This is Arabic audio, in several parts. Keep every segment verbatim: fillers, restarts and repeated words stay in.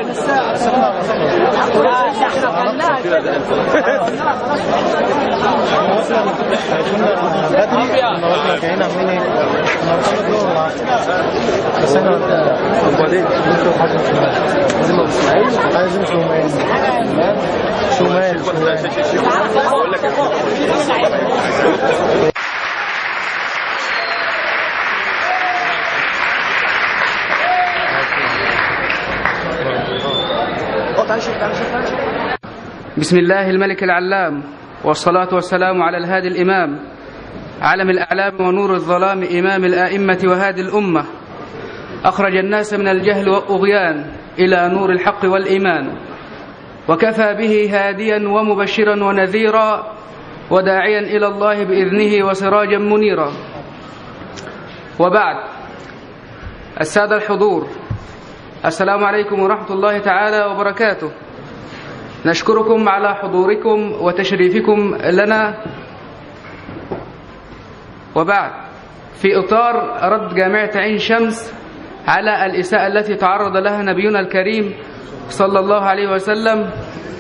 لازم شومان شومان بقول لك بسم الله الملك العلام، والصلاة والسلام على الهادي الإمام، علم الأعلام ونور الظلام، إمام الآئمة وهادي الأمة، أخرج الناس من الجهل والطغيان إلى نور الحق والإيمان، وكفى به هاديا ومبشرا ونذيرا وداعيا إلى الله بإذنه وسراجا منيرا. وبعد، السادة الحضور، السلام عليكم ورحمة الله تعالى وبركاته. نشكركم على حضوركم وتشريفكم لنا. وبعد، في إطار رد جامعة عين شمس على الإساءة التي تعرض لها نبينا الكريم صلى الله عليه وسلم،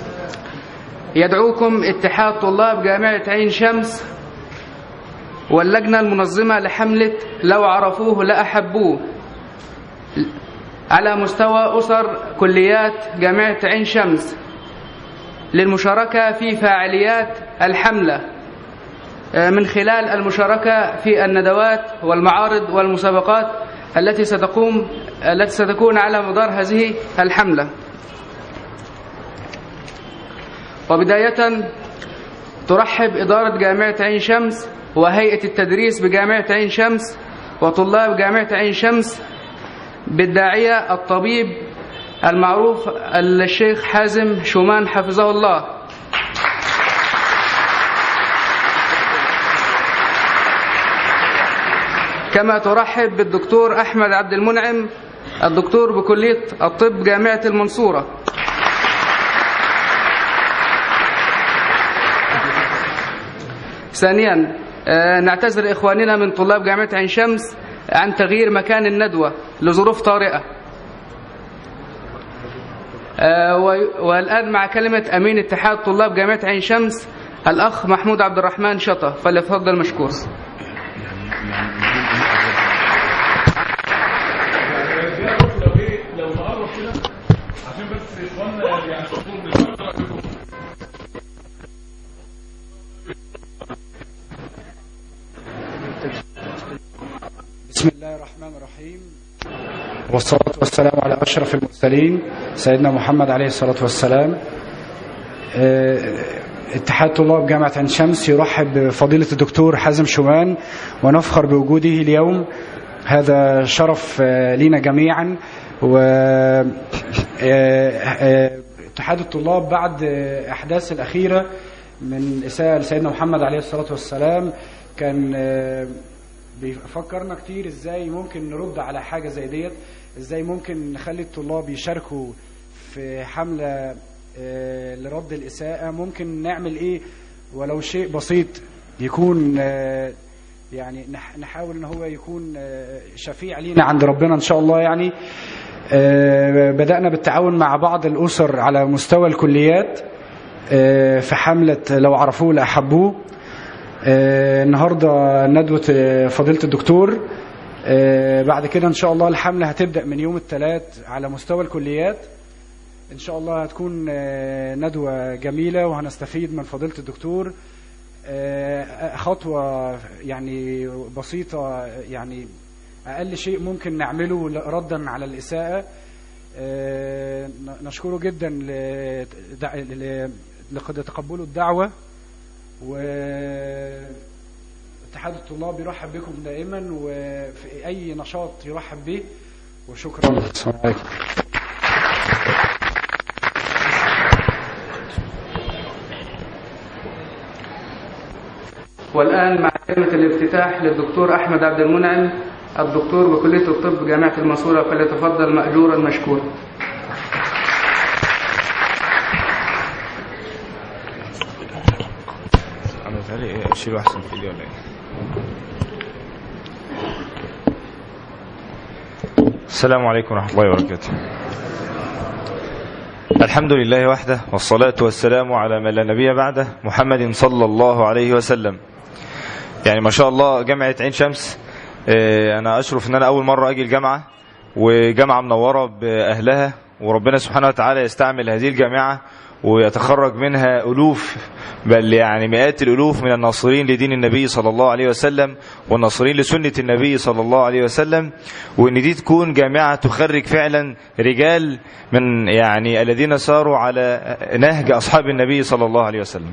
يدعوكم اتحاد طلاب جامعة عين شمس واللجنة المنظمة لحملة لو عرفوه لأحبوه على مستوى أسر كليات جامعة عين شمس للمشاركة في فعاليات الحملة من خلال المشاركة في الندوات والمعارض والمسابقات التي ستقوم التي ستكون على مدار هذه الحملة. وبداية، ترحب إدارة جامعة عين شمس وهيئة التدريس بجامعة عين شمس وطلاب جامعة عين شمس بالداعية الطبيب المعروف الشيخ حازم شومان حفظه الله، كما ترحب بالدكتور أحمد عبد المنعم الدكتور بكلية الطب جامعة المنصورة. ثانيا، نعتذر إخواننا من طلاب جامعة عين شمس عن تغيير مكان الندوة لظروف طارئة. والآن مع كلمة أمين اتحاد طلاب جامعة عين شمس الأخ محمود عبد الرحمن شطة، فليتفضل مشكور. بسم الله الرحمن الرحيم، والصلاة والسلام على أشرف المرسلين سيدنا محمد عليه الصلاة والسلام. اتحاد طلاب جامعة عين شمس يرحب بفضيلة الدكتور حازم شومان ونفخر بوجوده اليوم. هذا شرف لنا جميعا. واتحاد الطلاب بعد أحداث الأخيرة من إساءة لسيدنا محمد عليه الصلاة والسلام كان بيفكرنا كتير ازاي ممكن نرد على حاجة زي ديت، ازاي ممكن نخلي الطلاب يشاركوا في حملة لرد الإساءة، ممكن نعمل ايه ولو شيء بسيط يكون يعني نحاول ان هو يكون شفيع لينا عند ربنا ان شاء الله. يعني بدأنا بالتعاون مع بعض الأسر على مستوى الكليات في حملة لو عرفوه لأحبوه. آه النهاردة ندوة فضيلة الدكتور. آه بعد كده إن شاء الله الحملة هتبدأ من يوم الثلاث على مستوى الكليات. إن شاء الله هتكون آه ندوة جميلة وهنستفيد من فضيلة الدكتور. آه خطوة يعني بسيطة، يعني أقل شيء ممكن نعمله ردا على الإساءة. آه نشكره جدا لقد تقبلوا الدعوة، واتحاد الطلاب يرحب بكم دائما وفي أي نشاط يرحب به، وشكرا. السلام عليكم. والآن مع كلمة الافتتاح للدكتور أحمد عبد المنعم الدكتور بكلية الطب جامعة المنصورة، فليتفضل مأجورا مشكورا. اشيله احسن في ايدي ولا ايه؟ السلام عليكم ورحمه الله وبركاته. الحمد لله وحده، والصلاة والسلام على من لا نبي بعده، محمد صلى الله عليه وسلم. يعني ما شاء الله جامعة عين شمس، أنا أشرف أن أنا أول مرة أجي الجامعة، وجامعة منورة بأهلها، وربنا سبحانه وتعالى يستعمل هذه الجامعة ويتخرج منها ألوف، بل يعني مئات الألوف من الناصرين لدين النبي صلى الله عليه وسلم والناصرين لسنة النبي صلى الله عليه وسلم، وإن دي تكون جامعة تخرج فعلا رجال من يعني الذين ساروا على نهج أصحاب النبي صلى الله عليه وسلم.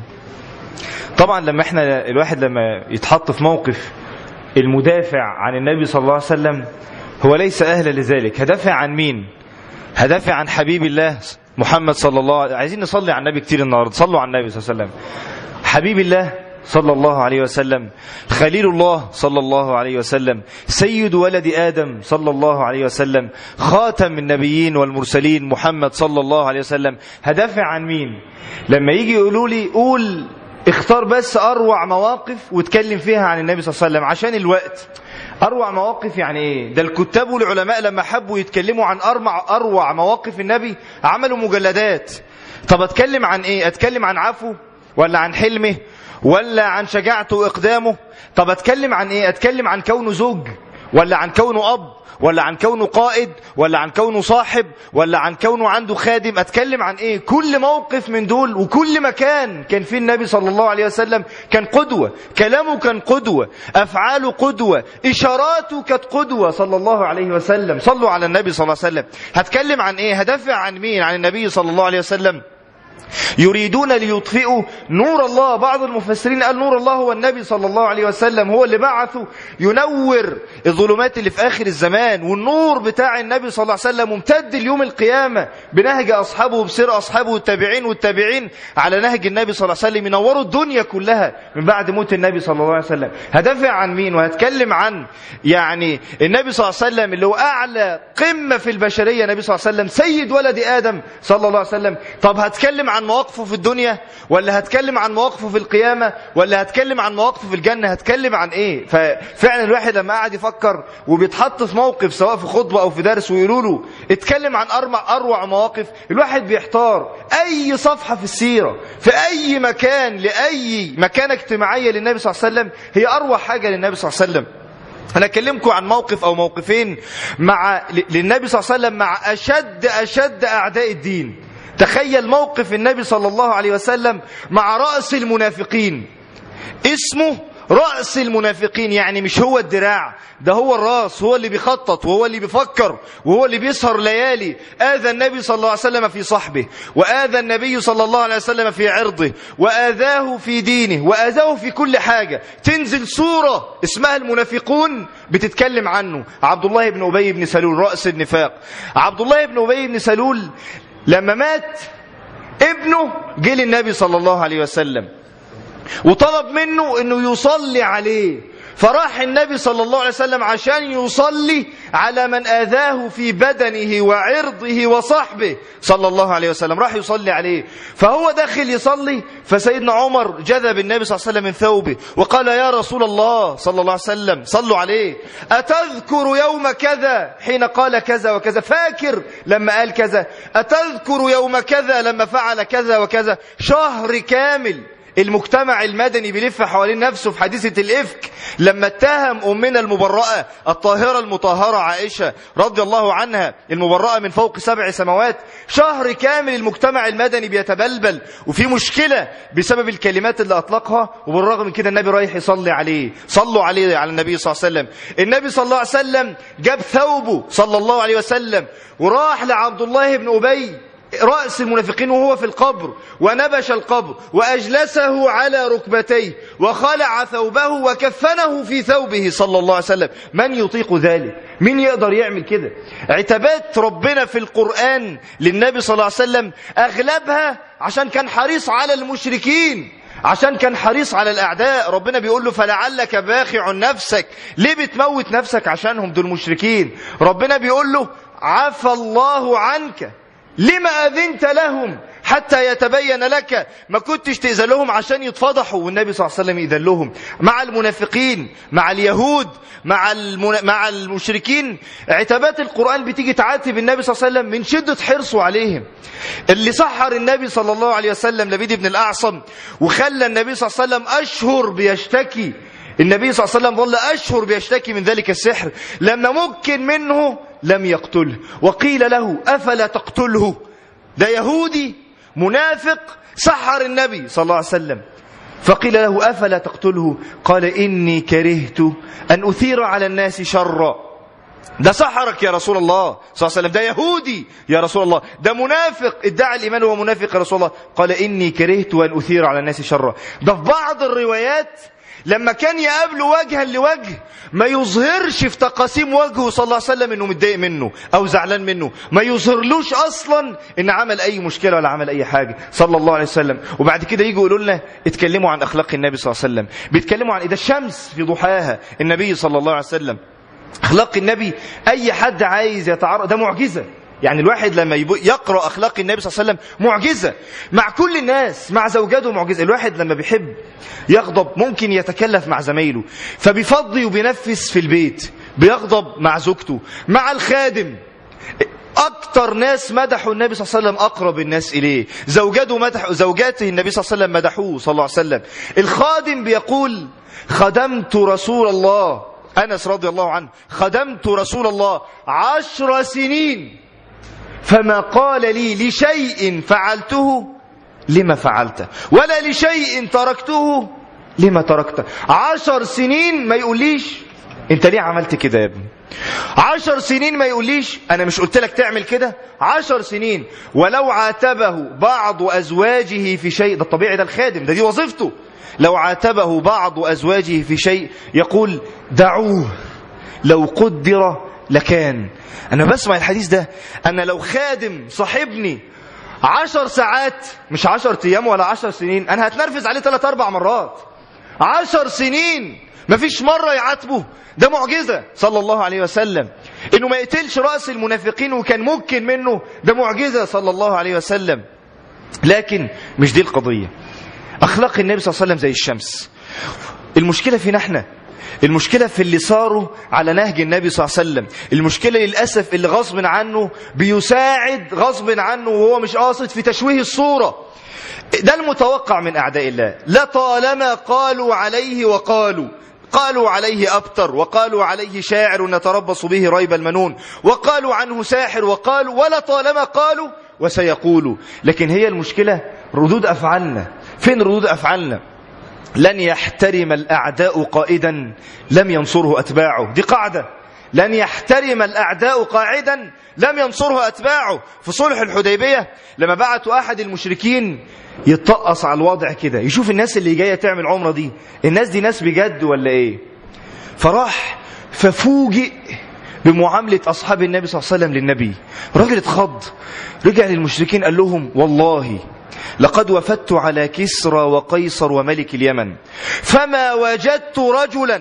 طبعا لما احنا الواحد لما يتحط في موقف المدافع عن النبي صلى الله عليه وسلم، هو ليس أهلا لذلك. هدافع عن مين؟ هدافع عن حبيب الله محمد صلى الله عليه وسلم. عايزين نصلي على النبي كتير النهارده، صلوا على النبي صلى الله عليه وسلم. حبيب الله صلى الله عليه وسلم، خليل الله صلى الله عليه وسلم، سيد ولد آدم صلى الله عليه وسلم، خاتم النبيين والمرسلين محمد صلى الله عليه وسلم. هدافع عن مين؟ لما يجي يقولوا لي قول اختار بس أروع مواقف واتكلم فيها عن النبي صلى الله عليه وسلم عشان الوقت. أروع مواقف يعني إيه؟ ده الكتاب والعلماء لما حبوا يتكلموا عن أروع مواقف النبي عملوا مجلدات. طب أتكلم عن إيه؟ أتكلم عن عفو ولا عن حلمه ولا عن شجاعته وإقدامه؟ طب أتكلم عن إيه؟ أتكلم عن كونه زوج ولا عن كونه أب ولا عن كونه قائد ولا عن كونه صاحب ولا عن كونه عنده خادم؟ أتكلم عن إيه؟ كل موقف من دول وكل مكان كان فيه النبي صلى الله عليه وسلم كان قدوة، كلامه كان قدوة، أفعاله قدوة، إشاراته كانت قدوة صلى الله عليه وسلم. صلوا على النبي صلى الله عليه وسلم. هتكلم عن إيه؟ هدافع عن مين؟ عن النبي صلى الله عليه وسلم. يريدون ليطفئوا نور الله. بعض المفسرين قال نور الله هو النبي صلى الله عليه وسلم، هو اللي بعثه ينور الظلمات اللي في آخر الزمان، والنور بتاع النبي صلى الله عليه وسلم ممتد اليوم القيامة بنهج أصحابه وبسير أصحابه والتابعين والتابعين على نهج النبي صلى الله عليه وسلم، ينوروا الدنيا كلها من بعد موت النبي صلى الله عليه وسلم. هدافع عن مين؟ وهتكلم عن يعني النبي صلى الله عليه وسلم اللي هو أعلى قمة في البشرية، النبي صلى الله عليه وسلم سيد ولد آدم صلى الله عليه وسلم. طب هتكلم عن مواقفه في الدنيا ولا هتكلم عن مواقفه في القيامة ولا هتكلم عن مواقفه في الجنة؟ هتكلم عن ايه؟ ففعلا الواحد لما قاعد يفكر وبيتحط في موقف سواء في خطبة او في درس ويقولوا له اتكلم عن أربع اروع مواقف، الواحد بيحتار. اي صفحة في السيرة في اي مكان لاي مكانة اجتماعية للنبي صلى الله عليه وسلم هي اروع حاجة للنبي صلى الله عليه وسلم. أنا أكلمكم عن موقف أو موقفين مع للنبي صلى الله عليه وسلم مع أشد أشد أعداء الدين. تخيل موقف النبي صلى الله عليه وسلم مع رأس المنافقين. اسمه رأس المنافقين، يعني مش هو الدراع، ده هو الرأس، هو اللي بيخطط وهو اللي بيفكر وهو اللي بيسهر ليالي. آذى النبي صلى الله عليه وسلم في صحبه، وآذى النبي صلى الله عليه وسلم في عرضه، وآذاه في دينه، وآذاه في كل حاجة. تنزل سورة اسمها المنافقون بتتكلم عنه. عبد الله بن أبي بن سلول رأس النفاق. عبد الله بن أبي بن سلول لما مات ابنه جه للنبي صلى الله عليه وسلم وطلب منه انه يصلي عليه، فراح النبي صلى الله عليه وسلم عشان يصلي على من آذاه في بدنه وعرضه وصحبه صلى الله عليه وسلم، راح يصلي عليه. فهو داخل يصلي، فسيدنا عمر جذب النبي صلى الله عليه وسلم من ثوبه وقال يا رسول الله صلى الله عليه وسلم صلوا عليه، أتذكر يوم كذا حين قال كذا وكذا؟ فاكر لما قال كذا؟ أتذكر يوم كذا لما فعل كذا وكذا؟ شهر كامل المجتمع المدني بيلف حوالين نفسه في حادثة الإفك لما اتهم أمنا المبرأة الطاهرة المطهرة عائشة رضي الله عنها المبرأة من فوق سبع سماوات. شهر كامل المجتمع المدني بيتبلبل وفي مشكلة بسبب الكلمات اللي أطلقها، وبالرغم من كده النبي رايح يصلي عليه. صلوا عليه على النبي صلى الله عليه وسلم. النبي صلى الله عليه وسلم جاب ثوبه صلى الله عليه وسلم وراح لعبد الله بن أبي رأس المنافقين وهو في القبر، ونبش القبر وأجلسه على ركبتيه وخلع ثوبه وكفنه في ثوبه صلى الله عليه وسلم. من يطيق ذلك؟ مين يقدر يعمل كده؟ عتابات ربنا في القرآن للنبي صلى الله عليه وسلم أغلبها عشان كان حريص على المشركين، عشان كان حريص على الأعداء. ربنا بيقول له فلعلك باخع نفسك، ليه بتموت نفسك عشانهم؟ دول مشركين. ربنا بيقول له عفى الله عنك لما أذنت لهم حتى يتبين لك. ما كنتش تأذن لهم عشان يتفضحوا، والنبي صلى الله عليه وسلم يأذن لهم مع المنافقين، مع اليهود، مع المنا... مع المشركين. عتابات القرآن بتيجي تعاتب النبي صلى الله عليه وسلم من شدة حرصه عليهم. اللي سحر النبي صلى الله عليه وسلم لبيد بن الأعصم، وخلى النبي صلى الله عليه وسلم أشهر بيشتكي، النبي صلى الله عليه وسلم ظل أشهر بيشتكي من ذلك السحر. لما ممكن منه لم يقتله، وقيل له أفلا تقتله، ده يهودي منافق سحر النبي صلى الله عليه وسلم، فقيل له أفلا تقتله، قال إني كرهت أن أثير على الناس شرا. ده سحرك يا رسول الله صلى الله عليه وسلم، ده يهودي يا رسول الله، ده منافق ادعى الإيمان وهو منافق يا رسول الله. قال إني كرهت أن أثير على الناس شرا. ده في بعض الروايات لما كان يقابله وجها لوجه ما يظهرش في تقاسيم وجهه صلى الله عليه وسلم انه متضايق منه او زعلان منه، ما يظهرلوش اصلا ان عمل اي مشكله ولا عمل اي حاجه صلى الله عليه وسلم. وبعد كده يجوا يقولوا لنا اتكلموا عن اخلاق النبي صلى الله عليه وسلم، بيتكلموا عن اذا الشمس في ضحاها النبي صلى الله عليه وسلم. اخلاق النبي اي حد عايز يتعرض، ده معجزه. يعني الواحد لما يقرأ أخلاق النبي صلى الله عليه وسلم معجزة مع كل الناس، مع زوجاته معجزة. الواحد لما بيحب يغضب ممكن يتكلف مع زمايله، فبيفضي وبينفس في البيت، بيغضب مع زوجته، مع الخادم. أكتر ناس مدحوا النبي صلى الله عليه وسلم أقرب الناس إليه، زوجاته مدح زوجاته النبي صلى الله عليه وسلم مدحوه صلى الله عليه وسلم. الخادم بيقول خدمت رسول الله، أنس رضي الله عنه، خدمت رسول الله عشر سنين فما قال لي لشيء فعلته لما فعلته ولا لشيء تركته لما تركته. عشر سنين ما يقوليش انت ليه عملت كده يا ابني، عشر سنين ما يقوليش انا مش قلت لك تعمل كده، عشر سنين. ولو عاتبه بعض ازواجه في شيء، ده الطبيعي، ده الخادم، ده دي وظيفته. لو عاتبه بعض ازواجه في شيء يقول دعوه لو قدر لكان. أنا بسمع الحديث ده، أنا لو خادم صاحبني عشر ساعات مش عشر أيام ولا عشر سنين، أنا هتنرفز عليه ثلاث أربع مرات. عشر سنين مفيش مرة يعاتبه، ده معجزة صلى الله عليه وسلم. إنه ما يقتلش رأس المنافقين وكان ممكن منه، ده معجزة صلى الله عليه وسلم. لكن مش دي القضية. أخلاق النبي صلى الله عليه وسلم زي الشمس. المشكلة فينا احنا، المشكلة في اللي صاروا على نهج النبي صلى الله عليه وسلم. المشكلة للأسف اللي غصب عنه بيساعد غصب عنه وهو مش قاصد في تشويه الصورة. ده المتوقع من أعداء الله. لطالما قالوا عليه وقالوا قالوا عليه أبتر، وقالوا عليه شاعر نتربص به ريب المنون، وقالوا عنه ساحر، وقالوا ولطالما قالوا وسيقولوا. لكن هي المشكلة ردود أفعالنا. فين ردود أفعالنا؟ لن يحترم الأعداء قائدا لم ينصره أتباعه، دي قاعدة. لن يحترم الأعداء قاعدا لم ينصره أتباعه. في صلح الحديبية لما بعتوا أحد المشركين يتطقص على الوضع كده، يشوف الناس اللي جاية تعمل عمرة دي، الناس دي ناس بجد ولا إيه؟ فراح ففوجئ بمعاملة أصحاب النبي صلى الله عليه وسلم للنبي. راجل اتخض، رجع للمشركين قال لهم والله لقد وفدت على كسرى وقيصر وملك اليمن فما وجدت رجلا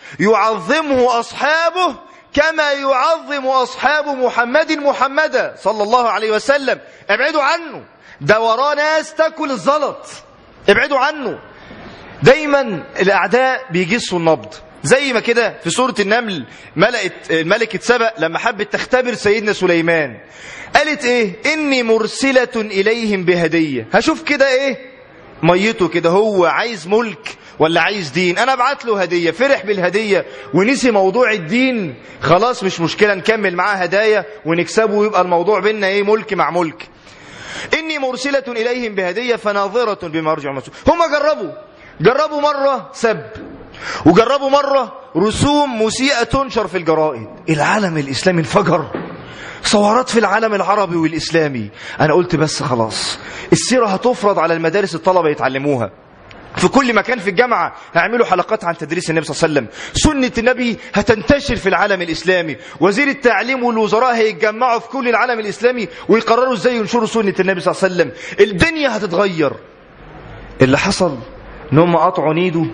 يعظمه أصحابه كما يعظم أصحاب محمد محمدا صلى الله عليه وسلم. ابعدوا عنه، ده وراه ناس تاكل الزلط، ابعدوا عنه. دايما الأعداء بيجسوا النبض، زي ما كده في سورة النمل ملكت ملكة سبأ لما حبت تختبر سيدنا سليمان قالت ايه؟ اني مرسلة اليهم بهدية. هشوف كده ايه ميته كده، هو عايز ملك ولا عايز دين؟ انا ابعت له هدية. فرح بالهدية ونسي موضوع الدين، خلاص مش مشكلة نكمل معاه هدايا ونكسبه ويبقى الموضوع بيننا ايه، ملك مع ملك. اني مرسلة اليهم بهدية فناظرة بما يرجع المسؤول. هم جربوا جربوا مرة سب، وجربوا مرة رسوم مسيئة تنشر في الجرائد. العالم الإسلامي انفجر، ثورات في العالم العربي والإسلامي. أنا قلت بس خلاص السيرة هتفرض على المدارس، الطلبة يتعلموها في كل مكان. في الجامعة هيعملوا حلقات عن تدريس النبي صلى الله عليه وسلم. سنة النبي هتنتشر في العالم الإسلامي. وزير التعليم والوزراء هيتجمعوا في كل العالم الإسلامي ويقرروا ازاي ينشروا سنة النبي صلى الله عليه وسلم. الدنيا هتتغير. اللي حصل ان هم قطعوا نيدو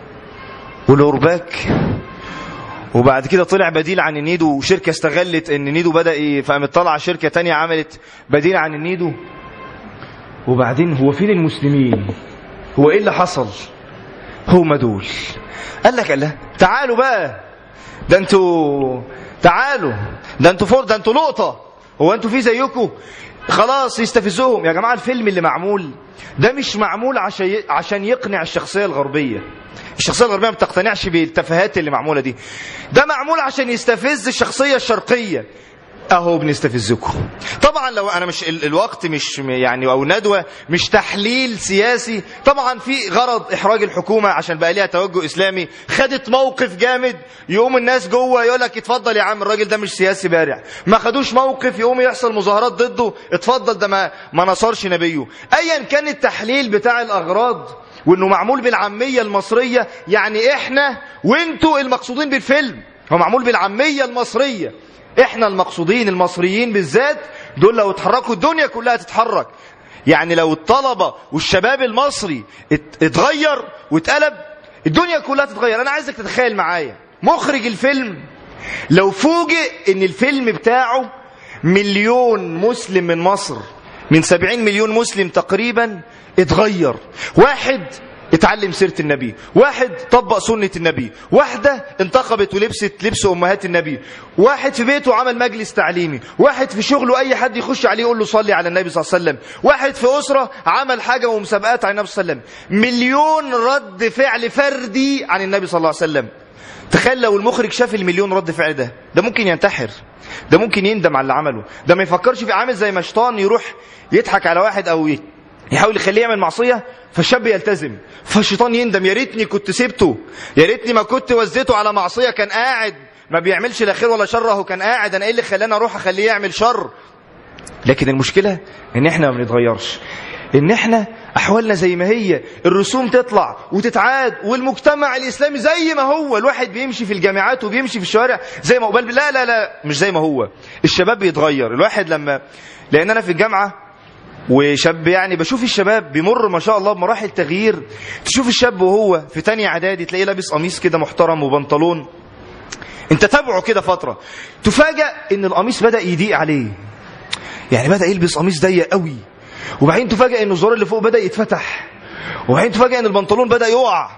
والأورباك، وبعد كده طلع بديل عن النيدو، وشركة استغلت ان النيدو بدأ، فقامت طالعة شركة تانية عملت بديل عن النيدو. وبعدين هو فين المسلمين؟ هو ايه اللي حصل؟ هما دول. قال لك الله تعالوا بقى، ده انتوا تعالوا، ده انتوا فور، ده انتوا لقطة، هو انتوا في زيكم؟ خلاص يستفزوهم. يا جماعة الفيلم اللي معمول ده مش معمول عشان عشان يقنع الشخصية الغربية. الشخصية الغربية ما بتقتنعش بالتفاهات اللي معمولة دي. ده معمول عشان يستفز الشخصية الشرقية. اهو بنستفزكم. طبعا لو انا مش الوقت مش يعني او ندوه مش تحليل سياسي، طبعا في غرض احراج الحكومه عشان بقى ليها توجه اسلامي، خدت موقف جامد، يقوم الناس جوه يقول لك اتفضل يا عم الراجل ده مش سياسي بارع. ما خدوش موقف يقوم يحصل مظاهرات ضده، اتفضل ده ما ما نصرش نبيه. ايا كان التحليل بتاع الاغراض، وانه معمول بالعاميه المصريه، يعني احنا وانتوا المقصودين بالفيلم، هو معمول بالعاميه المصريه. احنا المقصودين المصريين بالذات دول لو اتحركوا الدنيا كلها تتحرك. يعني لو الطلبة والشباب المصري اتغير واتقلب الدنيا كلها تتغير. انا عايزك تتخيل معايا مخرج الفيلم لو فوجئ ان الفيلم بتاعه مليون مسلم من مصر، من سبعين مليون مسلم تقريبا اتغير. واحد اتعلم سيرة النبي، واحد طبق سنة النبي، واحدة انتخبت ولبست لبس أمهات النبي، واحد في بيته عمل مجلس تعليمي، واحد في شغله أي حد يخش عليه يقول له صلي على النبي صلى الله عليه وسلم، واحد في أسرة عمل حاجة ومسابقات على النبي صلى الله عليه وسلم. مليون رد فعل فردي عن النبي صلى الله عليه وسلم. تخيل لو المخرج شاف المليون رد فعل ده، ده ممكن ينتحر، ده ممكن يندم على اللي عمله، ده ما يفكرش في عامل زي ما شيطان يروح يضحك على واحد أو يه يحاول يخليه يعمل معصية فالشاب يلتزم، فالشيطان يندم، يا ريتني كنت سبته، يا ريتني ما كنت وزيته على معصية، كان قاعد ما بيعملش لا خير ولا شر، هو كان قاعد، انا ايه اللي خلاني اروح اخليه يعمل شر. لكن المشكلة ان احنا ما بنتغيرش، ان احنا احوالنا زي ما هي، الرسوم تطلع وتتعاد، والمجتمع الاسلامي زي ما هو، الواحد بيمشي في الجامعات وبيمشي في الشوارع زي ما هو، بل لا لا لا مش زي ما هو. الشباب بيتغير. الواحد لما، لان انا في الجامعة وشاب يعني بشوف الشباب بيمر ما شاء الله بمراحل تغيير. تشوف الشاب وهو في تانية اعدادي تلاقيه لابس قميص كده محترم وبنطلون، انت تابعه كده فترة، تفاجأ ان القميص بدأ يضيق عليه، يعني بدأ يلبس قميص ضيق قوي، وبعدين تفاجأ ان الزرار اللي فوق بدأ يتفتح، وبعدين تفاجأ ان البنطلون بدأ يقع،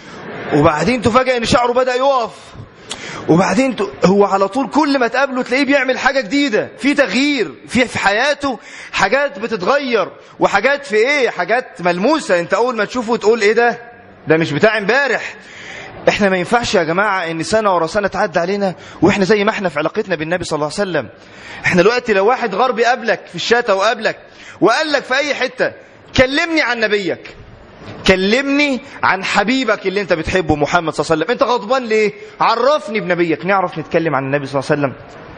وبعدين تفاجأ ان شعره بدأ يقف، وبعدين هو على طول كل ما تقابله تلاقيه بيعمل حاجة جديدة، في تغيير في في حياته، حاجات بتتغير، وحاجات في ايه، حاجات ملموسة، انت اول ما تشوفه تقول ايه ده ده مش بتاع امبارح. احنا ما ينفعش يا جماعة ان سنة ورا سنة تعدي علينا واحنا زي ما احنا في علاقتنا بالنبي صلى الله عليه وسلم. احنا دلوقتي لو واحد غربي قابلك في الشاتة وقابلك وقال لك في اي حتة كلمني عن نبيك، كلمني عن حبيبك اللي انت بتحبه محمد صلى الله عليه وسلم، انت غضبان ليه؟ عرفني بنبيك. نعرف نتكلم عن النبي صلى الله عليه وسلم،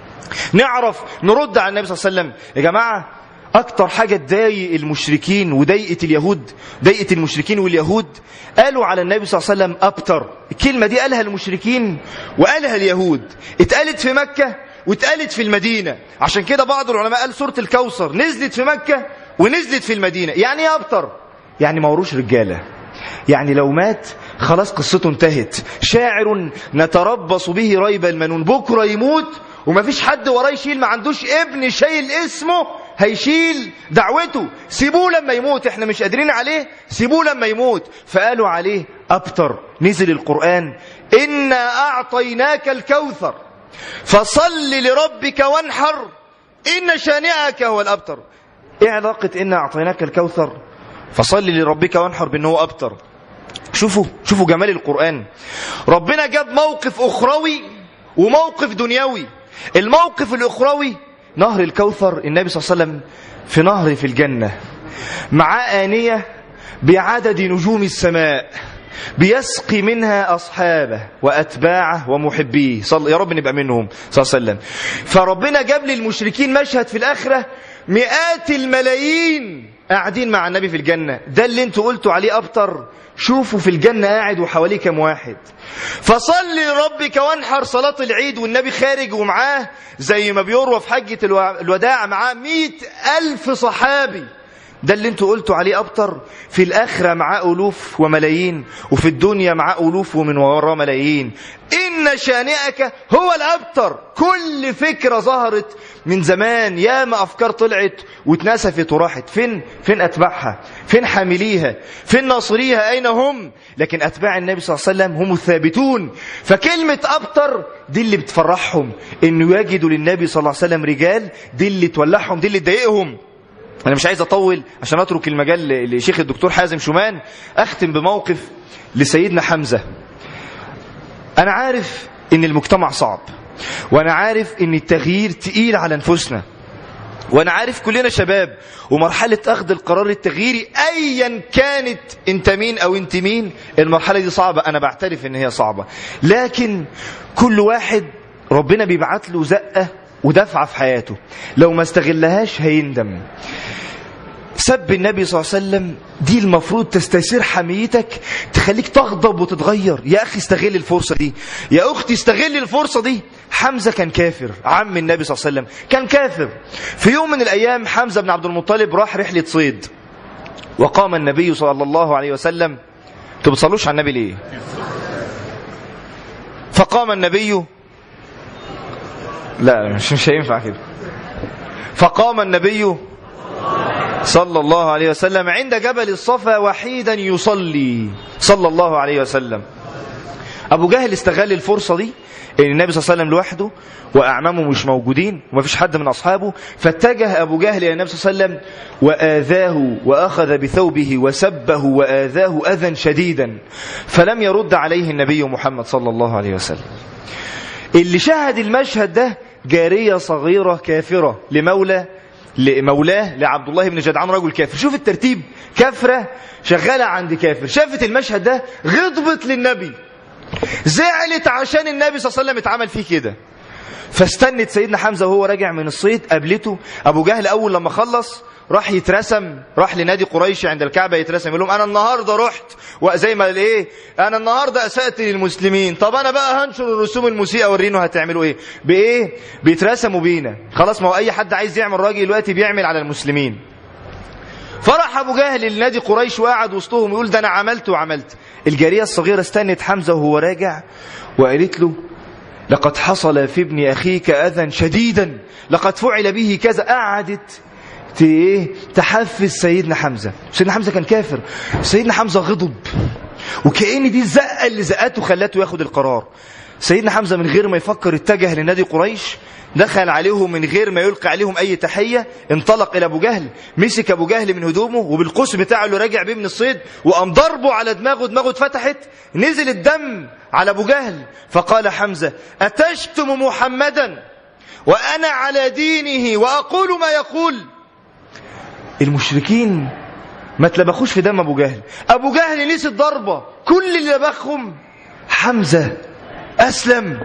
نعرف نرد على النبي صلى الله عليه وسلم. يا جماعة اكتر حاجة تضايق المشركين وضايقت اليهود، ضايقت المشركين واليهود، قالوا على النبي صلى الله عليه وسلم ابتر. الكلمة دي قالها المشركين وقالها اليهود، اتقالت في مكة واتقالت في المدينة. عشان كده بعض العلماء قال سورة الكوثر نزلت في مكة ونزلت في المدينة. يعني ايه ابتر؟ يعني ما وروش رجالة، يعني لو مات خلاص قصته انتهت، شاعر نتربص به ريب المنون، بكرة يموت وما فيش حد وراه يشيل، ما عندوش ابن شايل اسمه هيشيل دعوته، سيبوه لما يموت، احنا مش قادرين عليه، سيبوه لما يموت. فقالوا عليه أبتر. نزل القرآن إنا أعطيناك الكوثر فصل لربك وانحر إن شانئك هو الأبتر. ايه علاقة إنا أعطيناك الكوثر فصل لربك وانحر بأنه هو أبتر؟ شوفوا شوفوا جمال القرآن. ربنا جاب موقف أخروي وموقف دنيوي. الموقف الأخروي نهر الكوثر، النبي صلى الله عليه وسلم في نهر في الجنة مع آنية بعدد نجوم السماء بيسقي منها أصحابه وأتباعه ومحبيه، صل يا رب نبقى منهم صلى الله عليه وسلم. فربنا جاب للمشركين مشهد في الآخرة، مئات الملايين قاعدين مع النبي في الجنة. ده اللي انتوا قلتوا عليه أبتر، شوفوا في الجنة قاعد وحواليه كم واحد. فصل لربك وانحر، صلاة العيد والنبي خارج ومعاه زي ما بيروى في حجة الوداع معاه مئة ألف صحابي. ده اللي انتوا قلتوا عليه أبتر، في الآخرة معاه ألوف وملايين، وفي الدنيا معاه ألوف ومن وراه ملايين. إن شانئك هو الأبتر. كل فكرة ظهرت من زمان ياما أفكار طلعت واتنسفت وراحت. فين فين أتباعها؟ فين حامليها؟ فين ناصريها؟ أين هم؟ لكن أتباع النبي صلى الله عليه وسلم هم الثابتون. فكلمة أبتر دي اللي بتفرحهم، إنه يجدوا للنبي صلى الله عليه وسلم رجال، دي اللي تولعهم، دي اللي تضايقهم. أنا مش عايز أطول عشان أترك المجال لشيخ الدكتور حازم شومان. أختم بموقف لسيدنا حمزة. أنا عارف إن المجتمع صعب، وأنا عارف إن التغيير تقيل على نفوسنا، وأنا عارف كلنا شباب، ومرحلة أخذ القرار التغييري أيا كانت أنت مين أو أنت مين، المرحلة دي صعبة. أنا بعترف إن هي صعبة، لكن كل واحد ربنا بيبعت له زقة ودفعة في حياته، لو ما استغلهاش هيندم. سب النبي صلى الله عليه وسلم دي المفروض تستثير حميتك، تخليك تغضب وتتغير. يا أخي استغل الفرصة دي، يا أختي استغل الفرصة دي. حمزة كان كافر، عم النبي صلى الله عليه وسلم كان كافر. في يوم من الأيام حمزة بن عبد المطلب راح رحلة صيد، وقام النبي صلى الله عليه وسلم. انتوا بتصلوش على النبي ليه؟ فقام النبي، لا مش مش هينفع كده. فقام النبي صلى الله عليه وسلم عند جبل الصفا وحيدا يصلي صلى الله عليه وسلم. أبو جهل استغل الفرصة دي، إن النبي صلى الله عليه وسلم لوحده وأعمامه مش موجودين ومفيش حد من أصحابه، فاتجه أبو جهل إلى النبي صلى الله عليه وسلم وآذاه وأخذ بثوبه وسبه وآذاه أذى شديدا، فلم يرد عليه النبي محمد صلى الله عليه وسلم. اللي شاهد المشهد ده جارية صغيرة كافرة لمولى لمولاه لعبد الله بن جدعان، رجل كافر. شوف الترتيب، كافرة شغالة عند كافر، شافت المشهد ده غضبت للنبي، زعلت عشان النبي صلى الله عليه وسلم اتعمل فيه كده. فاستنت سيدنا حمزة وهو راجع من الصيد، قابلته أبو جهل. أول لما خلص راح يترسم، راح لنادي قريش عند الكعبة يترسم، يقول لهم أنا النهاردة رحت وزي ما إيه أنا النهاردة أسأت للمسلمين، طب أنا بقى هنشر الرسوم المسيئة ورينه هتعملوا إيه بإيه؟ بيترسموا بينا. خلاص، ما هو أي حد عايز يعمل راجل دلوقتي بيعمل على المسلمين. فرح أبو جهل لنادي قريش وقعد وسطهم يقول ده أنا عملت وعملت. الجارية الصغيرة استنت حمزة وهو راجع وقالت له لقد حصل في ابن أخيك أذى شديدا، لقد فعل به كذا. قعدت تحفز سيدنا حمزة. سيدنا حمزة كان كافر، سيدنا حمزة غضب، وكأن دي الزقة اللي زقته خلته ياخد القرار. سيدنا حمزة من غير ما يفكر اتجه لنادي قريش، دخل عليهم من غير ما يلقي عليهم أي تحية، انطلق إلى أبو جهل، مسك أبو جهل من هدومه وبالقوس بتاعه اللي راجع بيه من الصيد وقام ضربه على دماغه، دماغه اتفتحت، نزل الدم على أبو جهل. فقال حمزة أتشتم محمدا وأنا على دينه وأقول ما يقول؟ المشركين ما تلبخوش في دم أبو جهل. أبو جهل نسي الضربة، كل اللي لبخهم حمزة أسلم.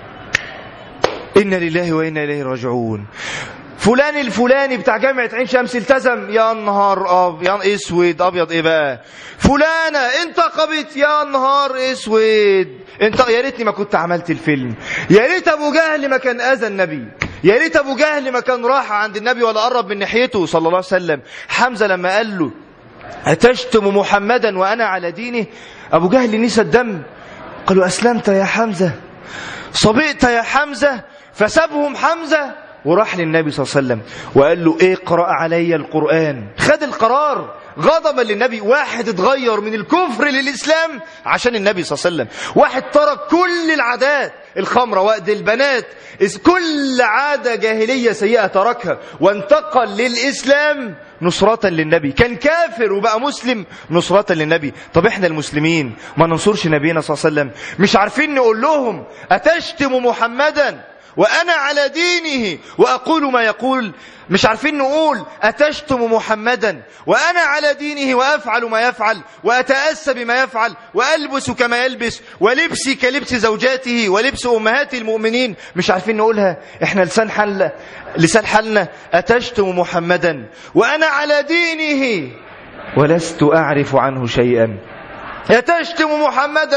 إنا لله وإنا إليه راجعون. فلان الفلاني بتاع جامعة عين شمس التزم، يا نهار أب يا اسود ابيض ايه بقى. فلانة انتقبت، يا نهار اسود. انت يا ريتني ما كنت عملت الفيلم، يا ريت ابو جهل ما كان اذى النبي، يا ريت ابو جهل ما كان راح عند النبي ولا قرب من ناحيته صلى الله عليه وسلم. حمزة لما قال له أتشتم محمدا وأنا على دينه، أبو جهل نسى الدم. قالوا أسلمت يا حمزة، صبئت يا حمزة. فسابهم حمزة وراح للنبي صلى الله عليه وسلم وقال له اقرأ علي القرآن. خد القرار غضبا للنبي. واحد اتغير من الكفر للإسلام عشان النبي صلى الله عليه وسلم. واحد ترك كل العادات، الخمرة، وقت البنات، كل عادة جاهلية سيئة تركها وانتقل للإسلام نصرة للنبي. كان كافر وبقى مسلم نصرة للنبي. طب احنا المسلمين ما ننصرش نبينا صلى الله عليه وسلم؟ مش عارفين نقول لهم أتشتم محمدا وأنا على دينه وأقول ما يقول؟ مش عارفين نقول أتشتم محمدا وأنا على دينه وأفعل ما يفعل وأتأسى بما يفعل وألبس كما يلبس ولبسي كلبس زوجاته ولبس أمهات المؤمنين؟ مش عارفين نقولها؟ احنا لسان حل لسان حالنا أتشتم محمدا وأنا على دينه ولست أعرف عنه شيئا. أتشتم محمدا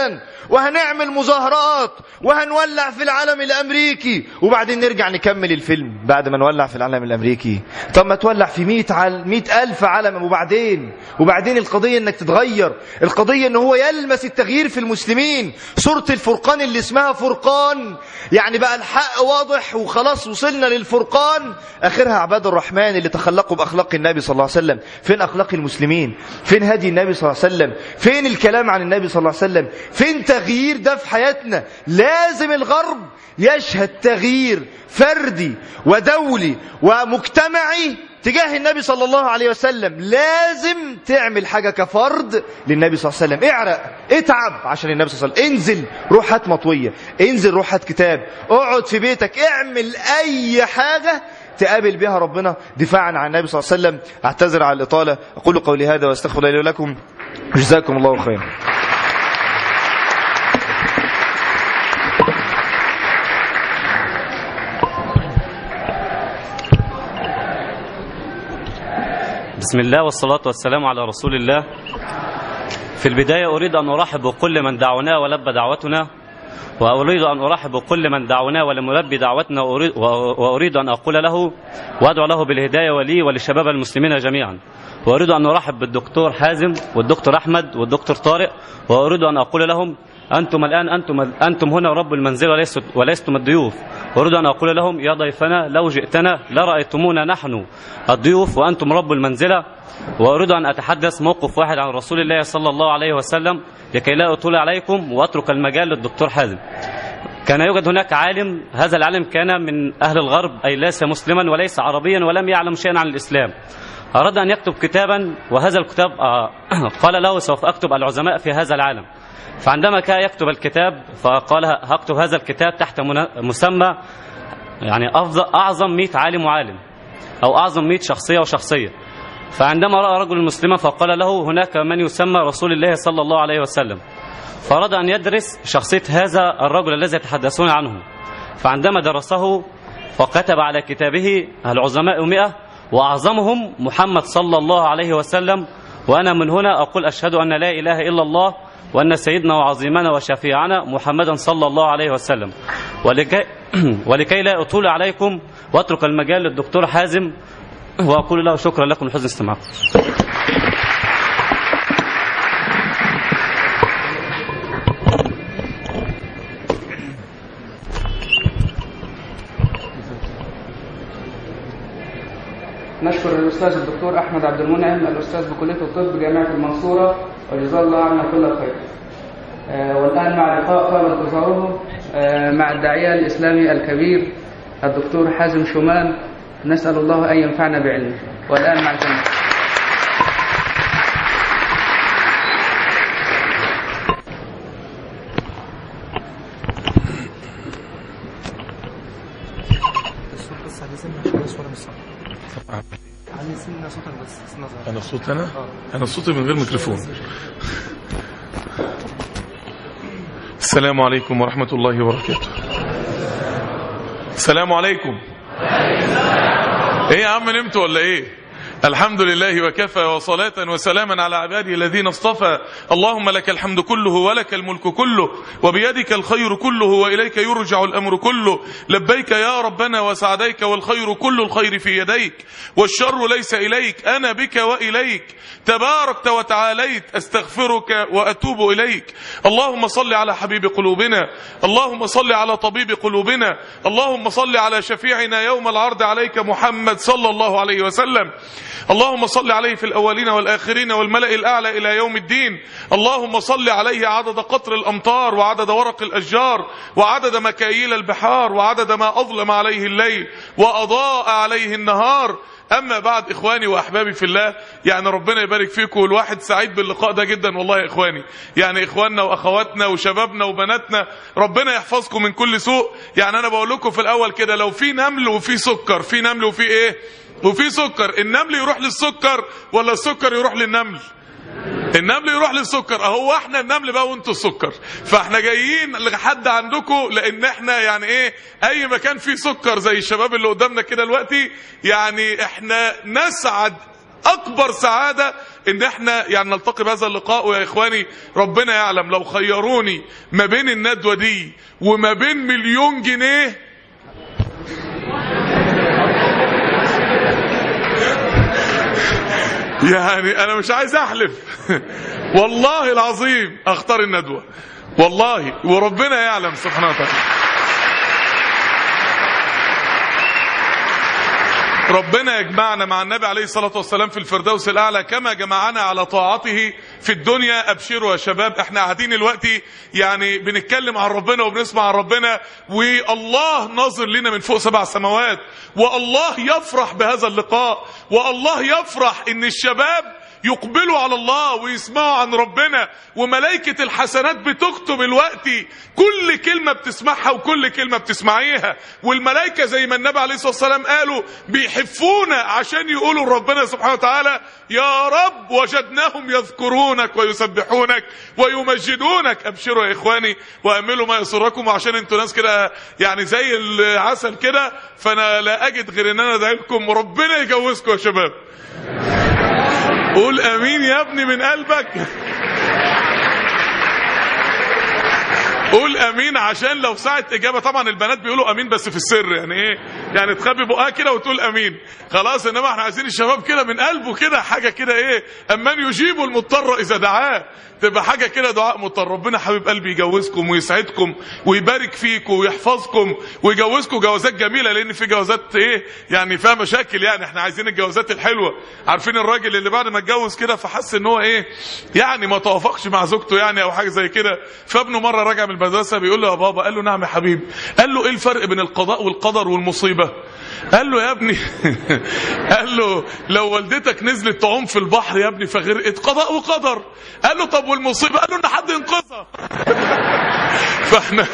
وهنعمل مظاهرات وهنولع في العلم الامريكي، وبعدين نرجع نكمل الفيلم بعد ما نولع في العلم الامريكي. طب ما تولع في مئة عل... مئة الف علم، وبعدين وبعدين القضية انك تتغير، القضية ان هو يلمس التغيير في المسلمين. سورة الفرقان اللي اسمها فرقان يعني بقى الحق واضح وخلاص وصلنا للفرقان، اخرها عباد الرحمن اللي تخلقوا باخلاق النبي صلى الله عليه وسلم. فين اخلاق المسلمين؟ فين هدي النبي صلى الله عليه وسلم؟ فين الكلام عن النبي صلى الله عليه وسلم؟ فين تغيير ده في حياتنا؟ لازم الغرب يشهد تغيير فردي ودولي ومجتمعي تجاه النبي صلى الله عليه وسلم. لازم تعمل حاجة كفرد للنبي صلى الله عليه وسلم. اعرق، اتعب عشان النبي صلى الله عليه وسلم. انزل روح هات مطوية، انزل روح هات كتاب، اقعد في بيتك، اعمل اي حاجة تقابل بها ربنا دفاعا عن النبي صلى الله عليه وسلم. اعتذر على الإطالة، أقول قولي هذا واستغفر الله لي ولكم، جزاكم الله خيرا. بسم الله والصلاة والسلام على رسول الله. في البداية أريد أن أرحب بكل من دعونا ولبى دعوتنا، وأريد أن أرحب بكل من دعونا ولم يلبي دعوتنا، وأريد أن أقول له وأدعو له بالهداية ولي وللشباب المسلمين جميعا. وأريد أن أرحب بالدكتور حازم والدكتور أحمد والدكتور طارق، وأريد أن أقول لهم أنتم الآن أنتم أنتم هنا رب المنزل ولستم الضيوف. أريد أن أقول لهم يا ضيفنا لو جئتنا لرأيتمونا نحن الضيوف وأنتم رب المنزلة. وأريد أن أتحدث موقف واحد عن رسول الله صلى الله عليه وسلم لكي لا أطول عليكم وأترك المجال للدكتور حازم. كان يوجد هناك عالم، هذا العالم كان من أهل الغرب، أي ليس مسلما وليس عربيا ولم يعلم شيئا عن الإسلام. أراد أن يكتب كتابا، وهذا الكتاب قال له سوف أكتب العظماء في هذا العالم. فعندما كان يكتب الكتاب فقال هكتب هذا الكتاب تحت مسمى يعني أفضل أعظم مئة عالم وعالم، أو أعظم مئة شخصية وشخصية. فعندما رأى رجل مسلما فقال له هناك من يسمى رسول الله صلى الله عليه وسلم، فأراد أن يدرس شخصية هذا الرجل الذي يتحدثون عنه. فعندما درسه فكتب على كتابه العظماء مئة وأعظمهم محمد صلى الله عليه وسلم. وأنا من هنا أقول أشهد أن لا إله إلا الله وأن سيدنا وعظيمنا وشفيعنا محمدا صلى الله عليه وسلم. ولكي, ولكي لا أطول عليكم وأترك المجال للدكتور حازم، وأقول له شكرا لكم لحسن استماعكم. نشكر الأستاذ الدكتور أحمد عبد المنعم، الأستاذ بكلية الطب جامعة المنصورة، وجزاه الله عنا كل خير. آه والآن مع لقاء طال انتظاره آه مع الداعية الإسلامي الكبير الدكتور حازم شومان، نسأل الله أن ينفعنا بعلمه. والآن مع الجميع. أنا صوت أنا أنا صوتي من غير ميكروفون. السلام عليكم ورحمة الله وبركاته. السلام عليكم. إيه يا عم نمتوا ولا إيه؟ الحمد لله وكفى وصلاة وسلاما على عباده الذين اصطفى. اللهم لك الحمد كله ولك الملك كله وبيدك الخير كله وإليك يرجع الأمر كله. لبيك يا ربنا وسعديك والخير كل الخير في يديك والشر ليس إليك، أنا بك وإليك تباركت وتعاليت، أستغفرك وأتوب إليك. اللهم صل على حبيب قلوبنا، اللهم صل على طبيب قلوبنا، اللهم صل على شفيعنا يوم العرض عليك محمد صلى الله عليه وسلم. اللهم صل عليه في الأولين والآخرين والملأ الأعلى إلى يوم الدين. اللهم صل عليه عدد قطر الأمطار وعدد ورق الأشجار وعدد مكاييل البحار وعدد ما أظلم عليه الليل وأضاء عليه النهار. أما بعد إخواني وأحبابي في الله، يعني ربنا يبارك فيكم، والواحد سعيد باللقاء ده جدا والله يا إخواني. يعني إخواننا وأخواتنا وشبابنا وبناتنا ربنا يحفظكم من كل سوء. يعني أنا بقول لكم في الأول كده، لو في نمل وفي سكر، في نمل وفي إيه وفي سكر، النمل يروح للسكر ولا السكر يروح للنمل؟ النمل يروح للسكر. اهو احنا النمل بقى وانتوا السكر. فاحنا جايين لحد عندكم لان احنا يعني ايه، اي مكان فيه سكر زي الشباب اللي قدامنا كده دلوقتي، يعني احنا نسعد اكبر سعاده ان احنا يعني نلتقي بهذا اللقاء. ويا اخواني ربنا يعلم لو خيروني ما بين الندوه دي وما بين مليون جنيه يعني انا مش عايز احلف والله العظيم اختار الندوه والله، وربنا يعلم سبحانه وتعالى. ربنا يجمعنا مع النبي عليه الصلاة والسلام في الفردوس الأعلى كما جمعنا على طاعته في الدنيا. أبشروا يا شباب، احنا قاعدين دلوقتي يعني بنتكلم عن ربنا وبنسمع عن ربنا، والله ناظر لنا من فوق سبع سماوات، والله يفرح بهذا اللقاء، والله يفرح ان الشباب يقبلوا على الله ويسمعوا عن ربنا، وملائكة الحسنات بتكتب الوقت كل كلمة بتسمعها وكل كلمة بتسمعيها، والملائكة زي ما النبي عليه الصلاة والسلام قالوا بيحفونا عشان يقولوا لربنا سبحانه وتعالى يا رب وجدناهم يذكرونك ويسبحونك ويمجدونك. ابشروا يا اخواني واملوا ما يسركم، عشان انتوا ناس كده يعني زي العسل كده، فانا لا اجد غير ان انا ادعي لكم وربنا يجوزكم يا شباب. قول امين يا ابني من قلبك. قول امين عشان لو ساعة اجابة، طبعا البنات بيقولوا امين بس في السر، يعني ايه يعني تخبي بقها كده وتقول امين خلاص، انما احنا عايزين الشباب كده من قلبه كده حاجة كده ايه، امان يجيب المضطر اذا دعاه، تبقى حاجة كده دعاء مضطر. ربنا حبيب قلبي يجوزكم ويسعدكم ويبارك فيكم ويحفظكم ويجوزكم جوازات جميلة، لان في جوازات ايه يعني فيها مشاكل، يعني احنا عايزين الجوازات الحلوة. عارفين الراجل اللي بعد ما اتجوز كده فحس ان هو ايه يعني ما توافقش مع زوجته يعني او حاجة زي كده، فابنه مرة راجع من المدرسة بيقول له يا بابا، قال له نعم يا حبيبي، قال له ايه الفرق بين القضاء والقدر والمصيبة؟ قال له يا ابني قال له لو والدتك نزلت تعوم في البحر يا ابني فغرقت، قضاء وقدر. قال له طب والمصيبة؟ قال له ان حد ينقذها. فاحنا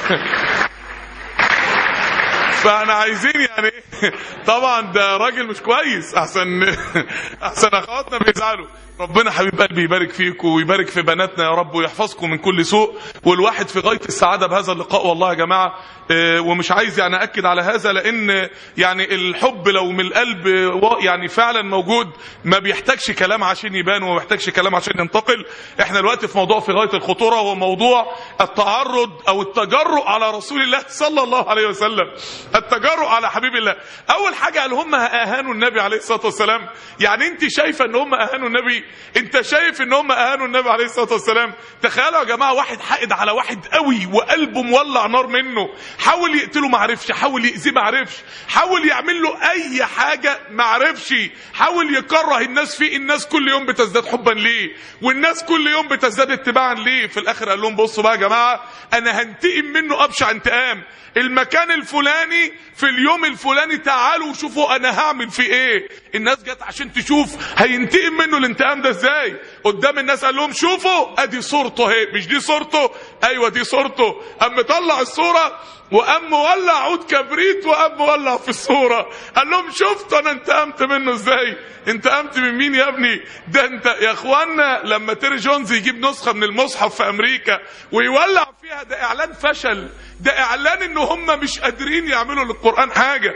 فاحنا عايزين يعني طبعا ده راجل مش كويس، احسن احسن اخواتنا بيزعلوا. ربنا حبيب قلبي يبارك فيكم ويبارك في بناتنا يا رب ويحفظكم من كل سوء، والواحد في غاية السعادة بهذا اللقاء والله يا جماعة. ومش عايز يعني أكد على هذا، لأن يعني الحب لو من القلب يعني فعلا موجود ما بيحتاجش كلام عشان يبان وما بيحتاجش كلام عشان ينتقل. احنا دلوقتي في موضوع في غاية الخطورة، هو موضوع التعرض أو التجرؤ على رسول الله صلى الله عليه وسلم، التجرؤ على حبيب الله. أول حاجة قال هم أهانوا النبي عليه الصلاة والسلام. يعني أنت شايفة أن هم أهانوا النبي؟ أنت شايف أن هم أهانوا النبي عليه الصلاة والسلام؟ تخيلوا يا جماعة واحد حائد على واحد قوي وقلبه مولع نار منه، حاول يقتله ما عرفش، حاول يأذيه ما عرفش، حاول يعمل له اي حاجة ما عرفش، حاول يكره الناس فيه، الناس كل يوم بتزداد حبا ليه والناس كل يوم بتزداد اتباعا ليه. في الاخر قال لهم بصوا بقى يا جماعة، انا هنتقم منه ابشع انتقام، المكان الفلاني في اليوم الفلاني تعالوا وشوفوا انا هعمل فيه ايه. الناس جت عشان تشوف هينتقم منه الانتقام ده ازاي قدام الناس. قال لهم شوفوا ادي صورته اهي، مش دي صورته؟ ايوه دي صورته. قام مطلع الصورة وقام مولع عود كبريت وقام مولع في الصورة. قال لهم شفتوا انا انتقمت منه ازاي؟ انتقمت من مين يا ابني؟ ده انت يا اخوانا لما تيري جونز يجيب نسخة من المصحف في امريكا ويولع فيها، ده اعلان فشل، ده اعلان ان هم مش قادرين يعملوا للقرآن حاجة.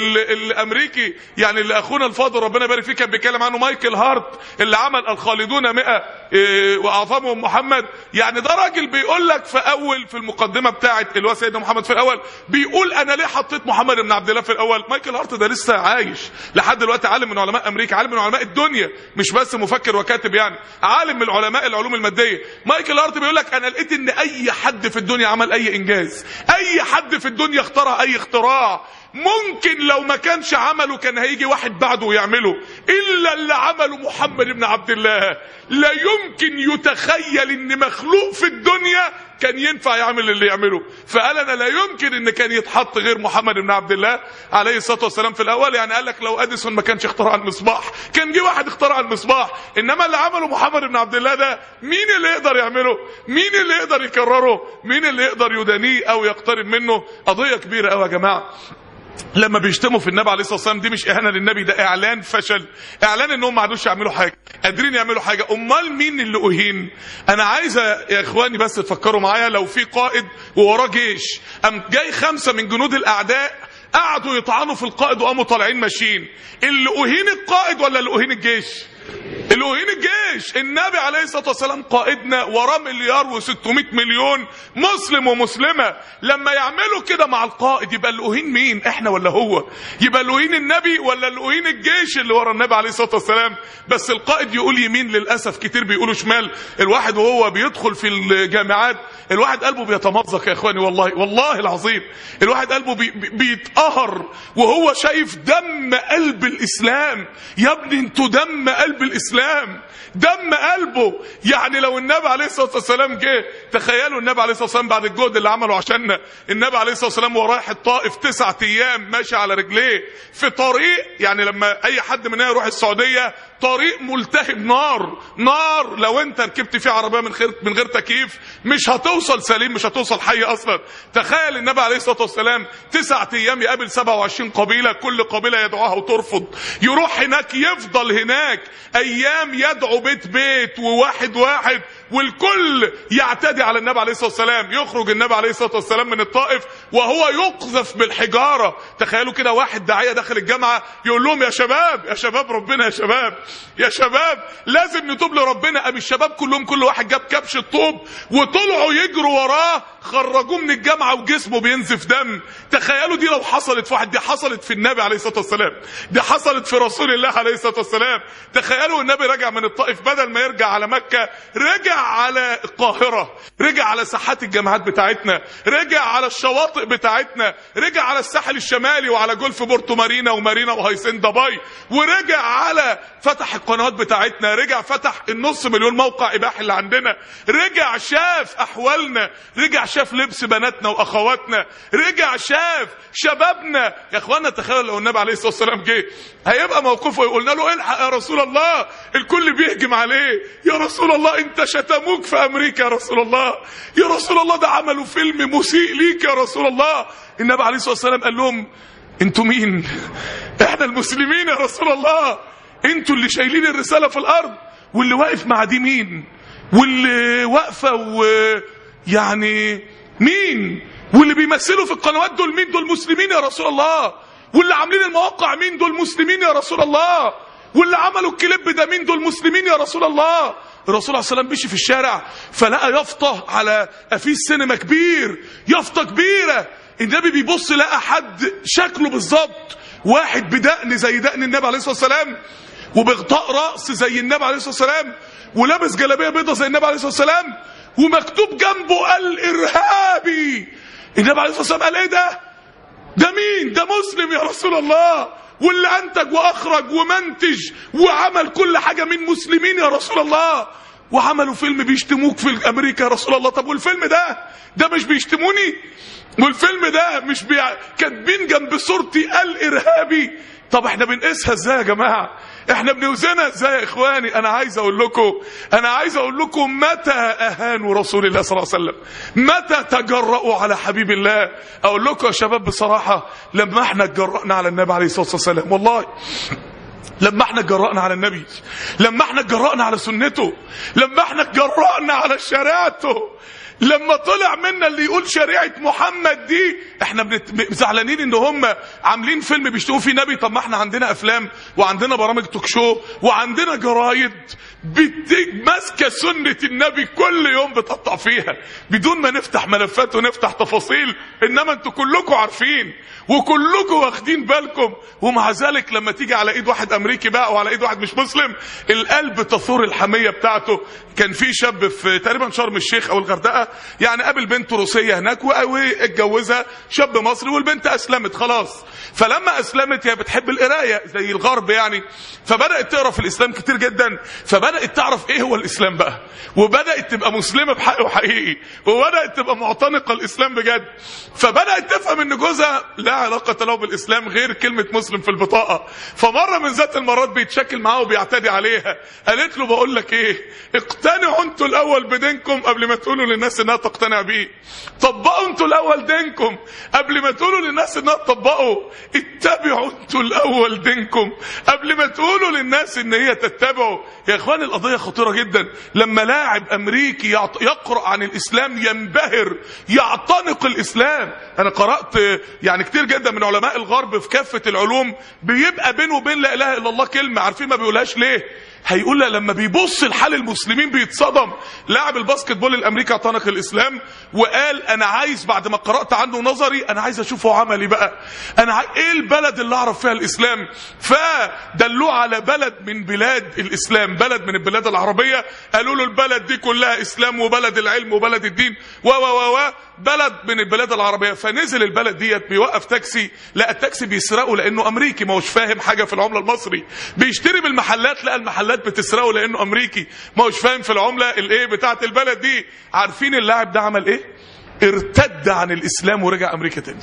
الامريكي يعني اللي اخونا الفاضل ربنا يبارك فيه كان بيتكلم عنه، مايكل هارت اللي عمل الخالدون مئة اه واعظمهم محمد، يعني ده راجل بيقول لك في اول في المقدمة بتاعت اللي هو سيدنا محمد في الاول بيقول انا ليه حطيت محمد بن عبد الله في الاول. مايكل هارت ده لسه عايش لحد دلوقتي، عالم من علماء امريكا، عالم من علماء الدنيا، مش بس مفكر وكاتب، يعني عالم من علماء العلوم المادية. مايكل هارت بيقول لك انا لقيت ان اي حد في الدنيا عمل اي انجاز، اي حد في الدنيا اخترع اي اختراع، ممكن لو ما كانش عمله كان هيجي واحد بعده ويعمله، الا اللي عمله محمد بن عبد الله. لا يمكن يتخيل ان مخلوق في الدنيا كان ينفع يعمل اللي يعمله. فقال انا لا يمكن ان كان يتحط غير محمد بن عبد الله عليه الصلاة والسلام في الاول. يعني قال لك لو اديسون ما كانش اخترع المصباح كان جه واحد اخترع المصباح، انما اللي عمله محمد بن عبد الله ده مين اللي يقدر يعمله؟ مين اللي يقدر يكرره؟ مين اللي يقدر يدانيه او يقترب منه؟ قضية كبيرة قوي يا جماعة. لما بيشتموا في النبي عليه الصلاه والسلام دي مش اهانه للنبي، ده اعلان فشل، اعلان انهم ما عادوش يعملوا حاجه، قادرين يعملوا حاجه. امال مين اللي اهين؟ انا عايز يا اخواني بس تفكروا معايا، لو في قائد ووراه جيش قام جاي خمسه من جنود الاعداء قعدوا يطعنوا في القائد وقاموا طالعين ماشيين، اللي اهين القائد ولا اللي اهين الجيش؟ الوهين الجيش. النبي عليه الصلاة والسلام قائدنا وراه مليار وستمائة مليون مسلم ومسلمة. لما يعملوا كده مع القائد يبقى الوهين مين؟ احنا ولا هو؟ يبقى الوهين النبي ولا الوهين الجيش اللي ورا النبي عليه الصلاة والسلام؟ بس القائد يقول يمين، للأسف كتير بيقولوا شمال. الواحد وهو بيدخل في الجامعات الواحد قلبه بيتمزق يا اخواني، والله والله العظيم الواحد قلبه بي بيتقهر وهو شايف دم قلب الإسلام. يا ابني انتوا دم قلب الإسلام، دم قلبه. يعني لو النبي عليه الصلاة والسلام جه، تخيلوا النبي عليه الصلاة والسلام بعد الجهد اللي عمله عشاننا، النبي عليه الصلاة والسلام وهو رايح الطائف تسعة ايام ماشي على رجليه في طريق، يعني لما اي حد مننا يروح السعودية طريق ملتهب نار نار، لو انت ركبت فيه عربية من غير من غير تكييف مش هتوصل سليم، مش هتوصل حي اصلا. تخيل النبي عليه الصلاة والسلام تسعة ايام يقابل سبعة وعشرين قبيلة، كل قبيلة يدعوها وترفض، يروح هناك يفضل هناك ايام يدعو بيت بيت وواحد واحد، والكل يعتدي على النبي عليه الصلاة والسلام. يخرج النبي عليه الصلاة والسلام من الطائف وهو يقذف بالحجارة. تخيلوا كده واحد داعية داخل الجامعة يقول لهم يا شباب يا شباب ربنا يا شباب يا شباب لازم نتوب لربنا. قام الشباب كلهم كل واحد جاب كبش الطوب وطلعوا يجروا وراه، خرجوه من الجامعة وجسمه بينزف دم. تخيلوا دي لو حصلت في واحد، دي حصلت في النبي عليه الصلاة والسلام، دي حصلت في رسول الله عليه الصلاة والسلام. تخيلوا النبي رجع من الطائف، بدل ما يرجع على مكة رجع على القاهرة، رجع على ساحات الجامعات بتاعتنا، رجع على الشواطئ بتاعتنا، رجع على الساحل الشمالي وعلى جولف بورتو مارينا ومارينا وهايسين دبي، ورجع على فتح القنوات بتاعتنا، رجع فتح النص مليون موقع اباحي اللي عندنا، رجع شاف احوالنا، رجع شاف لبس بناتنا واخواتنا، رجع شاف شبابنا. يا اخوانا تخيل لو النبي عليه الصلاه والسلام جه، هيبقى موقفه يقولنا له الحق يا رسول الله، الكل بيهجم عليه، يا رسول الله انت شتموك في امريكا يا رسول الله، يا رسول الله ده عملوا فيلم مسيء ليك يا رسول الله. النبي عليه الصلاه والسلام قال لهم انتوا مين؟ احنا المسلمين يا رسول الله، انتوا اللي شايلين الرساله في الارض، واللي واقف مع دي مين؟ واللي واقفه ويعني مين؟ واللي بيمثلوا في القنوات دول مين؟ دول مسلمين يا رسول الله. واللي عاملين المواقع مين؟ دول مسلمين يا رسول الله. واللي عملوا الكليب ده مين؟ دول مسلمين يا رسول الله. الرسول عليه الصلاة والسلام مشي في الشارع فلقى يافطة على قفيس سينما كبير، يافطة كبيرة. النبي بيبص لقى حد شكله بالظبط، واحد بدقن زي دقن النبي عليه الصلاة والسلام، وبغطاء رأس زي النبي عليه الصلاة والسلام، ولابس جلابية بيضة زي النبي عليه الصلاة والسلام، ومكتوب جنبه الإرهابي. النبي عليه الصلاة والسلام قال ايه ده؟ ده مين؟ ده مسلم يا رسول الله، واللي انتج واخرج ومنتج وعمل كل حاجة من مسلمين يا رسول الله. وعملوا فيلم بيشتموك في امريكا يا رسول الله. طب والفيلم ده ده مش بيشتموني؟ والفيلم ده مش بي... كاتبين جنب صورتي الارهابي؟ طب احنا بنقيسها ازاي يا جماعه؟ احنا بنوزنها ازاي يا اخواني؟ انا عايز اقول لكم انا عايز اقول لكم متى اهانوا رسول الله صلى الله عليه وسلم؟ متى تجرؤوا على حبيب الله؟ اقول لكم يا شباب بصراحه، لما احنا اتجرأنا على النبي عليه الصلاه والسلام، والله لما احنا اتجرأنا على النبي، لما احنا اتجرأنا على سنته، لما احنا اتجرأنا على شريعته، لما طلع منا اللي يقول شريعة محمد دي، احنا زعلانين ان هم عاملين فيلم بيشتغلوا فيه نبي. طب ما احنا عندنا افلام وعندنا برامج توك شو وعندنا جرايد ماسكه سنة النبي كل يوم بتقطع فيها بدون ما نفتح ملفات ونفتح تفاصيل، انما انتوا كلكم عارفين وكلكم واخدين بالكم. ومع ذلك لما تيجي على ايد واحد امريكي بقى او على ايد واحد مش مسلم، القلب تثور الحمية بتاعته. كان في شاب في تقريبا شرم الشيخ او الغردقة، يعني قابل بنت روسية هناك واتجوزها شاب مصري، والبنت اسلمت خلاص. فلما اسلمت هي بتحب القراية زي الغرب يعني، فبدأت تقرا في الاسلام كتير جدا، فبدأت تعرف ايه هو الاسلام بقى، وبدأت تبقى مسلمة بحق وحقيقي، وبدأت تبقى معتنقة الاسلام بجد. فبدأت تفهم ان جوزها لا علاقة له بالاسلام غير كلمة مسلم في البطاقة. فمرة من ذات المرات بيتشكل معاه وبيعتدي عليها، قالت له بقول لك ايه، اقتنعوا انتوا الاول بدينكم قبل ما تقولوا للناس انها تقتنع بيه، طبقوا انتوا الاول دينكم قبل ما تقولوا للناس انها تطبقوا، اتبعوا انتوا الاول دينكم قبل ما تقولوا للناس ان هي تتبعوا. يا اخوان القضية خطيرة جدا. لما لاعب امريكي يقرأ عن الاسلام ينبهر، يعتنق الاسلام. انا قرأت يعني كتير جدا من علماء الغرب في كافة العلوم بيبقى بينه وبين لا اله الا الله كلمة، عارفين ما بيقولهاش ليه؟ هيقول لما بيبص لحال المسلمين بيتصدم. لاعب الباسكت بول الامريكي اعتنق الاسلام وقال انا عايز بعد ما قرات عنه نظري انا عايز اشوفه عملي بقى، انا عايز ايه البلد اللي اعرف فيها الاسلام. فدلوه على بلد من بلاد الاسلام، بلد من البلاد العربيه، قالوا له البلد دي كلها اسلام وبلد العلم وبلد الدين و و و بلد من البلاد العربيه. فنزل البلد ديت بيوقف تاكسي، لقى التاكسي بيسرقه لانه امريكي ما هوش فاهم حاجه في العمله المصري. بيشتري بالمحلات لقى المحلات بتسرقه لانه امريكي ما هوش فاهم في العمله الايه بتاعه البلد دي. عارفين اللاعب ده عمل ايه؟ ارتد عن الاسلام ورجع امريكا تاني.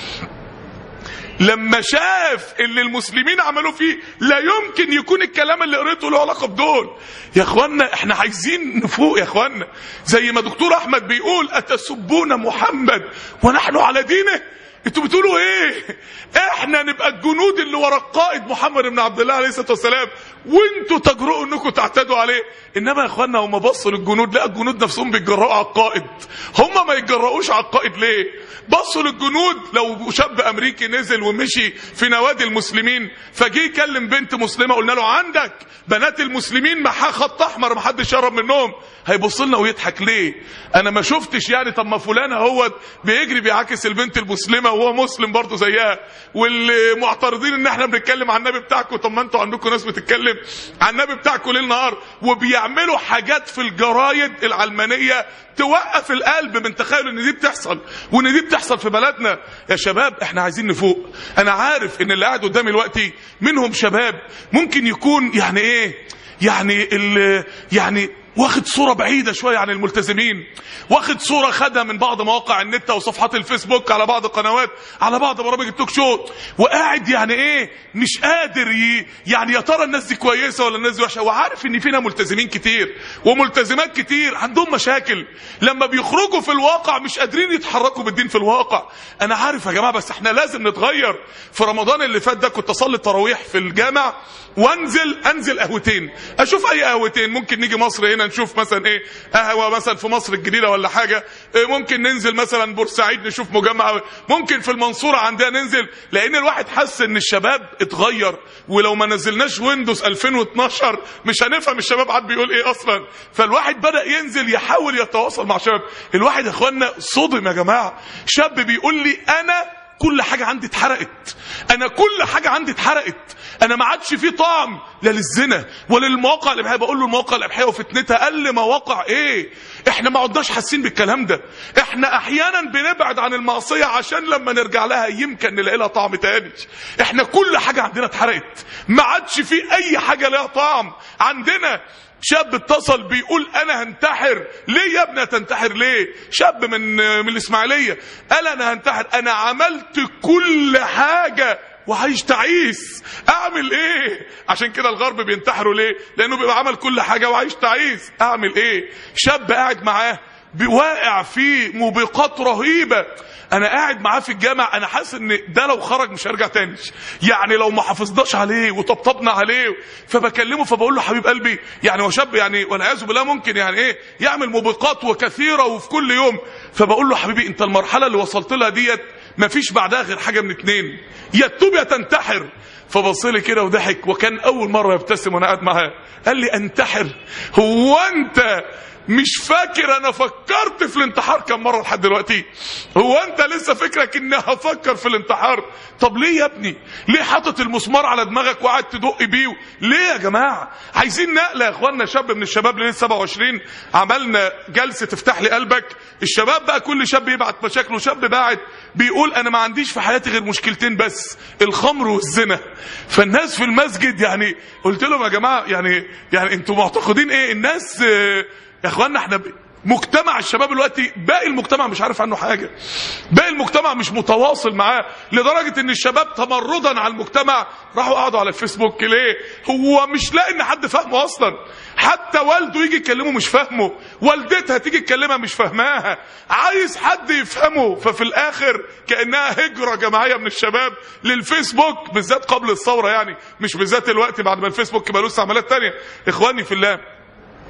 لما شاف اللي المسلمين عملوا فيه لا يمكن يكون الكلام اللي قريته له علاقه بدول. يا اخوانا احنا عايزين نفوق يا اخوانا، زي ما دكتور احمد بيقول اتسبون محمد ونحن على دينه. انتوا بتقولوا ايه؟ احنا نبقى الجنود اللي ورا القائد محمد بن عبد الله عليه الصلاه والسلام وانتوا تجرؤوا انكم تعتدوا عليه. انما يا اخوانا هم بصوا للجنود، لا الجنود نفسهم بيتجرؤوا على القائد، هم ما يتجرؤوش على القائد ليه؟ بصوا للجنود. لو شاب امريكي نزل ومشي في نوادي المسلمين فجي يكلم بنت مسلمه قلنا له عندك بنات المسلمين محا خط احمر ما حدش يقرب منهم، هيبص لنا ويضحك ليه؟ انا ما شفتش يعني. طب ما فلان اهوت بيجري بيعاكس البنت المسلمه وهو مسلم برضه زيها، والمعترضين ان احنا بنتكلم عن النبي بتاعكم. طب ما انتوا عندكم ناس بتتكلم عن النبي بتاعكم ليل نهار وبيعملوا حاجات في الجرايد العلمانيه توقف القلب من تخيل ان دي بتحصل وان دي بتحصل في بلدنا. يا شباب احنا عايزين نفوق. انا عارف ان اللي قاعد قدامي دلوقتي منهم شباب ممكن يكون يعني ايه يعني ال يعني واخد صورة بعيدة شوية عن الملتزمين، واخد صورة خدها من بعض مواقع النت وصفحات الفيسبوك على بعض القنوات على بعض برامج التوك شو، وقاعد يعني ايه مش قادر ي... يعني يا ترى الناس دي كويسة ولا الناس دي وحشة. وعارف ان فينا ملتزمين كتير وملتزمات كتير عندهم مشاكل، لما بيخرجوا في الواقع مش قادرين يتحركوا بالدين في الواقع. انا عارف يا جماعة بس احنا لازم نتغير. في رمضان اللي فات ده كنت اصلي التراويح في الجامع وانزل انزل قهوتين، اشوف اي قهوتين. ممكن نيجي مصر هنا نشوف مثلا ايه قهوه مثلا في مصر الجديده ولا حاجه، ممكن ننزل مثلا بورسعيد نشوف مجمع، ممكن في المنصوره عندنا ننزل. لان الواحد حس ان الشباب اتغير، ولو ما نزلناش ويندوز ألفين واثناشر مش هنفهم الشباب عاد بيقول ايه اصلا. فالواحد بدا ينزل يحاول يتواصل مع شباب. الواحد يا اخوانا صدم يا جماعه. شاب بيقول لي انا كل حاجه عندي اتحرقت، انا كل حاجه عندي اتحرقت، انا ما عادش فيه طعم لا للزنا ولا للمواقع الاباحيه. بقول له المواقع الاباحيه وفتنتها، قال لي مواقع ايه؟ احنا ما عدناش حاسين بالكلام ده، احنا احيانا بنبعد عن المعصيه عشان لما نرجع لها يمكن نلاقي لها طعم تاني. احنا كل حاجه عندنا اتحرقت، ما عادش فيه اي حاجه لها طعم عندنا. شاب اتصل بيقول انا هنتحر. ليه يا ابني تنتحر ليه؟ شاب من من الاسماعيليه قال انا هنتحر، انا عملت كل حاجه وعايش تعيس، اعمل ايه؟ عشان كده الغرب بينتحروا ليه؟ لانه بيبقى عمل كل حاجه وعايش تعيس، اعمل ايه؟ شاب قاعد معاه واقع في موبقات رهيبه، انا قاعد معاه في الجامع، انا حاسس ان ده لو خرج مش هيرجع تاني، يعني لو ما حافظناش عليه وطبطبنا عليه. فبكلمه فبقول له حبيب قلبي، يعني هو شاب يعني والعياذ بالله ممكن يعني ايه يعمل موبقات وكثيره وفي كل يوم. فبقول له حبيبي انت المرحله اللي وصلت لها ديت ما فيش بعدها غير حاجه من اتنين، يا تتوب يا تنتحر. فبص لي كده وضحك، وكان اول مره يبتسم وانا قاعد معاه. قال لي انتحر؟ هو انت مش فاكر انا فكرت في الانتحار كم مره لحد دلوقتي؟ هو انت لسه فكرك اني هفكر في الانتحار؟ طب ليه يا ابني؟ ليه حاطط المسمار على دماغك وقاعد تدق بيه؟ ليه يا جماعه؟ عايزين نقله يا اخوانا. شاب من الشباب ليله سبعة وعشرين عملنا جلسه افتح لي قلبك. الشباب بقى كل شاب يبعت مشاكله. شاب باعت بيقول انا ما عنديش في حياتي غير مشكلتين بس، الخمر والزنا. فالناس في المسجد يعني قلت لهم يا جماعه يعني يعني انتوا معتقدين ايه؟ الناس يا اخوانا احنا مجتمع الشباب دلوقتي باقي المجتمع مش عارف عنه حاجه، باقي المجتمع مش متواصل معاه، لدرجه ان الشباب تمردا على المجتمع راحوا قعدوا على الفيسبوك. ليه؟ هو مش لاقي ان حد فاهمه اصلا، حتى والده يجي يكلمه مش فاهمه، والدتها تيجي تكلمها مش فاهماها، عايز حد يفهمه. ففي الاخر كانها هجره جماعيه من الشباب للفيسبوك، بالذات قبل الثوره يعني، مش بالذات الوقت بعد ما الفيسبوك بقى له استعمالات ثانيه. اخواني في الله،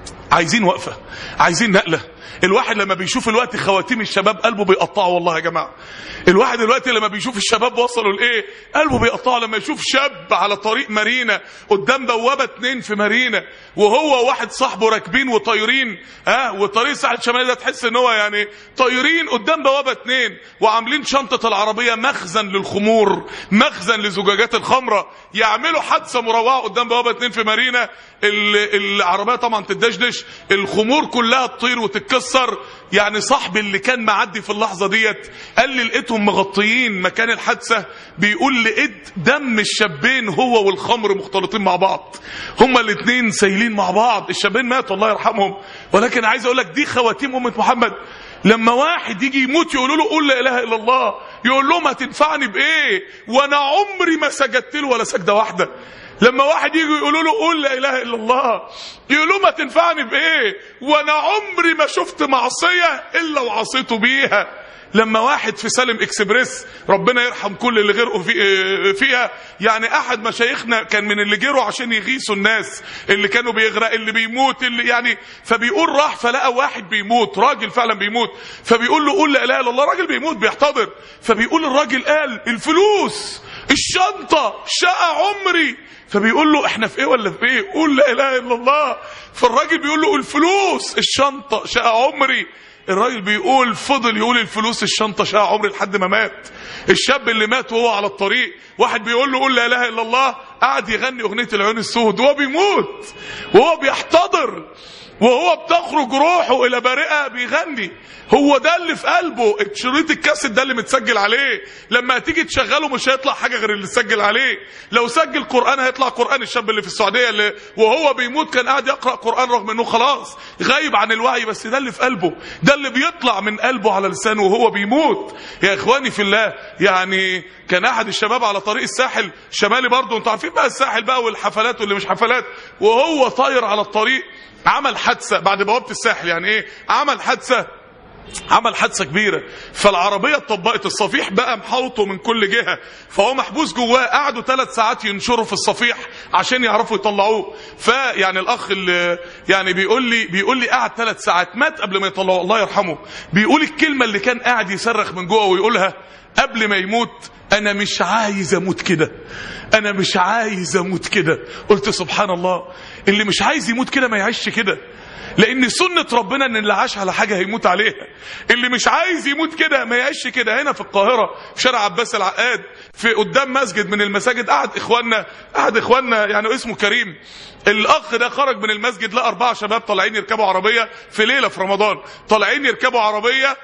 عايزين وقفة، عايزين نقلة. الواحد لما بيشوف الوقت خواتيم الشباب قلبه بيقطعه والله يا جماعة. الواحد الوقت لما بيشوف الشباب وصلوا لايه قلبه بيقطعه. لما يشوف شاب على طريق مارينا قدام بوابة اتنين في مارينا وهو وواحد صاحبه راكبين وطايرين ها وطريق الساحل الشمالي ده تحس ان هو يعني طايرين قدام بوابة اتنين وعاملين شنطة العربية مخزن للخمور، مخزن لزجاجات الخمرة، يعملوا حادثة مروعة قدام بوابة اتنين في مارينا. العربية طبعا تدشدش، الخمور كلها تطير وتتكسر. يعني صاحبي اللي كان معدي في اللحظة ديت قال لي لقيتهم مغطيين مكان الحادثة، بيقول لقيت دم الشابين هو والخمر مختلطين مع بعض، هما الاثنين سايلين مع بعض. الشابين ماتوا الله يرحمهم، ولكن عايز اقول لك دي خواتيم أمة محمد. لما واحد يجي يموت يقولوا له قول لا اله الا الله، يقول لهم هتنفعني بايه وانا عمري ما سجدت له ولا سجدة واحدة. لما واحد يجي يقولوا له قول لا اله الا الله يقول له ما تنفعني بايه وانا عمري ما شفت معصيه الا وعصيته بيها. لما واحد في سالم اكسبريس ربنا يرحم كل اللي غرقوا في فيها، يعني احد مشايخنا كان من اللي جروا عشان يغيثوا الناس اللي كانوا بيغرق اللي بيموت اللي يعني، فبيقول راح فلقى واحد بيموت، راجل فعلا بيموت، فبيقول له قول لا اله الا الله، راجل بيموت بيحتضر. فبيقول الراجل قال الفلوس الشنطه شقى عمري، فبيقول له احنا في ايه ولا في ايه؟ قول لا اله الا الله. فالراجل بيقول له الفلوس الشنطه شقى عمري. الراجل بيقول فضل يقول الفلوس الشنطه شقى عمري لحد ما مات. الشاب اللي مات وهو على الطريق واحد بيقول له قول لا اله الا الله، قعد يغني اغنيه العيون السود وهو بيموت وهو بيحتضر وهو بتخرج روحه الى بارئه بيغني. هو ده اللي في قلبه. شريط الكاسيت ده اللي متسجل عليه، لما تيجي تشغله مش هيطلع حاجه غير اللي سجل عليه. لو سجل قران هيطلع قران. الشاب اللي في السعوديه اللي وهو بيموت كان قاعد يقرا قران رغم انه خلاص غايب عن الوعي، بس ده اللي في قلبه، ده اللي بيطلع من قلبه على لسانه وهو بيموت. يا اخواني في الله، يعني كان احد الشباب على طريق الساحل الشمالي برضه، انتوا عارفين بقى الساحل بقى والحفلات واللي مش حفلات، وهو طاير على الطريق عمل حادثه بعد بوابه الساحل. يعني ايه عمل حادثه؟ عمل حادثه كبيره، فالعربيه اتطبقت، الصفيح بقى محوطه من كل جهه، فهو محبوس جواه. قعدوا ثلاث ساعات ينشروا في الصفيح عشان يعرفوا يطلعوه. فيعني الاخ اللي يعني بيقول لي بيقول لي قعد ثلاث ساعات، مات قبل ما يطلعوه الله يرحمه. بيقول الكلمه اللي كان قاعد يصرخ من جوه ويقولها قبل ما يموت: انا مش عايز اموت كده، انا مش عايز اموت كده. قلت سبحان الله، اللي مش عايز يموت كده ما يعيش كده، لان سنة ربنا ان اللي عاش على حاجة هيموت عليها. اللي مش عايز يموت كده ما يعيش كده. هنا في القاهرة في شارع عباس العقاد في قدام مسجد من المساجد قعد اخواننا قعد اخواننا يعني اسمه كريم. الاخ ده خرج من المسجد لقى اربعة شباب طالعين يركبوا عربية في ليلة في رمضان، طالعين يركبوا عربية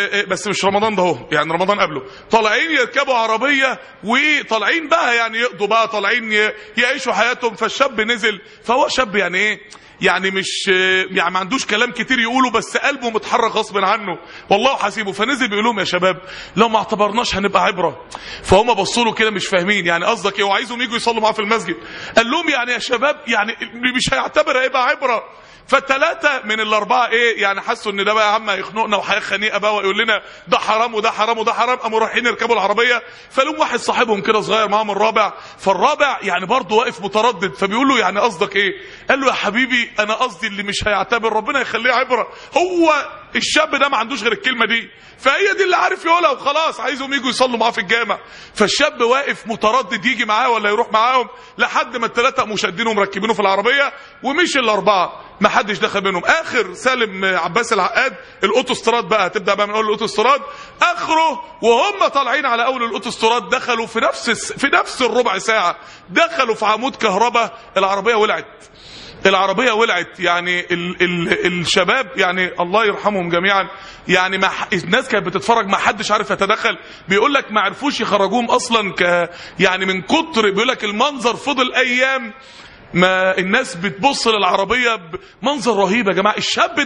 بس مش رمضان ده هو، يعني رمضان قبله، طالعين يركبوا عربية وطالعين بقى يعني يقضوا بقى، طالعين يعيشوا حياتهم. فالشاب نزل، فهو شاب يعني ايه يعني مش يعني ما عندوش كلام كتير يقوله، بس قلبه متحرك غصب عنه والله حسيبه. فنزل بيقول لهم يا شباب لو ما اعتبرناش هنبقى عبره. فهم بصوا له كده مش فاهمين يعني قصدك ايه، وعايزهم يجوا يصلوا معاه في المسجد. قال لهم يعني يا شباب يعني مش هيعتبر هيبقى عبره. فالثلاثه من الاربعه ايه يعني حسوا ان ده بقى يا عم هيخنقنا وحياه خنيقه بقى ويقول لنا ده حرام وده حرام وده حرام. قاموا رايحين يركبوا العربيه، فلهم واحد صاحبهم كده صغير معاهم الرابع، فالرابع يعني برضه واقف متردد، فبيقول له يعني قصدك ايه؟ قال له يا حبيبي انا قصدي اللي مش هيعتبر ربنا يخليه عبره. هو الشاب ده ما عندوش غير الكلمه دي، فهي دي اللي عارف يقولها وخلاص، عايزهم يجوا يصلوا معاه في الجامع. فالشاب واقف متردد يجي معاه ولا يروح معاهم، لحد ما الثلاثه مشدينه ومركبينه في العربيه، ومش الاربعه ما حدش دخل منهم. اخر سالم عباس العقاد الاوتوستراد بقى، تبدا بقى من اول الاوتوستراد اخره، وهم طالعين على اول الاوتوستراد دخلوا في نفس في نفس الربع ساعه دخلوا في عمود كهرباء، العربيه ولعت. العربيه ولعت يعني ال ال الشباب يعني الله يرحمهم جميعا، يعني ما الناس كانت بتتفرج ما حدش عارف يتدخل. بيقول لك ما عرفوش يخرجوهم اصلا ك يعني من كتر، بيقول لك المنظر فضل ايام ما الناس بتبص للعربيه بمنظر رهيب. يا جماعه الشاب ده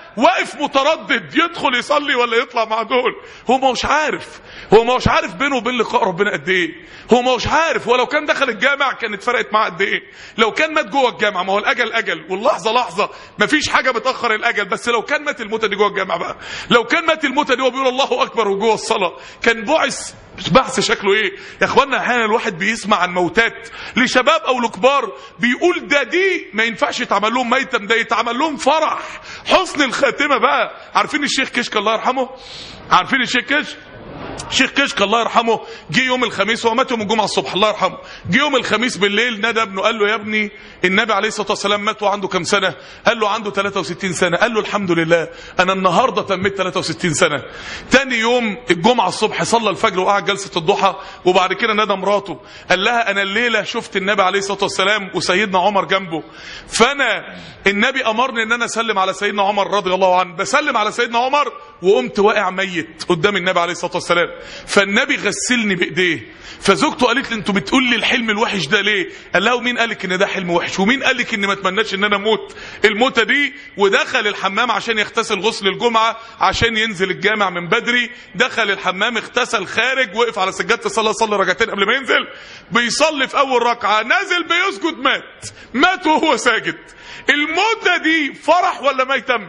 واقف متردد يدخل يصلي ولا يطلع مع دول. هو مش عارف، هو مش عارف بينه وبين لقاء ربنا قد ايه. هو مش عارف، ولو كان دخل الجامع كانت فرقت معاه قد ايه. لو كان مات جوه الجامع، ما هو الاجل اجل واللحظه لحظه، مفيش حاجه بتاخر الاجل. بس لو كان مات الموتة دي جوه الجامع بقى، لو كان مات الموتة دي وبيقول الله اكبر وجوه الصلاه، كان بعث بحث شكله ايه يا اخوانا. احيانا الواحد بيسمع عن موتات لشباب او لكبار بيقول ده دي ما ينفعش يتعمل لهم ميتم، ده يتعمل لهم فرح، حسن الخاتمه بقى. عارفين الشيخ كشك الله يرحمه؟ عارفين الشيخ كشك؟ شيخ كشك الله يرحمه جه يوم الخميس، هو مات يوم الجمعه الصبح الله يرحمه. جه يوم الخميس بالليل نادى ابنه قال له يا ابني النبي عليه الصلاه والسلام مات وعنده كام سنه؟ قال له عنده ثلاثة وستين سنه. قال له الحمد لله انا النهارده تميت ثلاثة وستين سنه. تاني يوم الجمعه الصبح صلى الفجر وقعد جلسه الضحى، وبعد كده نادى مراته قال لها انا الليله شفت النبي عليه الصلاه والسلام وسيدنا عمر جنبه، فانا النبي امرني ان انا اسلم على سيدنا عمر رضي الله عنه. بسلم على سيدنا عمر وقمت واقع ميت قدام النبي عليه الصلاه والسلام، فالنبي غسلني بايديه. فزوجته قالت لي انتوا بتقول لي الحلم الوحش ده ليه؟ قال لها ومين قالك ان ده حلم وحش؟ ومين قالك ان ما اتمناش ان انا اموت الموتة دي؟ ودخل الحمام عشان يغتسل غسل الجمعه عشان ينزل الجامع من بدري. دخل الحمام اغتسل خارج، وقف على سجاده الصلاه صلى ركعتين قبل ما ينزل. بيصلي في اول ركعه نازل بيسجد مات، مات وهو ساجد. الموتة دي فرح ولا ميتم؟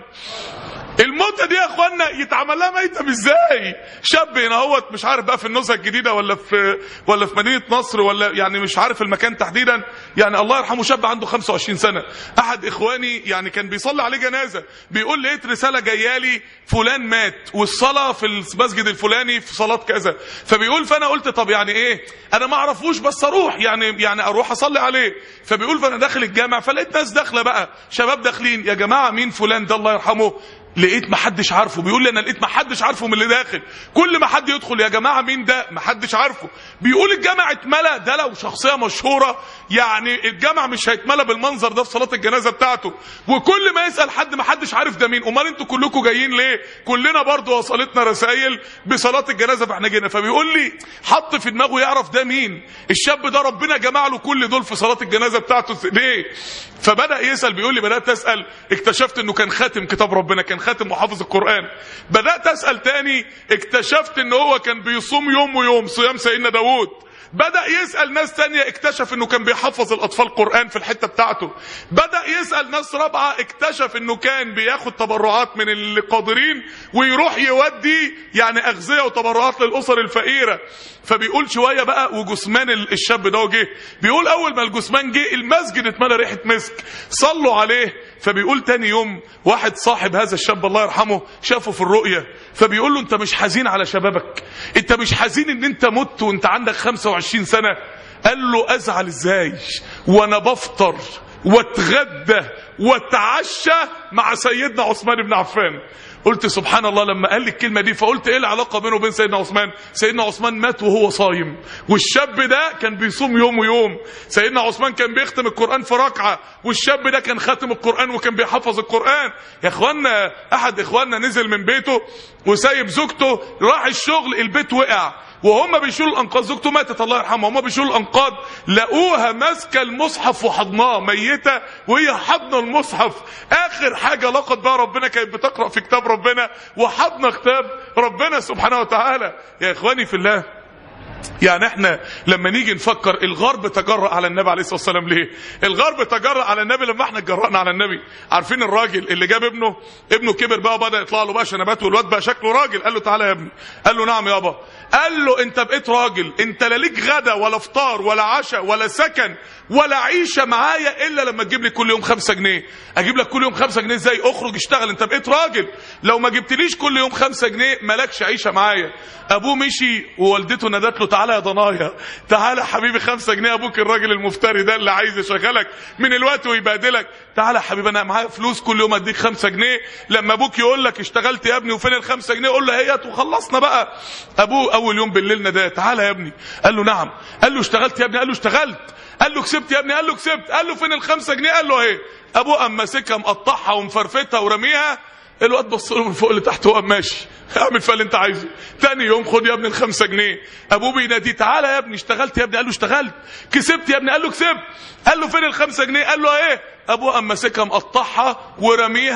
الموتة دي يا اخوانا يتعمل لها ميتم ازاي؟ شاب هنا اهوت مش عارف بقى في النزهه الجديده ولا في ولا في مدينه نصر ولا يعني مش عارف المكان تحديدا، يعني الله يرحمه شاب عنده خمسة وعشرين سنه. احد اخواني يعني كان بيصلي عليه جنازه، بيقول لقيت رساله جايه لي فلان مات والصلاه في المسجد الفلاني في صلاه كذا. فبيقول فانا قلت طب يعني ايه؟ انا ما اعرفوش بس اروح يعني يعني اروح اصلي عليه. فبيقول فانا داخل الجامع فلقيت ناس داخله بقى، شباب داخلين، يا جماعه مين فلان ده الله يرحمه؟ لقيت ما حدش عارفه. بيقول لي انا لقيت ما حدش عارفه من اللي داخل، كل ما حد يدخل يا جماعه مين ده؟ ما حدش عارفه. بيقول الجامع اتملى، ده لو شخصيه مشهوره يعني الجامع مش هيتملى بالمنظر ده في صلاه الجنازه بتاعته. وكل ما يسال حد ما حدش عارف ده مين. امال انتوا كلكم جايين ليه؟ كلنا برضو وصلتنا رسائل بصلاه الجنازه فاحنا جينا. فبيقول لي حط في دماغه يعرف ده مين الشاب ده، ربنا جمع له كل دول في صلاه الجنازه بتاعته ليه؟ فبدا يسال. بيقول لي بدات اسال اكتشفت انه كان خاتم كتاب ربنا، كان خاتم محافظ القرآن. بدأت أسأل تاني اكتشفت ان هو كان بيصوم يوم ويوم صيام سيدنا داود. بدأ يسأل ناس تانية اكتشف انه كان بيحفظ الاطفال قرآن في الحتة بتاعته. بدأ يسأل ناس رابعة اكتشف انه كان بياخد تبرعات من القادرين ويروح يودي يعني اغذية وتبرعات للاسر الفقيرة. فبيقول شوية بقى وجثمان الشاب ده جه. بيقول اول ما الجثمان جه المسجد اتملى ريحة مسك، صلوا عليه. فبيقول تاني يوم واحد صاحب هذا الشاب الله يرحمه شافه في الرؤية، فبيقول له انت مش حزين على شبابك؟ انت مش حزين ان انت مت وانت عندك خمسة وعشرين سنة؟ قال له ازعل ازاي وانا بفطر واتغدى واتعشى مع سيدنا عثمان بن عفان. قلت سبحان الله لما قال لي الكلمه دي، فقلت ايه العلاقه بينه وبين سيدنا عثمان؟ سيدنا عثمان مات وهو صايم، والشاب ده كان بيصوم يوم ويوم. سيدنا عثمان كان بيختم القران في ركعه، والشاب ده كان خاتم القران وكان بيحفظ القران. يا اخوانا احد اخواننا نزل من بيته وسايب زوجته راح الشغل، البيت وقع وهم بيشيلوا الانقاض، زوجته ماتت الله يرحمها، هم بيشيلوا الانقاض لقوها ماسكه المصحف وحضناه ميته وهي حضنه المصحف. اخر حاجه لقت بها ربنا كانت بتقرا في كتاب ربنا وحضنه كتاب ربنا سبحانه وتعالى. يا اخواني في الله، يعني احنا لما نيجي نفكر الغرب تجرأ على النبي عليه الصلاه والسلام ليه؟ الغرب تجرأ على النبي لما احنا اتجرأنا على النبي. عارفين الراجل اللي جاب ابنه، ابنه كبر بقى وبدا يطلع له بقى شنبات والواد بقى شكله راجل، قال له تعالى يا ابني. قال له نعم يابا. قال له انت بقيت راجل، انت لا ليك غدا ولا فطار ولا عشاء ولا سكن ولا عيشه معايا الا لما تجيب لي كل يوم خمسة جنيه. اجيب لك كل يوم خمسة جنيه ازاي؟ اخرج اشتغل، انت بقيت راجل. لو ما جبتليش كل يوم خمسة جنيه مالكش عيشه معايا. ابوه مشي ووالدته نادت له تعالى يا ضنايا، تعالى حبيبي خمسة جنيه، ابوك الراجل المفتري ده اللي عايز يشغلك من الوقت ويبادلك، تعالى يا حبيبي انا معايا فلوس كل يوم اديك خمسة جنيه. لما ابوك يقول لك اشتغلت يا ابني وفين الخمسة جنيه قول له هيت وخلصنا بقى. ابوه اول يوم بالليل ناداه تعالى يا ابني. قال له نعم. قال له اشتغلت يا ابني؟ قال له اشتغلت. قال له كسبت يا ابني؟ قال له كسبت. قال له فين الخمسة جنيه؟ قال له اهي. ابوه قام ماسكها مقطعها ومفرفتها ورميها. الواد بص له من فوق لتحت وقام ماشي، اعمل فيها اللي انت عايزه. تاني يوم خد يا ابني الخمسة جنيه. ابوه بيناديه تعالى يا ابني اشتغلت يا ابني؟ قال له اشتغلت. كسبت يا ابني؟ قال له كسبت. قال له فين الخمسة جنيه؟ قال له ايه. ابوه قام ماسكها مقطعها ورميها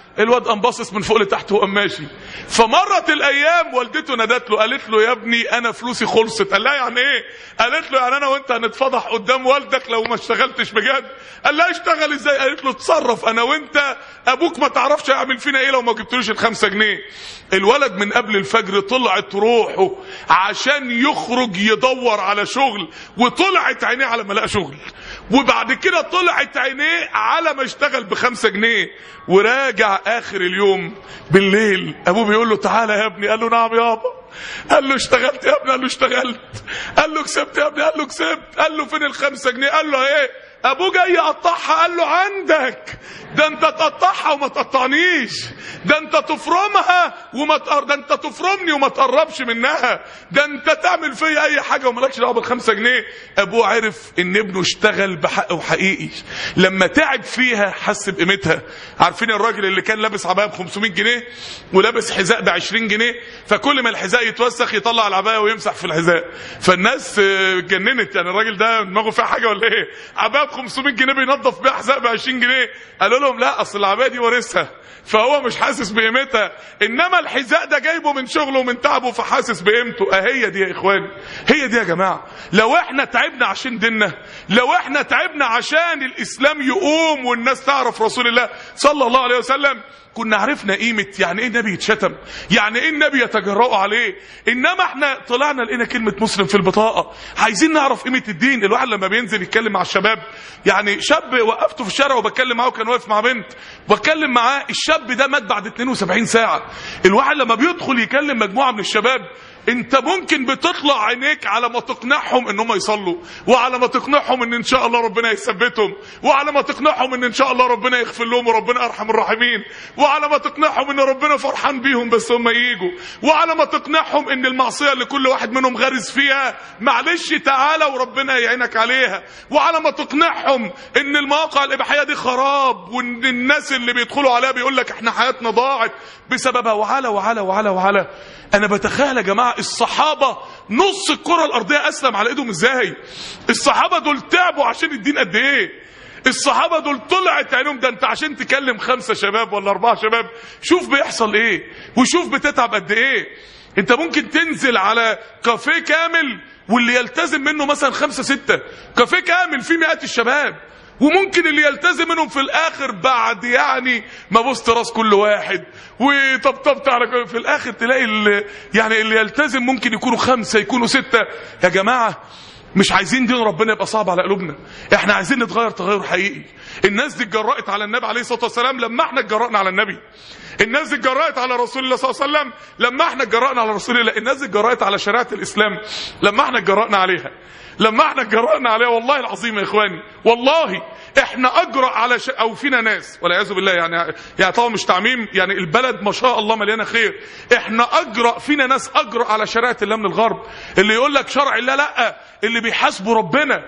الواد قام باصص من فوق لتحت وقام ماشي. فمرت الايام والدته نادت له قالت له يا ابني انا فلوسي خلصت. قال لها يعني ايه؟ قالت له يعني انا وانت هنتفضح قدام والدك لو ما اشتغلتش بجد. قال لها اشتغل ازاي؟ قالت له اتصرف انا وانت، ابوك ما تعرفش يعمل فينا ايه لو ما جبتلوش الخمسة جنيه. الولد من قبل الفجر طلعت روحه عشان يخرج يدور على شغل، وطلعت عينيه على ما لقى شغل، وبعد كده طلعت عينيه على ما اشتغل بخمسة جنيه. وراجع اخر اليوم بالليل ابوه بيقول له تعالى يا ابني. قال له نعم يابا. قال له اشتغلت يا ابني؟ قال له اشتغلت. قال له كسبت يا ابني؟ قال له كسبت. قال له فين الخمسة جنيه؟ قال له ايه؟ ابوه جاي يقطعها. قال له عندك، ده انت تقطعها وما تقطعنيش، ده انت تفرمها وما تقر... ده انت تفرمني وما تقربش منها، ده انت تعمل فيا اي حاجه ومالكش دعوه بالخمسة جنيه. ابوه عرف ان ابنه اشتغل بحق وحقيقي، لما تعب فيها حس بقيمتها. عارفين الراجل اللي كان لابس عبايه ب خمسمية جنيه ولابس حذاء ب عشرين جنيه، فكل ما الحذاء يتوسخ يطلع العبايه ويمسح في الحذاء، فالناس اتجننت يعني الراجل ده دماغه فيها حاجه ولا ايه؟ عبايه ب خمسمية جنيه بينظف بيها حذاء ب عشرين جنيه. قالوا لهم لا اصل العبايه دي وارثها فهو مش حاسس بقيمتها، انما الحذاء ده جايبه من شغله ومن تعبه فحاسس بقيمته. اهي دي يا اخواني، هي دي يا جماعه. لو احنا تعبنا عشان ديننا، لو احنا تعبنا عشان الاسلام يقوم والناس تعرف رسول الله صلى الله عليه وسلم، كنا عرفنا قيمة يعني ايه النبي يتشتم، يعني ايه النبي يتجرأوا عليه. انما احنا طلعنا لقينا كلمة مسلم في البطاقة. عايزين نعرف قيمة الدين. الواحد لما بينزل يتكلم مع الشباب، يعني شاب وقفته في الشارع وبتكلم معاه وكان واقف مع بنت وبتكلم معاه، الشاب ده مات بعد اتنين وسبعين ساعة. الواحد لما بيدخل يكلم مجموعة من الشباب، انت ممكن بتطلع عينيك على ما تقنعهم ان هم يصلوا، وعلى ما تقنعهم ان ان شاء الله ربنا يثبتهم، وعلى ما تقنعهم ان ان شاء الله ربنا يغفر لهم وربنا ارحم الراحمين، وعلى ما تقنعهم ان ربنا فرحان بيهم بس هم ييجوا، وعلى ما تقنعهم ان المعصيه اللي كل واحد منهم غارز فيها معلش تعالى وربنا يعينك عليها، وعلى ما تقنعهم ان المواقع الاباحيه دي خراب، وان الناس اللي بيدخلوا عليها بيقول لك احنا حياتنا ضاعت بسببها، وعلى وعلى وعلى وعلى. انا بتخيل يا جماعه الصحابه نص الكره الارضيه اسلم على ايدهم ازاي. الصحابه دول تعبوا عشان الدين قد ايه. الصحابه دول طلعت عينهم. ده انت عشان تكلم خمسه شباب ولا اربعه شباب شوف بيحصل ايه، وشوف بتتعب قد ايه. انت ممكن تنزل على كافيه كامل واللي يلتزم منه مثلا خمسه سته، كافيه كامل فيه مئات الشباب، وممكن اللي يلتزم منهم في الاخر بعد يعني ما بوست راس كل واحد وطبطبت على في الاخر تلاقي اللي يعني اللي يلتزم ممكن يكونوا خمسه يكونوا سته. يا جماعه مش عايزين دين ربنا يبقى صعب على قلوبنا، احنا عايزين نتغير تغير حقيقي. الناس دي اتجرأت على النبي عليه الصلاه والسلام لما احنا اتجرأنا على النبي. الناس دي اتجرأت على رسول الله صلى الله عليه وسلم لما احنا اتجرأنا على رسول الله. الناس دي اتجرأت على شريعه الاسلام لما احنا اتجرأنا عليها، لما احنا اتجرأنا عليها. والله العظيم يا اخواني، والله احنا اجرأ على ش... او فينا ناس والعياذ بالله يعني يعني طبعا مش تعميم، يعني البلد ما شاء الله مليانه خير، احنا اجرأ فينا ناس اجرأ على شريعه الله من الغرب. اللي يقول لك شرع الله لا، اللي بيحاسبوا ربنا،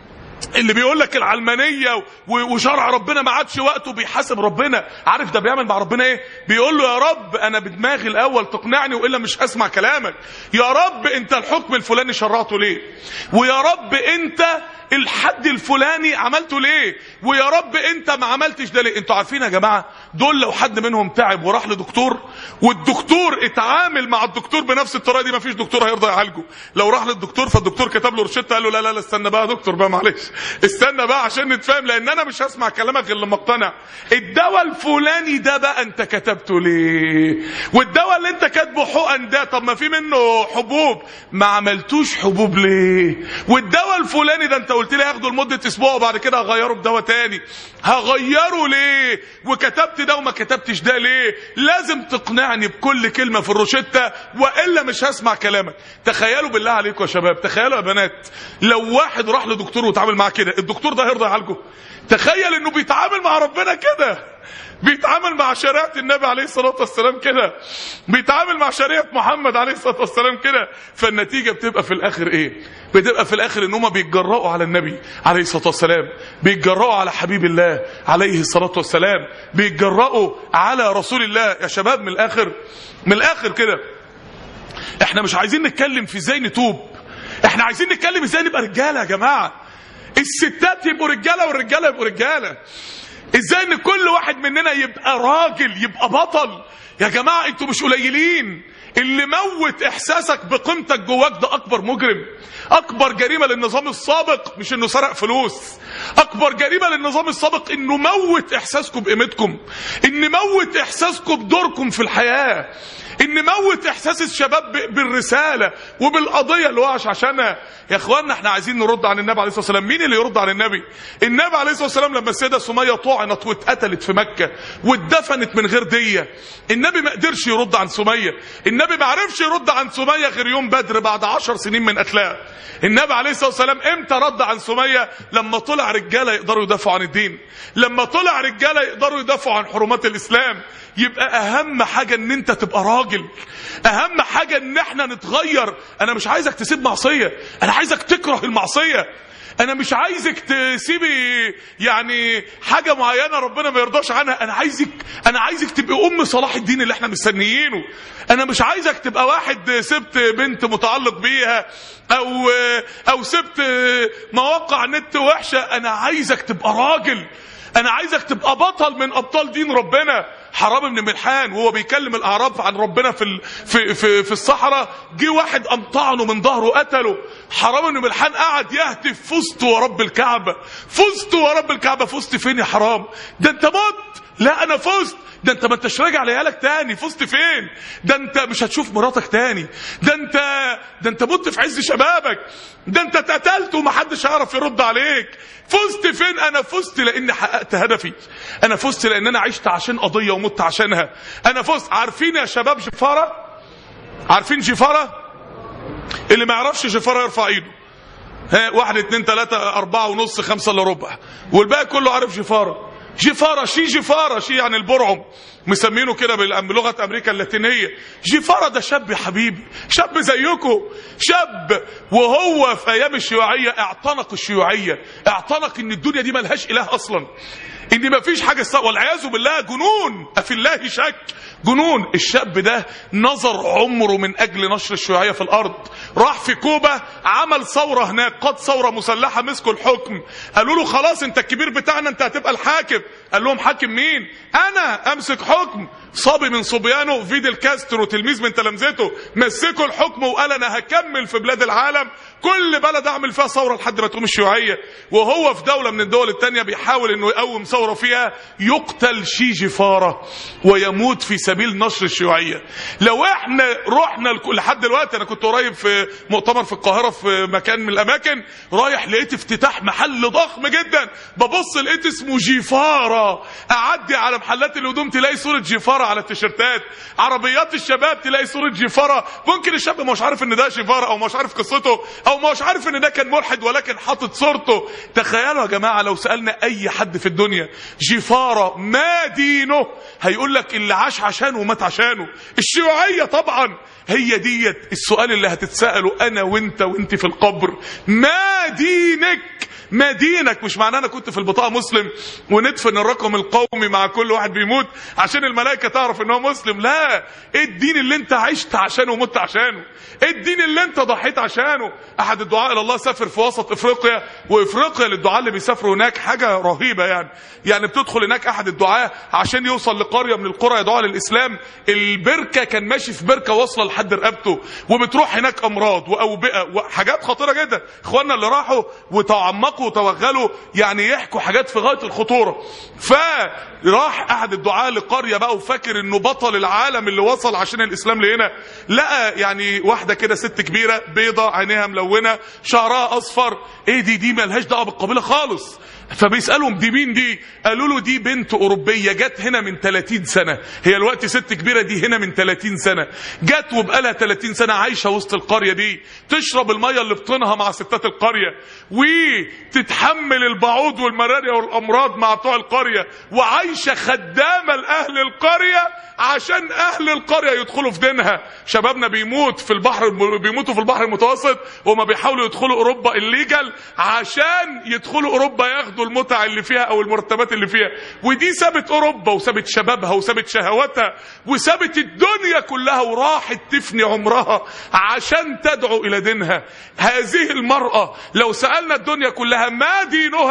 اللي بيقول لك العلمانيه وشرع ربنا ما عادش وقته بيحاسب ربنا. عارف ده بيعمل مع ربنا ايه؟ بيقول له يا رب انا بدماغي الاول تقنعني والا مش هسمع كلامك. يا رب انت الحكم الفلاني شرعته ليه؟ ويا رب انت الحد الفلاني عملته ليه؟ ويا رب انت ما عملتش ده ليه؟ انتوا عارفين يا جماعه دول لو حد منهم تعب وراح لدكتور والدكتور اتعامل مع الدكتور بنفس الطريقه دي، ما فيش دكتور هيرضى يعالجه. لو راح للدكتور فالدكتور كتب له روشته قال له لا لا لا استنى بقى يا دكتور بقى معلش استنى بقى عشان نتفاهم، لان انا مش هسمع كلامك غير لما اقتنع. الدواء الفلاني ده بقى انت كتبته ليه؟ والدواء اللي انت كاتبه حقن ده طب ما في منه حبوب ما عملتوش حبوب ليه؟ والدواء الفلاني ده انت قلت لي هاخده لمده اسبوع وبعد كده هغيره بدواء تاني، هغيره ليه؟ وكتبت ده وما كتبتش ده ليه؟ لازم تقنعني بكل كلمه في الروشته والا مش هسمع كلامك. تخيلوا بالله عليكم يا شباب، تخيلوا يا بنات لو واحد راح لدكتور وتعامل معاه كده، الدكتور ده هيرضى يعالجه؟ تخيل انه بيتعامل مع ربنا كده، بيتعامل مع شريعه النبي عليه الصلاه والسلام كده، بيتعامل مع شريعه محمد عليه الصلاه والسلام كده. فالنتيجه بتبقى في الاخر ايه؟ بتبقى في الاخر ان هم بيتجرأوا على النبي عليه الصلاه والسلام، بيتجرأوا على حبيب الله عليه الصلاه والسلام، بيتجرأوا على رسول الله. يا شباب من الاخر من الاخر كده احنا مش عايزين نتكلم في ازاي نتوب، احنا عايزين نتكلم ازاي نبقى رجاله. يا جماعه الستات يبقوا رجاله والرجاله يبقوا رجاله. ازاي ان كل واحد مننا يبقى راجل، يبقى بطل. يا جماعة انتوا مش قليلين. اللي موت احساسك بقيمتك جواك ده اكبر مجرم. اكبر جريمة للنظام السابق مش انه سرق فلوس، اكبر جريمة للنظام السابق انه موت احساسكم بقيمتكم، ان موت احساسكم بدوركم في الحياة، ان موت احساس الشباب بالرسالة وبالقضية اللي هو عاش عشانها. يا اخوانا احنا عايزين نرد عن النبي عليه الصلاة والسلام. مين اللي يرد عن النبي؟ النبي عليه الصلاة والسلام لما السيدة سمية طعنت واتقتلت في مكة واتدفنت من غير دية، النبي ما قدرش يرد عن سمية. النبي ما عرفش يرد عن سمية غير يوم بدر بعد عشر سنين من قتلها. النبي عليه الصلاة والسلام امتى رد عن سمية؟ لما طلع رجالة يقدروا يدافعوا عن الدين، لما طلع رجالة يقدروا يدافعوا عن حرمات الإسلام. يبقى اهم حاجة ان انت تبقى راجل، اهم حاجة ان احنا نتغير. انا مش عايزك تسيب معصية، انا عايزك تكره المعصية. انا مش عايزك تسيبي يعني حاجة معينة ربنا ما يرضاش عنها. انا عايزك انا عايزك تبقى ام صلاح الدين اللي احنا مستنيينه. انا مش عايزك تبقى واحد سبت بنت متعلق بيها او او سبت مواقع نت وحشة. انا عايزك تبقى راجل، انا عايزك تبقى بطل من ابطال دين ربنا. حرام بن ملحان وهو بيكلم الاعراب عن ربنا في في في, في الصحراء، جه واحد قام طعنه من ظهره قتله. حرام بن ملحان قعد يهتف فزت ورب الكعبه، فزت ورب الكعبه. فزت فين يا حرام؟ ده انت مت. لا انا فزت. ده انت ما انتش راجع لعيالك تاني. فزت فين؟ ده انت مش هتشوف مراتك تاني. ده انت ده انت مت في عز شبابك. ده انت اتقتلت ومحدش هيعرف يرد عليك. فزت فين؟ انا فزت لاني حققت هدفي. انا فزت لان انا عشت عشان قضية ومت عشانها. انا فزت. عارفين يا شباب جفارة؟ عارفين جفارة؟ اللي ما يعرفش جفارة يرفع ايده. ها، واحد اتنين تلاتة اربعة ونص خمسة الا ربع، والباقي كله عارف جفارة. جفارة شي جفارة شي يعني البرعم، مسمينه كده بلغة امريكا اللاتينية. جفارة ده شاب يا حبيبي، شاب زيكم، شاب وهو في ايام الشيوعية اعتنق الشيوعية، اعتنق ان الدنيا دي ملهاش اله اصلا، ان مفيش حاجة سوا، والعياذ بالله جنون، افي الله شك، جنون. الشاب ده نظر عمره من اجل نشر الشيوعية في الارض. راح في كوبا عمل ثورة هناك، قاد ثورة مسلحة، مسكوا الحكم، قالوا له خلاص انت الكبير بتاعنا، انت هتبقى الحاكم. قال لهم حاكم مين؟ انا امسك حكم. صبي من صبيانه فيدل كاسترو تلميذ من تلامذته مسكوا الحكم وقال انا هكمل في بلاد العالم، كل بلد اعمل فيها ثوره لحد ما تقوم الشيوعيه. وهو في دوله من الدول الثانيه بيحاول انه يقوم ثوره فيها، يقتل شي جفاره ويموت في سبيل نشر الشيوعيه. لو احنا رحنا لحد دلوقتي، انا كنت قريب في مؤتمر في القاهره في مكان من الاماكن، رايح لقيت افتتاح محل ضخم جدا، ببص لقيت اسمه جفاره. اعدي على محلات الهدوم تلاقي صوره جفاره على التيشيرتات، عربيات الشباب تلاقي صوره جفاره. ممكن الشاب مش عارف ان ده جفاره، او مش عارف قصته، او مش عارف ان ده كان ملحد ولكن حاطط صورته. تخيلوا يا جماعه لو سالنا اي حد في الدنيا جفاره ما دينه، هيقول لك اللي عاش عشانه ومات عشانه، الشيوعيه طبعا. هي ديت السؤال اللي هتتساله انا وانت وانت في القبر، ما دينك؟ ما دينك؟ مش معناه انا كنت في البطاقه مسلم وندفن الرقم القومي مع كل واحد بيموت عشان الملائكه تعرف ان هو مسلم. لا، ايه الدين اللي انت عشت عشانه ومت عشانه؟ ايه الدين اللي انت ضحيت عشانه؟ احد الدعاء الى الله سافر في وسط افريقيا، وافريقيا للدعاء اللي بيسافروا هناك حاجه رهيبه يعني يعني بتدخل هناك احد الدعاء عشان يوصل لقريه من القرى يدعوا للاسلام، البركه كان ماشي في بركه واصله لحد رقبته، وبتروح هناك امراض واوبئه وحاجات خطيره جدا. اخواننا اللي راحوا وتعمقوا وتوغلوا يعني يحكوا حاجات في غايه الخطوره. فراح احد الدعاء لقريه بقى وفاكر انه بطل العالم اللي وصل عشان الاسلام لهنا، لقى يعني واحده كده ست كبيره بيضه عينيها ملونه شعرها اصفر. ايه دي؟ دي مالهاش دعوه بالقبيله خالص. فبيسالهم دي مين دي؟ قالوا له دي بنت اوروبيه جت هنا من ثلاثين سنه، هي الوقت ست كبيره دي هنا من ثلاثين سنه، جت وبقالها ثلاثين سنه عايشه وسط القريه دي، تشرب الميه اللي بطنها مع ستات القريه، وتتحمل البعوض والملاريا والامراض مع بتوع القريه، وعايشه خدامه لاهل القريه عشان اهل القريه يدخلوا في دينها. شبابنا بيموت في البحر، بيموتوا في البحر المتوسط وما بيحاولوا يدخلوا اوروبا الليجل عشان يدخلوا اوروبا ياخدوا المتع اللي فيها او المرتبات اللي فيها. ودي سابت اوروبا وسابت شبابها وسابت شهواتها وسابت الدنيا كلها وراحت تفني عمرها عشان تدعو الى دينها. هذه المرأة لو سألنا الدنيا كلها ما دينها،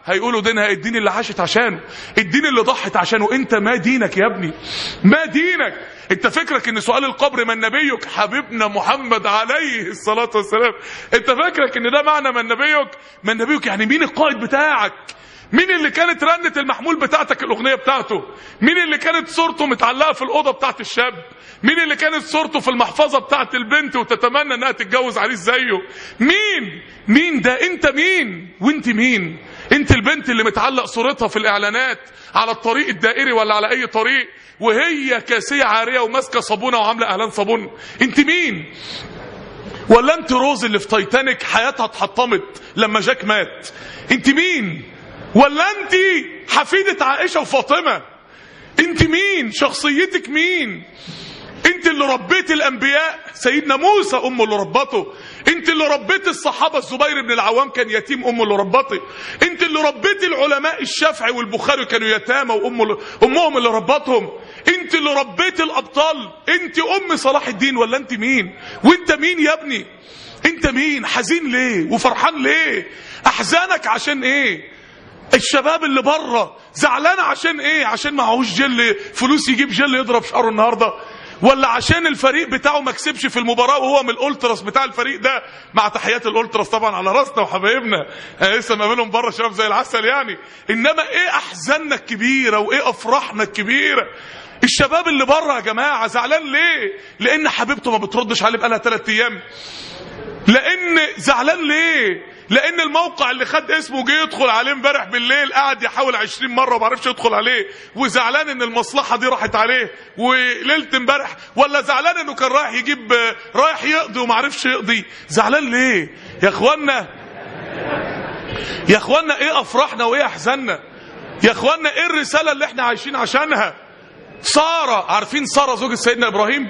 هيقولوا دينها الدين اللي عاشت عشانه، الدين اللي ضحت عشانه. انت ما دينك يا ابني؟ ما دينك؟ انت فكرك ان سؤال القبر من نبيك؟ حبيبنا محمد عليه الصلاة والسلام. انت فكرك ان ده معنى من نبيك؟ من نبيك يعني مين القائد بتاعك؟ مين اللي كانت رنة المحمول بتاعتك الأغنية بتاعته؟ مين اللي كانت صورته متعلقة في الأوضة بتاعت الشاب؟ مين اللي كانت صورته في المحفظة بتاعت البنت وتتمنى انها تتجوز عريس زيه؟ مين؟ مين ده؟ انت مين؟ وانت مين؟ انت البنت اللي متعلق صورتها في الإعلانات على الطريق الدائري ولا على أي طريق وهي كاسية عارية وماسكة صابونة وعاملة إعلان صابون؟ انت مين؟ ولا انت روز اللي في تايتانيك حياتها اتحطمت لما جاك مات؟ انت مين؟ ولا انت حفيدة عائشة وفاطمة؟ انت مين؟ شخصيتك مين؟ انت اللي ربيت الانبياء، سيدنا موسى امه اللي ربته. انت اللي ربيت الصحابة، الزبير بن العوام كان يتيم امه اللي ربته. انت اللي ربيت العلماء، الشافعي والبخاري كانوا يتامى وامه امهم اللي ربتهم. انت اللي ربيت الابطال، انت ام صلاح الدين. ولا انت مين؟ وانت مين يا ابني؟ انت مين؟ حزين ليه وفرحان ليه؟ احزانك عشان ايه؟ الشباب اللي بره زعلان عشان ايه؟ عشان معهوش جل فلوس يجيب جل يضرب شعره النهارده؟ ولا عشان الفريق بتاعه ما كسبش في المباراه وهو من الالتراس بتاع الفريق ده؟ مع تحيات الالتراس طبعا على راسنا وحبايبنا، لسه ما بينهم بره شباب زي العسل يعني. انما ايه احزاننا الكبيره وايه افراحنا الكبيره؟ الشباب اللي بره يا جماعه زعلان ليه؟ لان حبيبته ما بتردش عليه بقالها ثلاث ايام. لان زعلان ليه؟ لان الموقع اللي خد اسمه جه يدخل عليه امبارح بالليل، قعد يحاول عشرين مره وما عرفش يدخل عليه، وزعلان ان المصلحه دي راحت عليه وليله امبارح. ولا زعلان انه كان رايح يجيب رايح يقضي وما عرفش يقضي؟ زعلان ليه يا اخوانا؟ يا اخوانا ايه افراحنا وايه احزاننا؟ يا اخوانا ايه الرساله اللي احنا عايشين عشانها؟ ساره، عارفين ساره زوجة سيدنا ابراهيم؟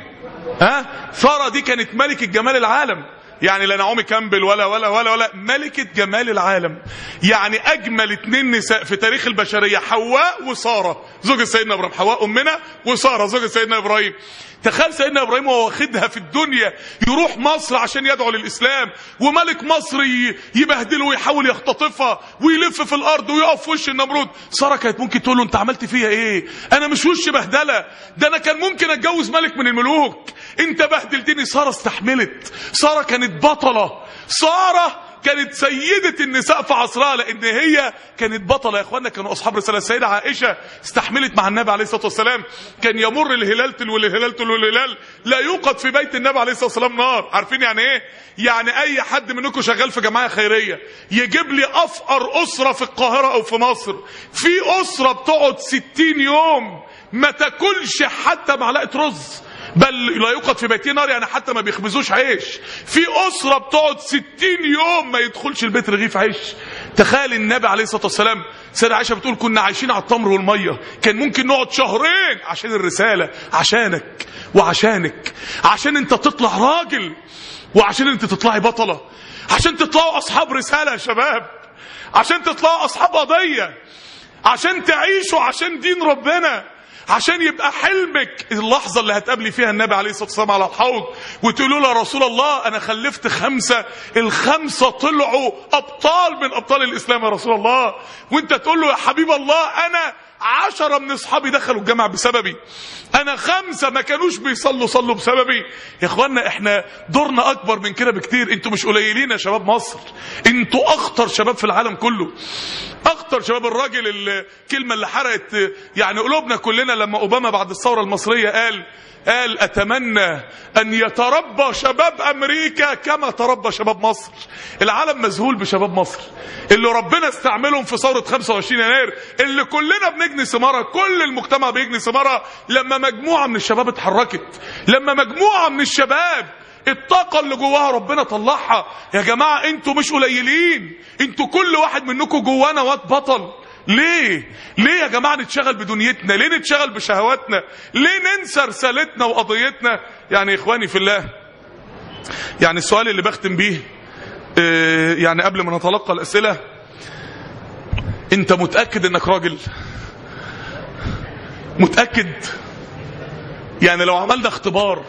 ها؟ ساره دي كانت ملكة جمال العالم، يعني لا نعومي كامبل ولا ولا ولا ولا ملكة جمال العالم. يعني اجمل اتنين نساء في تاريخ البشرية، حواء وسارة زوجة سيدنا ابراهيم. حواء امنا وسارة زوجة سيدنا ابراهيم. تخيل سيدنا ابراهيم وهو واخدها في الدنيا يروح مصر عشان يدعو للاسلام، وملك مصر يبهدله ويحاول يختطفها ويلف في الارض ويقف في وش النمرود. ساره كانت ممكن تقول له انت عملت فيا ايه؟ انا مش وش بهدله، ده انا كان ممكن اتجوز ملك من الملوك، انت بهدلتني. ساره استحملت، ساره كانت بطله، ساره كانت سيدة النساء في عصرها، لان هي كانت بطلة. يا اخوانا كانوا اصحاب رسالة. السيدة عائشة استحملت مع النبي عليه الصلاة والسلام، كان يمر الهلال تلو الهلال تلو الهلال لا يوقد في بيت النبي عليه الصلاة والسلام نار. عارفين يعني ايه؟ يعني اي حد منكم شغال في جماعة خيرية يجيب لي افقر اسرة في القاهرة او في مصر، في اسرة بتقعد ستين يوم ما تاكلش حتى معلقة رز، بل لا يوقد في بيتين نار، يعني حتى ما بيخبزوش عيش. في أسرة بتقعد ستين يوم ما يدخلش البيت رغيف عيش. تخيل النبي عليه الصلاة والسلام، سيدة عائشة بتقول كنا عايشين على التمر والمية، كان ممكن نقعد شهرين عشان الرسالة، عشانك وعشانك، عشان انت تطلع راجل، وعشان انت تطلعي بطلة، عشان تطلعوا أصحاب رسالة يا شباب، عشان تطلعوا أصحاب قضية، عشان تعيشوا عشان دين ربنا، عشان يبقى حلمك اللحظة اللي هتقابلي فيها النبي عليه الصلاة والسلام على الحوض وتقولوا له يا رسول الله أنا خلفت خمسة، الخمسة طلعوا أبطال من أبطال الإسلام يا رسول الله، وانت تقول له يا حبيب الله أنا عشرة من أصحابي دخلوا الجامعة بسببي، أنا خمسة ما كانوش بيصلوا صلوا بسببي. يا إخوانا إحنا دورنا أكبر من كده بكتير، انتوا مش قليلين يا شباب مصر، انتوا أخطر شباب في العالم كله، أخطر شباب. الراجل الكلمة اللي حرقت يعني قلوبنا كلنا لما أوباما بعد الثورة المصرية قال قال أتمنى أن يتربى شباب أمريكا كما تربى شباب مصر. العالم مذهول بشباب مصر اللي ربنا استعملهم في ثورة خمسة وعشرين يناير، اللي كلنا بنجني ثمارها، كل المجتمع بيجني ثمارها لما مجموعة من الشباب اتحركت، لما مجموعة من الشباب الطاقة اللي جواها ربنا طلعها. يا جماعة انتوا مش قليلين، انتوا كل واحد منكم جوانا واد بطل. ليه ليه يا جماعة نتشغل بدنيتنا؟ ليه نتشغل بشهواتنا؟ ليه ننسى رسالتنا وقضيتنا؟ يعني اخواني في الله، يعني السؤال اللي بختم بيه اه يعني قبل ما نتلقى الاسئلة، انت متأكد انك راجل؟ متأكد؟ يعني لو عملنا اختبار،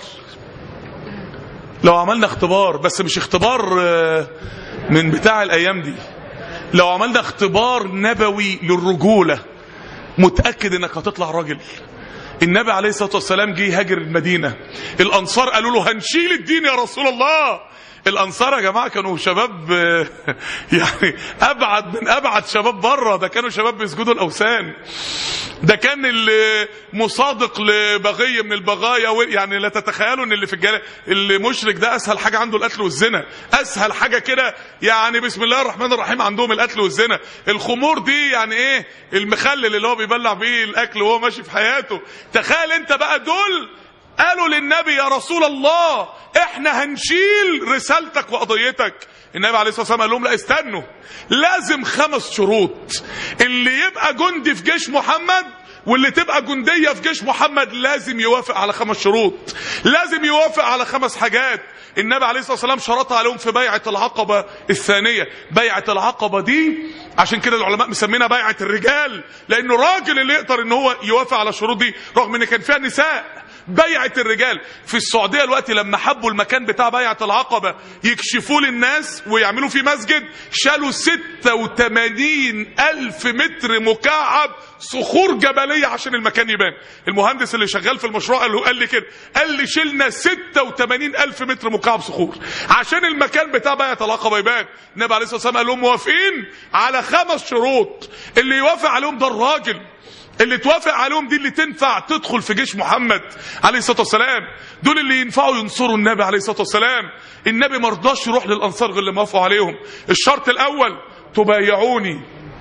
لو عملنا اختبار بس مش اختبار اه من بتاع الايام دي، لو عملنا اختبار نبوي للرجولة متأكد انك هتطلع راجل. النبي عليه الصلاة والسلام جه يهاجر المدينة، الأنصار قالوا له هنشيل الدين يا رسول الله. الأنصار يا جماعة كانوا شباب يعني أبعد من أبعد شباب بره، ده كانوا شباب بيسجدوا الأوثان، ده كان اللي مصادق لبغي من البغايا، يعني لا تتخيلوا ان اللي في الجل... اللي مشرك ده اسهل حاجه عنده القتل والزنا، اسهل حاجه كده يعني بسم الله الرحمن الرحيم عندهم القتل والزنا. الخمور دي يعني ايه؟ المخلل اللي هو بيبلع بيه الاكل وهو ماشي في حياته. تخيل انت بقى دول قالوا للنبي يا رسول الله احنا هنشيل رسالتك وقضيتك. النبي عليه الصلاة والسلام قال لهم لا استنوا، لازم خمس شروط. اللي يبقى جندي في جيش محمد واللي تبقى جندية في جيش محمد لازم يوافق على خمس شروط، لازم يوافق على خمس حاجات. النبي عليه الصلاة والسلام شرطها عليهم في بيعة العقبة الثانية. بيعة العقبة دي عشان كده العلماء مسمينها بيعة الرجال، لانه راجل اللي يقدر ان هو يوافق على الشروط دي رغم ان كان فيها نساء. بيعة الرجال في السعودية الوقت لما حبوا المكان بتاع بيعة العقبة يكشفوه للناس ويعملوا فيه مسجد، شالوا ستة وثمانين ألف متر مكعب صخور جبلية عشان المكان يبان. المهندس اللي شغال في المشروع قال له قال لي كده، قال لي شلنا ستة وثمانين ألف متر مكعب صخور عشان المكان بتاع بيعة العقبة يبان. النبي عليه الصلاة والسلام قال لهم موافقين على خمس شروط، اللي يوافق عليهم ده الراجل، اللي توافق عليهم دي اللي تنفع تدخل في جيش محمد عليه الصلاة والسلام، دول اللي ينفعوا ينصروا النبي عليه الصلاة والسلام. النبي ما رضاش يروح للأنصار غير لما وافقوا عليهم. الشرط الأول تبايعوني،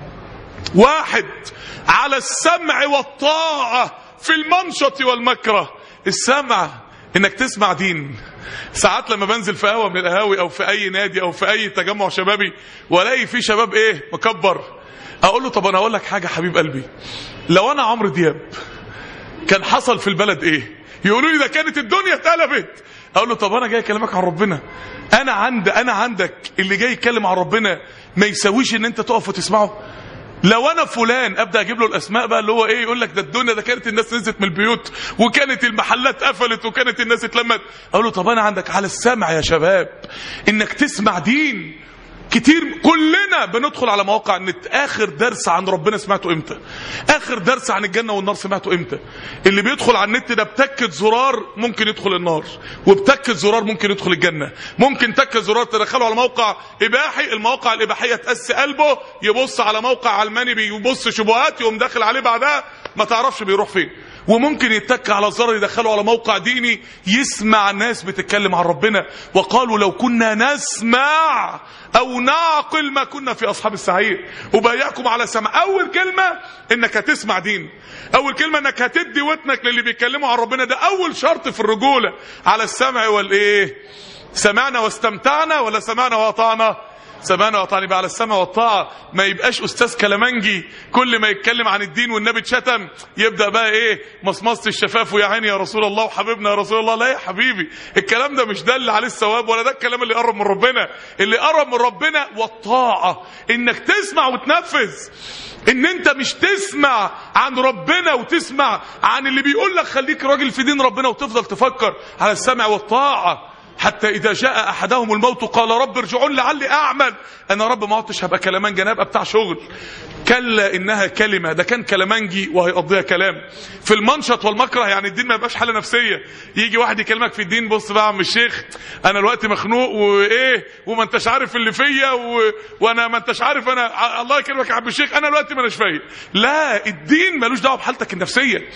واحد على السمع والطاعة في المنشط والمكره. السمع انك تسمع دين. ساعات لما بنزل في قهوة من القهاوي او في اي نادي او في اي تجمع شبابي والاقي في شباب ايه مكبر، اقول له طب انا اقول لك حاجة حبيب قلبي، لو انا عمرو دياب كان حصل في البلد ايه؟ يقولوا لي ده كانت الدنيا اتقلبت. اقول له طب انا جاي اكلمك عن ربنا، انا عند انا عندك اللي جاي يتكلم عن ربنا ما يسويش ان انت تقف وتسمعه؟ لو انا فلان ابدا اجيب له الاسماء بقى اللي هو ايه، يقول لك ده الدنيا ده كانت الناس نزلت من البيوت وكانت المحلات قفلت وكانت الناس اتلمت. اقول له طب انا عندك على السمع يا شباب انك تسمع دين. كتير كلنا بندخل على مواقع النت، اخر درس عن ربنا سمعته امتى؟ اخر درس عن الجنة والنار سمعته امتى؟ اللي بيدخل على النت ده بتكة زرار ممكن يدخل النار، وبتكة زرار ممكن يدخل الجنة. ممكن تكة زرار تدخله على موقع اباحي، المواقع الاباحية تقسي قلبه يبص على موقع علماني بيبص شبهات يقوم داخل عليه بعدها ما تعرفش بيروح فين. وممكن يتك على الزر يدخله على موقع ديني يسمع ناس بتتكلم عن ربنا، وقالوا لو كنا نسمع او نعقل ما كنا في اصحاب السعير. وبايعكم على سمع. اول كلمة انك هتسمع دين، اول كلمة انك هتدي ودنك للي بيتكلموا عن ربنا، ده اول شرط في الرجولة. على السمع والايه؟ سمعنا واستمتعنا ولا سمعنا واطعنا؟ سمعنا وطاعنا. يبقى على السمع والطاعه، ما يبقاش استاذ كلامنجي كل ما يتكلم عن الدين والنبي اتشتم يبدا بقى ايه مصمصه الشفاف ويا عيني يا رسول الله وحبيبنا يا رسول الله. لا يا حبيبي، الكلام ده مش ده اللي عليه الثواب ولا ده الكلام اللي يقرب من ربنا. اللي يقرب من ربنا والطاعه انك تسمع وتنفذ، ان انت مش تسمع عن ربنا وتسمع عن اللي بيقول لك خليك راجل في دين ربنا وتفضل تفكر. على السمع والطاعه حتى إذا جاء أحدهم الموت قال رب ارجعون لعلي أعمل. أنا رب ما عدتش هبقى كلامنجي، أنا هبقى بتاع شغل. كلا إنها كلمة، ده كان كلامنجي وهيقضيها كلام. في المنشط والمكره يعني الدين ما يبقاش حالة نفسية. يجي واحد يكلمك في الدين، بص بقى يا عم الشيخ أنا الوقت مخنوق وإيه وما أنتش عارف اللي فيا و... وأنا ما أنتش عارف أنا الله يكرمك يا عم الشيخ أنا الوقت ما أناش فايق. لا، الدين ملوش دعوة بحالتك النفسية.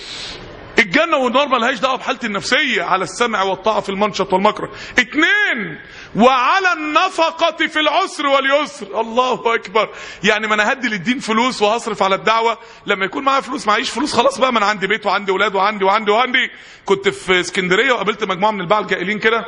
الجنة والنار ملهاش دعوة بحالتي النفسية. على السمع والطاعة في المنشط والمكره. اتنين، وعلى النفقة في العسر واليسر. الله أكبر. يعني ما أنا هدي للدين فلوس وهصرف على الدعوة لما يكون معايا فلوس. معيش فلوس خلاص بقى، ما أنا عندي بيت وعندي أولاد وعندي وعندي وعندي. كنت في اسكندرية وقابلت مجموعة من الباعة الجائلين كده،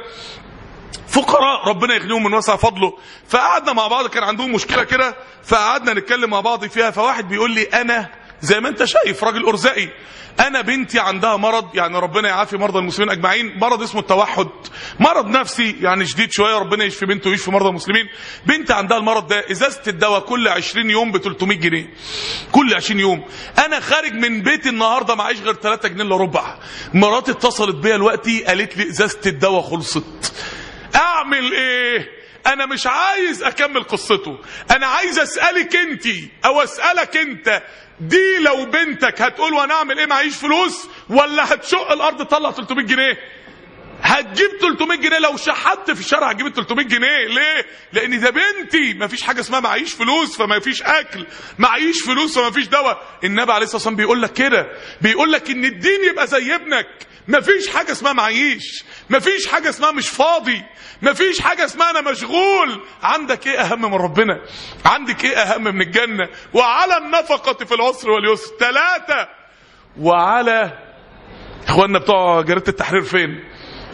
فقراء ربنا يغنيهم من وسع فضله. فقعدنا مع بعض، كان عندهم مشكلة كده فقعدنا نتكلم مع بعض فيها. فواحد بيقول لي أنا زي ما انت شايف راجل أرزقي، انا بنتي عندها مرض، يعني ربنا يعافي مرضى المسلمين اجمعين، مرض اسمه التوحد، مرض نفسي يعني شديد شويه، ربنا يشفي بنته ويشفي مرضى المسلمين. بنتي عندها المرض ده، ازازه الدواء كل عشرين يوم ب ثلاثمية جنيه، كل عشرين يوم. انا خارج من بيتي النهارده معيش غير ثلاثة جنيه الا ربع. مراتي اتصلت بيا دلوقتي قالت لي ازازه الدواء خلصت. اعمل ايه؟ انا مش عايز اكمل قصته، انا عايز اسالك انت او اسالك انت، دي لو بنتك هتقول وانا اعمل ايه معيش فلوس، ولا هتشق الارض تطلع ثلاثمية جنيه؟ هتجيب ثلاثمية جنيه. لو شحت في الشارع هتجيب ثلاثمية جنيه. ليه؟ لان ده بنتي. مفيش حاجه اسمها معيش فلوس فما فيش اكل، معيش فلوس فما فيش دواء. النبي عليه الصلاه والسلام بيقول لك كده، بيقول لك ان الدين يبقى زي ابنك. مفيش حاجه اسمها معيش، مفيش حاجه اسمها مش فاضي، مفيش حاجه اسمها انا مشغول. عندك ايه اهم من ربنا؟ عندك ايه اهم من الجنه؟ وعلى النفقه في العسر واليسر. ثلاثه، وعلى اخواننا بتوع جريده التحرير فين؟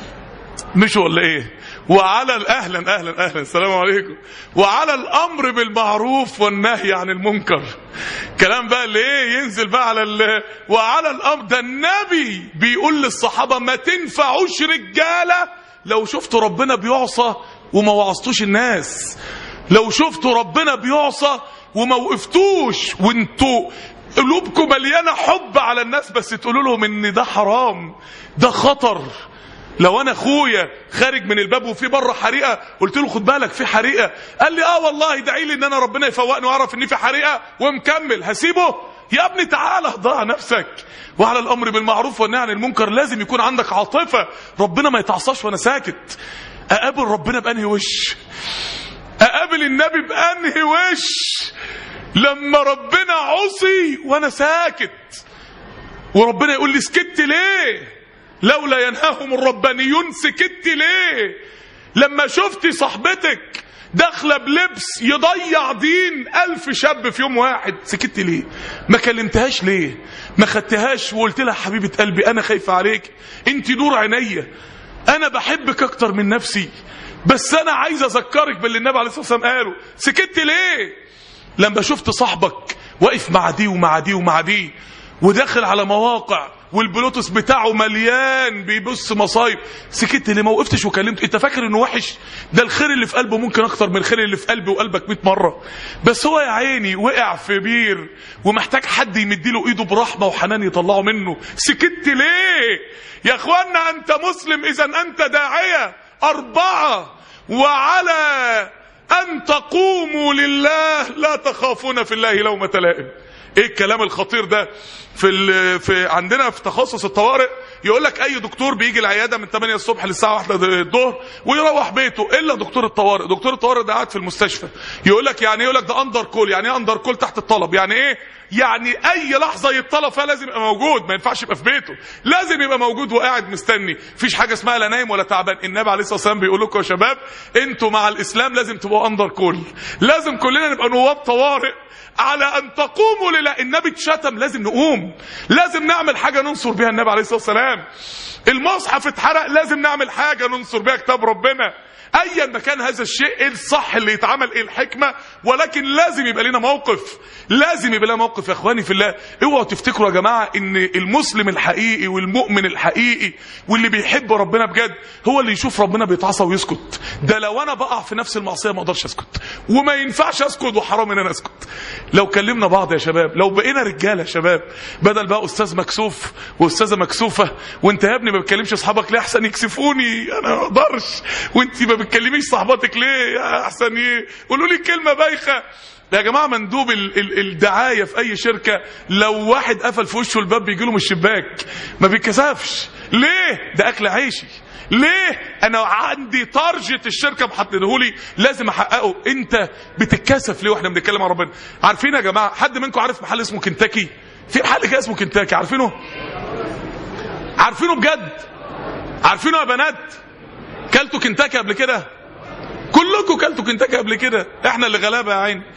مش ولا ايه؟ وعلى اهلا اهلا اهلا السلام عليكم. وعلى الامر بالمعروف والنهي عن المنكر. كلام بقى اللي ايه ينزل بقى على ال... وعلى الامر. ده النبي بيقول للصحابه ما تنفعوش رجاله لو شفتوا ربنا بيعصى وما وعظتوش الناس، لو شفتوا ربنا بيعصى وما وقفتوش وانتوا قلوبكم مليانه حب على الناس بس تقولوا لهم ان ده حرام، ده خطر. لو انا اخويا خارج من الباب وفي بره حريقه، قلت له خد بالك في حريقه، قال لي اه والله ادعي لي ان انا ربنا يفوقني واعرف ان في حريقه ومكمل، هسيبه؟ يا ابني تعالى ضاع نفسك. وعلى الامر بالمعروف والنهي عن المنكر لازم يكون عندك عاطفه. ربنا ما يتعصاش وانا ساكت. اقابل ربنا بانهي وش؟ اقابل النبي بانهي وش لما ربنا عصي وانا ساكت؟ وربنا يقول لي سكت ليه؟ لولا ينهاهم الربانيون. سكت ليه؟ لما شفتي صاحبتك داخله بلبس يضيع دين ألف شاب في يوم واحد، سكت ليه؟ ما كلمتهاش ليه؟ ما خدتهاش وقلت لها حبيبه قلبي انا خايفه عليك، انت نور عينيا، انا بحبك اكتر من نفسي، بس انا عايز اذكرك باللي النبي عليه الصلاه والسلام قاله. سكت ليه؟ لما شفت صاحبك واقف مع دي ومع دي ومع دي وداخل على مواقع والبلوتوث بتاعه مليان بيبص مصايب، سكت ليه؟ ما وقفتش وكلمت. انت فاكر انه وحش؟ ده الخير اللي في قلبه ممكن اكتر من الخير اللي في قلبي وقلبك مئة مره. بس هو يا عيني وقع في بير ومحتاج حد يمديله ايده برحمه وحنان يطلعه منه. سكت ليه؟ يا اخوانا انت مسلم اذا انت داعيه. اربعه، وعلى ان تقوموا لله لا تخافون في الله لومة لائم. ايه الكلام الخطير ده؟ في ال... في عندنا في تخصص الطوارئ يقول لك اي دكتور بيجي العياده من ثمانية الصبح للساعه واحدة الظهر ويروح بيته الا دكتور الطوارئ. دكتور الطوارئ ده قاعد في المستشفى. يقول لك يعني يقول لك ده اندر كول. يعني ايه اندر كول؟ تحت الطلب. يعني ايه؟ يعني اي لحظه يتطلب فيها لازم يبقى موجود، ما ينفعش يبقى في بيته، لازم يبقى موجود وقاعد مستني. مفيش حاجه اسمها لا نايم ولا تعبان. النبي عليه الصلاه والسلام بيقول لكم يا شباب انتوا مع الاسلام لازم تبقوا اندر كول، لازم كلنا نبقى نواب طوارئ على ان تقوموا لله. النبي اتشتم لازم نقوم، لازم نعمل حاجه ننصر بيها النبي عليه الصلاه والسلام. المصحف اتحرق لازم نعمل حاجه ننصر بيها كتاب ربنا. ايا ما كان هذا الشيء، ايه الصح اللي يتعمل، ايه الحكمه، ولكن لازم يبقى لنا موقف، لازم يبقى لنا موقف. يا اخواني في الله اوعوا تفتكروا يا جماعه ان المسلم الحقيقي والمؤمن الحقيقي واللي بيحب ربنا بجد هو اللي يشوف ربنا بيتعصى ويسكت. ده لو انا بقع في نفس المعصيه ما اقدرش اسكت، وما ينفعش اسكت، وحرام ان انا اسكت. لو كلمنا بعض يا شباب، لو بقينا رجاله يا شباب، بدل بقى استاذ مكسوف واستاذه مكسوفه، وانت يا ابني ما بتكلمش اصحابك ليه احسن يكسفوني انا ما اقدرش، وانت ما بتكلميش صاحباتك ليه احسن ايه قولوا لي كلمه بايخه. يا جماعه مندوب ال ال الدعايه في اي شركه لو واحد قفل في وشه الباب بيجي له من الشباك ما بيتكسفش. ليه؟ ده اكل عيشي. ليه؟ انا عندي تارجت الشركه محددهولي لازم احققه. انت بتتكسف ليه واحنا بنتكلم عن ربنا؟ عارفين يا جماعه حد منكم عارف محل اسمه كنتاكي؟ في محل كده اسمه كنتاكي، عارفينه؟ عارفينه بجد؟ عارفينه يا بنات؟ كلتوا كنتاكي قبل كده؟ كلكم كلتوا كنتاكي قبل كده، احنا اللي غلابه يا عيني.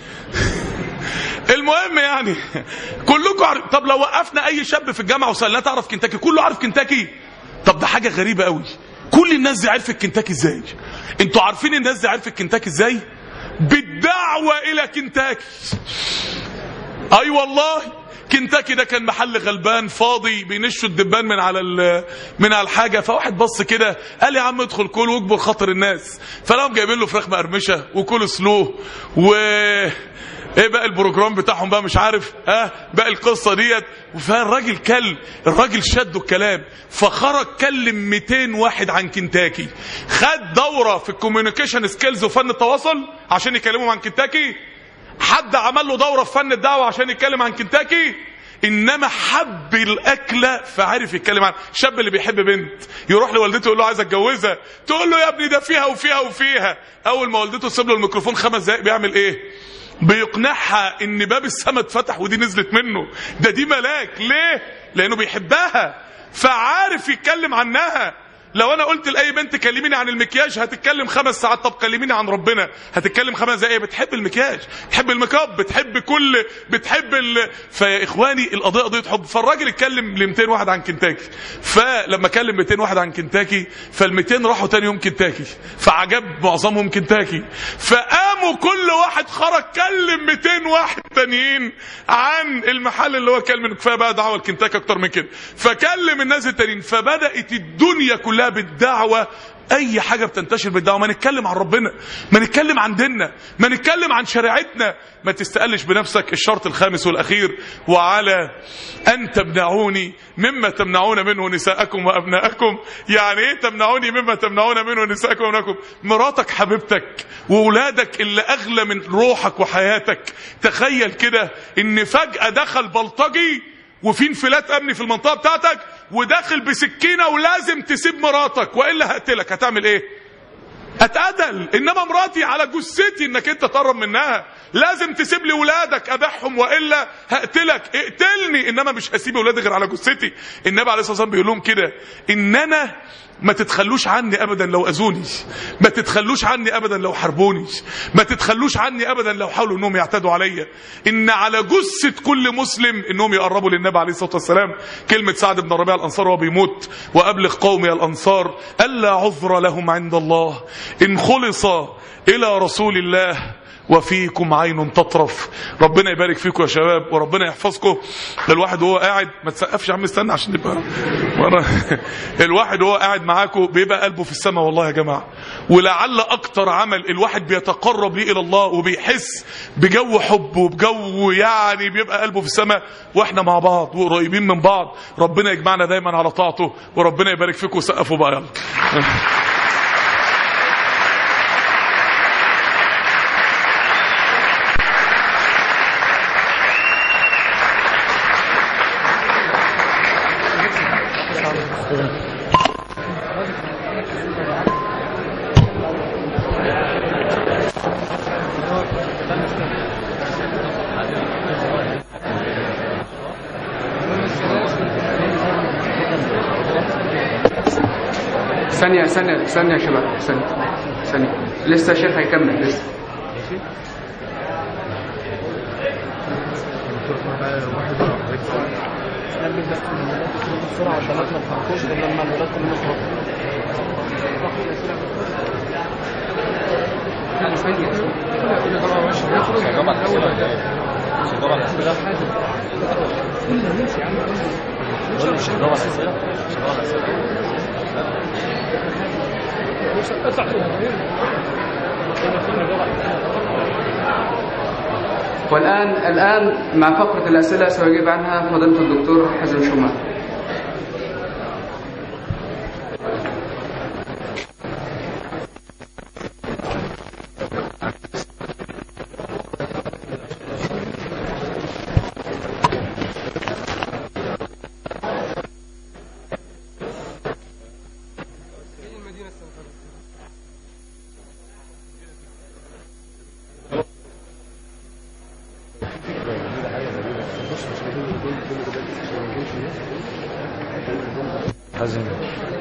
المهم يعني كلكم عارف. طب لو وقفنا اي شاب في الجامعه وسالناه تعرف كنتاكي، كله عارف كنتاكي. طب ده حاجه غريبه قوي، كل الناس دي عرفت كنتاكي ازاي؟ انتوا عارفين الناس دي عرفت كنتاكي ازاي؟ بالدعوه الى كنتاكي. اي أيوة والله كنتاكي ده كان محل غلبان فاضي بينشوا الدبان من على من على الحاجه، فواحد بص كده قال يا عم ادخل كل واجبر خاطر الناس، فلهم جايبين له فراخ مقرمشه وكول سلو و ايه بقى البروجرام بتاعهم بقى مش عارف اه بقى القصه ديت. فالراجل كل الراجل شدوا الكلام فخرج كلم مئتين واحد عن كنتاكي. خد دوره في الكوميونيكيشن سكيلز وفن التواصل عشان يكلموا عن كنتاكي. حد عمل له دوره في فن الدعوه عشان يتكلم عن كنتاكي. انما حب الاكله فعرف يتكلم عنها. الشاب اللي بيحب بنت يروح لوالدته يقول له عايز اتجوزها، تقول له يا ابني ده فيها وفيها وفيها. اول ما والدته تسيب له الميكروفون خمس دقايق بيعمل ايه؟ بيقنعها ان باب السماء اتفتح ودي نزلت منه، ده دي ملاك. ليه؟ لانه بيحبها فعارف يتكلم عنها. لو انا قلت لاي بنت كلميني عن المكياج هتتكلم خمس ساعات. طب كلميني عن ربنا هتتكلم خمس دقايق. بتحب المكياج، بتحب الميك اب، بتحب كل بتحب ال... فيا اخواني القضيه قضيه حب. فالراجل اتكلم ل مئتين واحد عن كنتاكي. فلما كلم مئتين واحد عن كنتاكي فال مئتين راحوا تاني يوم كنتاكي فعجب معظمهم كنتاكي. فقاموا كل واحد خرج كلم مئتين واحد تانيين عن المحل اللي هو كلم. كفايه بقى دعوه لكنتاكي اكتر من كده. فكلم الناس التانيين فبدات الدنيا كلها بالدعوة. اي حاجة بتنتشر بالدعوة. ما نتكلم عن ربنا، ما نتكلم عن ديننا، ما نتكلم عن شريعتنا. ما تستقلش بنفسك. الشرط الخامس والاخير وعلى ان تمنعوني مما تمنعون منه نساءكم وابناءكم. يعني ايه تمنعوني مما تمنعون منه نساءكم وابناءكم؟ مراتك حبيبتك واولادك اللي اغلى من روحك وحياتك. تخيل كده ان فجأة دخل بلطجي وفي انفلات امني في المنطقه بتاعتك وداخل بسكينه ولازم تسيب مراتك والا هقتلك. هتعمل ايه؟ اتقتل. انما مراتي على جثتي انك انت تقرب منها. لازم تسيب لي ولادك ابيعهم والا هقتلك. اقتلني انما مش هسيب ولادي غير على جثتي. النبي عليه الصلاه والسلام بيقول لهم كده ان انا ما تتخلوش عني ابدا لو اذوني، ما تتخلوش عني ابدا لو حربوني، ما تتخلوش عني ابدا لو حاولوا انهم يعتدوا عليا. ان على جثه كل مسلم انهم يقربوا للنبي عليه الصلاه والسلام. كلمه سعد بن ربيعه الانصار وهو بيموت وابلغ قومي الانصار الا عذر لهم عند الله ان خلص الى رسول الله وفيكم عين تطرف. ربنا يبارك فيكم يا شباب وربنا يحفظكم. الواحد وهو قاعد ما تسقفش يا عم استنى عشان نبقى ورا. الواحد وهو قاعد معاكم بيبقى قلبه في السماء والله يا جماعه. ولعل اكتر عمل الواحد بيتقرب ليه الى الله وبيحس بجو حب وبجو يعني بيبقى قلبه في السماء واحنا مع بعض وقريبين من بعض. ربنا يجمعنا دايما على طاعته وربنا يبارك فيكم. وسقفوا بقى يلا. ثانية ثانية ثانية يا شباب ثانية ثانية لسه الشيخ هيكمل لسه. بسرعة عشان ما نفرقوش غير لما الولاد كلهم والآن الآن مع فقرة الأسئلة سيجيب عنها فضيلة الدكتور حازم شومان. حازم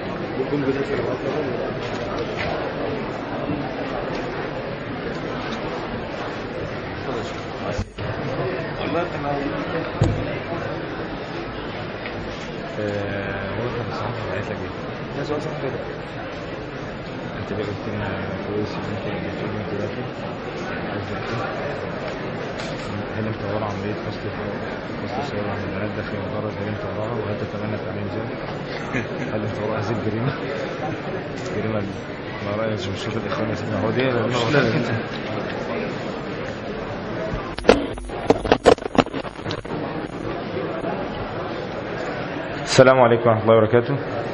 انت اللي قلت لنا كويس ان انت اللي جبت لنا دلوقتي. هل انت ورا عمليه فصل فصل الشباب عن البنات داخل المدرج؟ هل انت وراها وهل تتمنى تعليم ذلك؟ هل انت ورا هذه الجريمه؟ الجريمه ما رايك في شروط الاخوان يا سيدنا؟ هو دي السلام عليكم ورحمة الله وبركاته.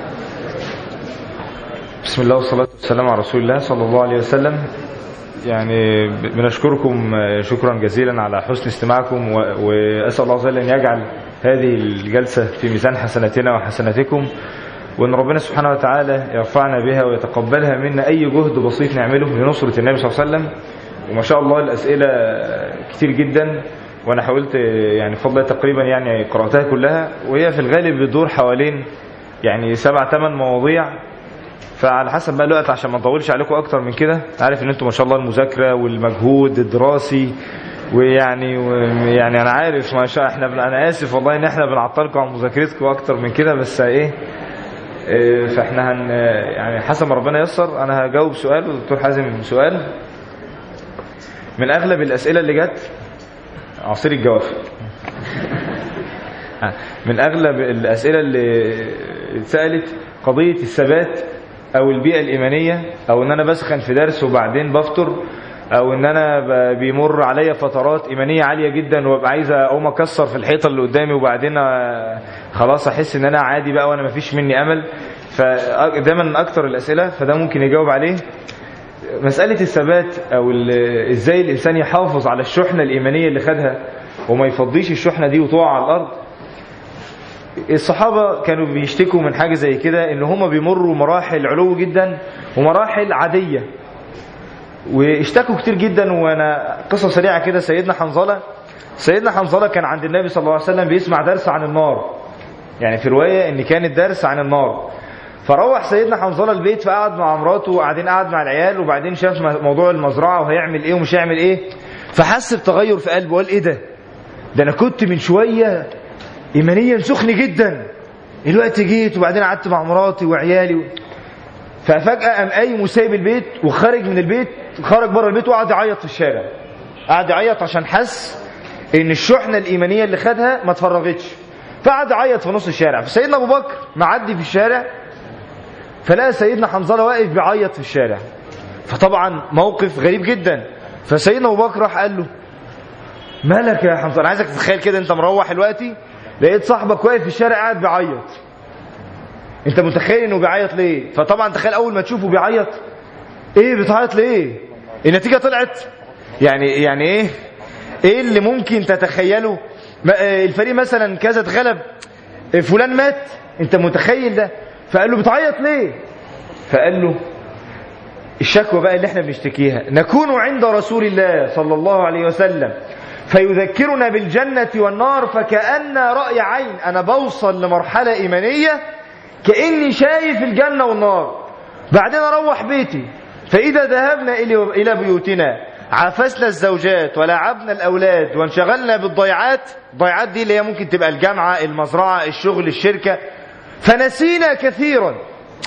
بسم الله والصلاة والسلام على رسول الله صلى الله عليه وسلم. يعني بنشكركم شكرا جزيلا على حسن استماعكم، وأسأل الله عز وجل أن يجعل هذه الجلسة في ميزان حسناتنا وحسناتكم، وأن ربنا سبحانه وتعالى يرفعنا بها ويتقبلها منا أي جهد بسيط نعمله لنصرة النبي صلى الله عليه وسلم. وما شاء الله الأسئلة كتير جدا، وأنا حاولت يعني فضلا تقريبا يعني قرأتها كلها، وهي في الغالب بتدور حوالين يعني سبع ثمان مواضيع، فعلى حسب بقى الوقت عشان ما نطولش عليكم أكتر من كده. عارف إن أنتم ما شاء الله المذاكرة والمجهود الدراسي ويعني ويعني أنا عارف ما شاء إحنا أنا آسف والله إن إحنا بنعطلكم عن مذاكرتكم أكتر من كده، بس إيه فإحنا هن يعني حسب ما ربنا ييسر. أنا هجاوب سؤال والدكتور حازم سؤال. من أغلب الأسئلة اللي جت عصير الجوافة. من أغلب الأسئلة اللي اتسألت قضية الثبات أو البيئة الإيمانية، أو إن أنا بسخن في درس وبعدين بفطر، أو إن أنا بيمر عليا فترات إيمانية عالية جدا وابقى عايز أقوم أكسر في الحيطة اللي قدامي وبعدين خلاص أحس إن أنا عادي بقى وأنا مفيش مني أمل. فده من أكتر الأسئلة، فده ممكن يجاوب عليه. مسألة الثبات أو إزاي الإنسان يحافظ على الشحنة الإيمانية اللي خدها وما يفضيش الشحنة دي وتقع على الأرض. الصحابة كانوا بيشتكوا من حاجة زي كده، إن هم بيمروا مراحل علو جدا ومراحل عادية، واشتكوا كتير جدا. وأنا قصة سريعة كده، سيدنا حنظلة سيدنا حنظلة كان عند النبي صلى الله عليه وسلم بيسمع درس عن النار، يعني في رواية إن كان الدرس عن النار. فروح سيدنا حنظلة البيت، فقعد مع مراته وقاعدين قعد مع العيال، وبعدين شاف موضوع المزرعة وهيعمل ايه ومش هيعمل ايه، فحس بتغير في قلبه. قال ايه ده ده انا كنت من شوية ايمانيا سخن جدا، الوقت جيت وبعدين قعدت مع مراتي وعيالي و... ففجأة قام قايم وسايب البيت وخارج من البيت، خرج بره البيت وقعد يعيط في الشارع. قعد يعيط عشان حس ان الشحنة الايمانية اللي خدها ما اتفرغتش، فقعد يعيط في نص الشارع. فسيدنا ابو بكر معدي في الشارع، فلقى سيدنا حنظلة واقف بيعيط في الشارع، فطبعا موقف غريب جدا. فسيدنا ابو بكر راح قال له مالك يا حنظلة؟ انا عايزك تتخيل كده، انت مروح دلوقتي لقيت صاحبك واقف في الشارع قاعد بيعيط، انت متخيل انه بيعيط ليه؟ فطبعا تخيل اول ما تشوفه بيعيط، ايه بتعيط ليه؟ النتيجة طلعت يعني يعني ايه ايه اللي ممكن تتخيله؟ الفريق مثلا كذا اتغلب، فلان مات، انت متخيل ده؟ فقال له بتعيط ليه؟ فقال له الشكوى بقى اللي احنا بنشتكيها، نكون عند رسول الله صلى الله عليه وسلم فيذكرنا بالجنة والنار فكأن رأي عين. انا بوصل لمرحلة ايمانية كأني شايف الجنة والنار، بعدين اروح بيتي فإذا ذهبنا إلى بيوتنا عافسنا الزوجات ولعبنا الأولاد وانشغلنا بالضيعات. الضيعات دي اللي هي ممكن تبقى الجامعة، المزرعة، الشغل، الشركة، فنسينا كثيرا.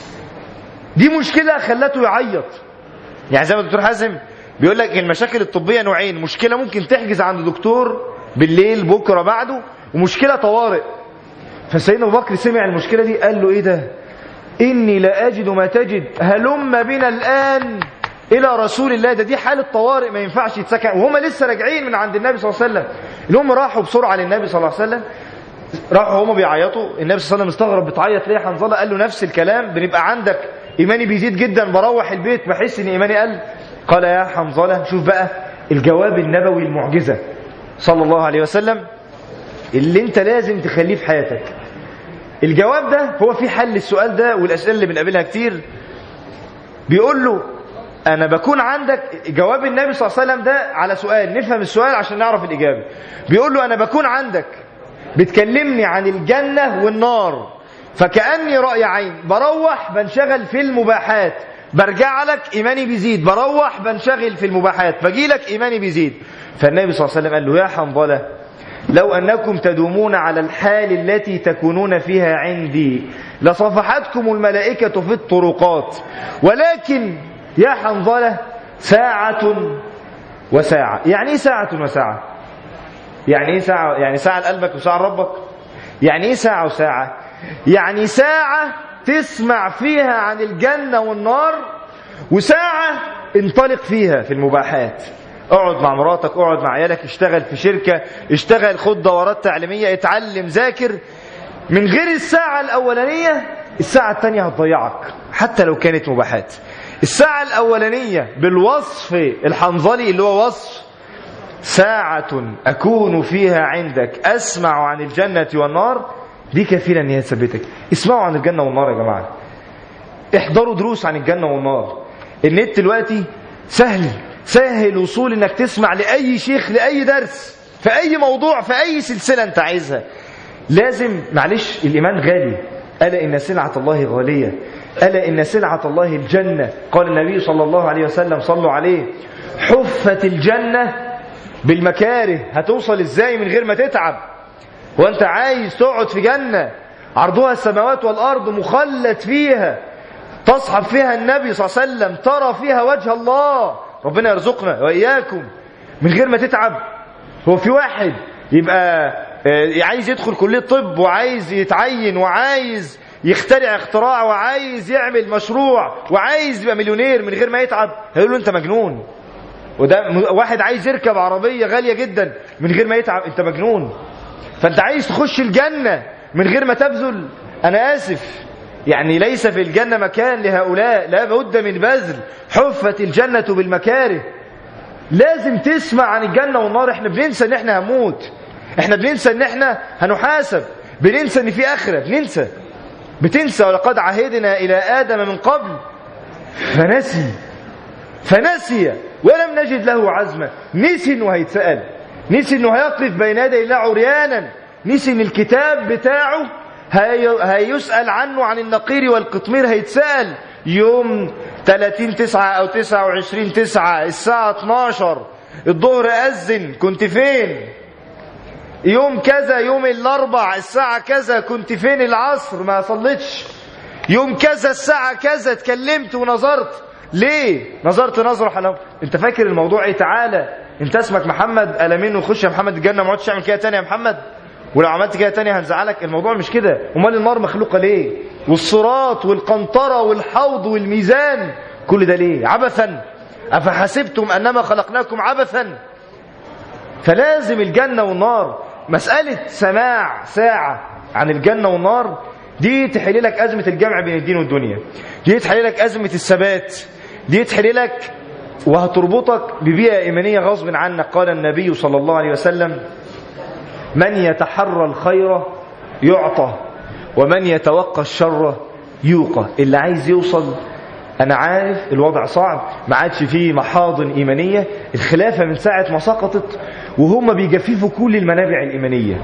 دي مشكلة خلته يعيط. يعني زي ما الدكتور حازم بيقول لك المشاكل الطبية نوعين، مشكلة ممكن تحجز عند دكتور بالليل بكرة بعده، ومشكلة طوارئ. فسيدنا أبو بكر سمع المشكلة دي قال له ايه ده؟ إني لا أجد ما تجد، هلم بنا الآن إلى رسول الله. ده دي حالة طوارئ ما ينفعش يتسكن. وهم لسه راجعين من عند النبي صلى الله عليه وسلم، اللي هم راحوا بسرعة للنبي صلى الله عليه وسلم، راحوا هم بيعيطوا. النبي صلى الله عليه وسلم استغرب، بتعيط ليه يا حنظلة؟ قال له نفس الكلام، بنبقى عندك إيماني بيزيد جدا، بروح البيت بحس إن إيماني قل. قال يا حنظلة، شوف بقى الجواب النبوي المعجزة صلى الله عليه وسلم اللي انت لازم تخليه في حياتك. الجواب ده هو في حل السؤال ده والأسئلة اللي بنقابلها كتير. بيقول له أنا بكون عندك، جواب النبي صلى الله عليه وسلم ده على سؤال، نفهم السؤال عشان نعرف الإجابة. بيقول له أنا بكون عندك بتكلمني عن الجنة والنار فكأني رأي عين، بروح بنشغل في المباحات، برجع لك إيماني بيزيد، بروح بنشغل في المباحات، بجي لك إيماني بيزيد. فالنبي صلى الله عليه وسلم قال له يا حنظلة لو أنكم تدومون على الحال التي تكونون فيها عندي لصفحتكم الملائكة في الطرقات، ولكن يا حنظلة ساعة وساعة. يعني ايه ساعة وساعة؟ يعني ايه ساعة؟ يعني ساعة لقلبك وساعة لربك؟ يعني ايه ساعة وساعة؟ يعني ساعة تسمع فيها عن الجنة والنار، وساعة انطلق فيها في المباحات. اقعد مع مراتك، اقعد مع عيالك، اشتغل في شركة، اشتغل، خد دورات تعليمية، اتعلم، ذاكر. من غير الساعة الأولانية الساعة الثانية هتضيعك حتى لو كانت مباحات. الساعة الأولانية بالوصف الحنظلي اللي هو وصف ساعة أكون فيها عندك أسمع عن الجنة والنار، دي كفيلة أن هي تثبتك. اسمعوا عن الجنة والنار يا جماعة، احضروا دروس عن الجنة والنار. النت دلوقتي سهل سهل وصول انك تسمع لأي شيخ لأي درس في أي موضوع في أي سلسلة انت عايزها. لازم معلش الإيمان غالي، ألا إن سلعة الله غالية، ألا إن سلعة الله الجنة. قال النبي صلى الله عليه وسلم صلوا عليه حفت الجنة بالمكاره. هتوصل ازاي من غير ما تتعب؟ وانت عايز تقعد في جنة عرضها السماوات والأرض مخلد فيها تصحب فيها النبي صلى الله عليه وسلم ترى فيها وجه الله، ربنا يرزقنا وإياكم، من غير ما تتعب؟ هو في واحد يبقى عايز يدخل كلية طب وعايز يتعين وعايز يخترع اختراع وعايز يعمل مشروع وعايز يبقى مليونير من غير ما يتعب؟ هيقول له انت مجنون. وده واحد عايز يركب عربية غالية جدا من غير ما يتعب، انت مجنون. فانت عايز تخش الجنة من غير ما تبذل؟ انا اسف، يعني ليس في الجنة مكان لهؤلاء، لا بد من بذل. حفت الجنة بالمكاره. لازم تسمع عن الجنة والنار. احنا بننسى ان احنا هنموت، احنا بننسى ان احنا هنحاسب، بننسى ان في اخرة، بننسى بتنسى ولقد عهدنا الى ادم من قبل فنسي فنسي ولم نجد له عزما. نسي انه هيتسأل، نسي انه هيقف بين يدي الله عريانا، نسي ان الكتاب بتاعه هي... هيسأل عنه عن النقير والقطمير، هيتسأل يوم ثلاثين تسعة او تسعة وعشرين تسعة الساعة اتناشر الظهر أذن كنت فين؟ يوم كذا يوم الاربع الساعة كذا كنت فين العصر ما صليتش؟ يوم كذا الساعة كذا اتكلمت ونظرت ليه؟ نظرت نظرة حلو. انت فاكر الموضوع ايه؟ تعالى انت اسمك محمد ألمين وخش يا محمد الجنة، ما عدتش تعمل كده تاني يا محمد، ولو عملت كده تاني هنزعلك. الموضوع مش كده. امال النار مخلوقة ليه؟ والصراط والقنطرة والحوض والميزان كل ده ليه؟ عبثا أفحسبتم أنما خلقناكم عبثا. فلازم الجنة والنار. مسألة سماع ساعة عن الجنة والنار دي تحل لك أزمة الجمع بين الدين والدنيا، دي تحل لك أزمة الثبات، دي تحل لك وهتربطك ببيئة إيمانية غصب عنك. قال النبي صلى الله عليه وسلم من يتحرى الخير يعطى ومن يتوقى الشر يوقى. اللي عايز يوصل، أنا عارف الوضع صعب، ما عادش فيه محاضن إيمانية، الخلافة من ساعة ما سقطت وهم بيجففوا كل المنابع الإيمانية.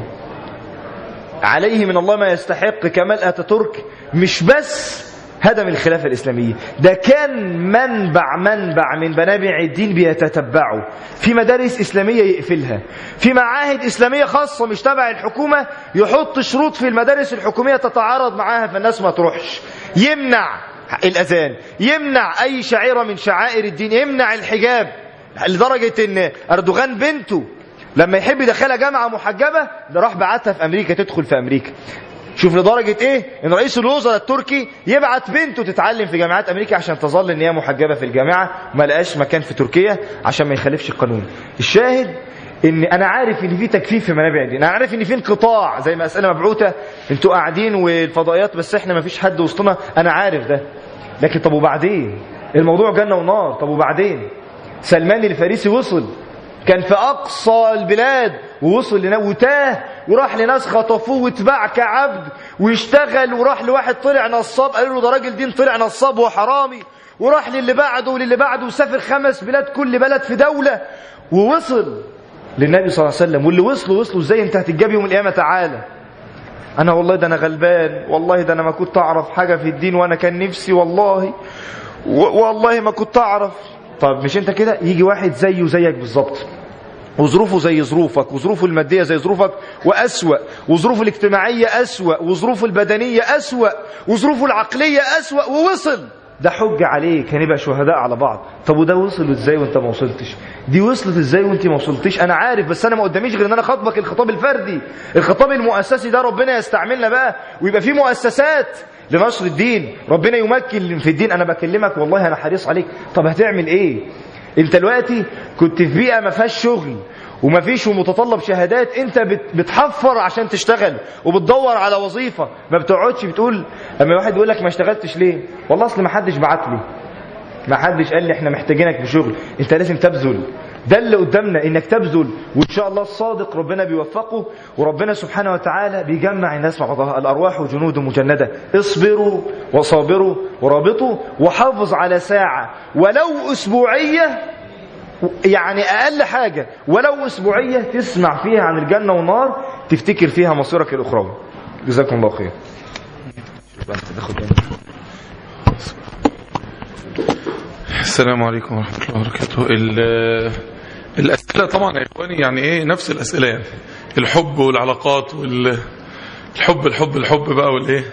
عليه من الله ما يستحق كمال أتاتورك مش بس هدم الخلافة الإسلامية، ده كان منبع منبع من منابع الدين بيتتبعه. في مدارس إسلامية يقفلها، في معاهد إسلامية خاصة مش تبع الحكومة يحط شروط في المدارس الحكومية تتعارض معاها فالناس ما تروحش، يمنع الأذان، يمنع أي شعيرة من شعائر الدين، يمنع الحجاب، لدرجة إن أردوغان بنته لما يحب يدخلها جامعة محجبة ده راح بعتها في أمريكا تدخل في أمريكا. شوف لدرجة ايه ان رئيس الوزراء التركي يبعت بنته تتعلم في جامعات امريكا عشان تظل ان هي محجبة في الجامعة وما لقاش مكان في تركيا عشان ما يخالفش القانون. الشاهد ان انا عارف ان في تكفيف في منابع الدين، انا عارف ان في انقطاع زي ما اسئله مبعوثه انتوا قاعدين والفضائيات بس احنا ما فيش حد وسطنا، انا عارف ده. لكن طب وبعدين؟ الموضوع جنة ونار. طب وبعدين؟ سلمان الفارسي وصل، كان في أقصى البلاد ووصل لنا وتاه وراح لناس خطفوه واتباع كعبد ويشتغل، وراح لواحد طلع نصاب قالوا له ده راجل دين طلع نصاب وحرامي، وراح للي بعده وللي بعده وسافر خمس بلاد كل بلد في دولة ووصل للنبي صلى الله عليه وسلم. واللي وصلوا وصلوا ازاي؟ انت هتتجاب يوم القيامة تعالى انا والله ده انا غلبان، والله ده انا ما كنت اعرف حاجة في الدين وانا كان نفسي والله والله ما كنت اعرف. طب مش انت كده؟ يجي واحد زيه زيك بالظبط وظروفه زي ظروفك وظروفه المادية زي ظروفك وأسوأ، وظروفه الاجتماعية أسوأ، وظروفه البدنية أسوأ، وظروفه العقلية أسوأ، ووصل. ده حج عليك، هنبقى شهداء على بعض. طب وده وصل ازاي وانت ما وصلتش؟ دي وصلت ازاي وانت ما وصلتش؟ انا عارف بس انا ما قداميش غير ان انا خطبك الخطاب الفردي. الخطاب المؤسسي ده ربنا يستعملنا بقى ويبقى فيه مؤسسات لنشر الدين، ربنا يمكن في الدين. انا بكلمك والله انا حريص عليك. طب هتعمل ايه؟ انت دلوقتي كنت في بيئة ما فيهاش شغل وما فيش ومتطلب شهادات، انت بتحفر عشان تشتغل وبتدور على وظيفة، ما بتقعدش بتقول اما واحد يقول لك ما اشتغلتش ليه، والله اصل ما حدش بعت لي، ما حدش قال لي احنا محتاجينك في شغل. انت لازم تبذل، ده اللي قدامنا انك تبذل، وان شاء الله الصادق ربنا بيوفقه، وربنا سبحانه وتعالى بيجمع الناس مع بعضها. الارواح جنود مجندة، اصبروا وصابروا ورابطوا، وحافظ على ساعة ولو اسبوعية، يعني اقل حاجة ولو اسبوعية تسمع فيها عن الجنة والنار، تفتكر فيها مصيرك الاخروي. جزاكم الله خير. السلام عليكم ورحمة الله وبركاته. الأسئلة طبعا يا إخواني يعني إيه، نفس الأسئلة يعني الحب والعلاقات والحب الحب الحب بقى والإيه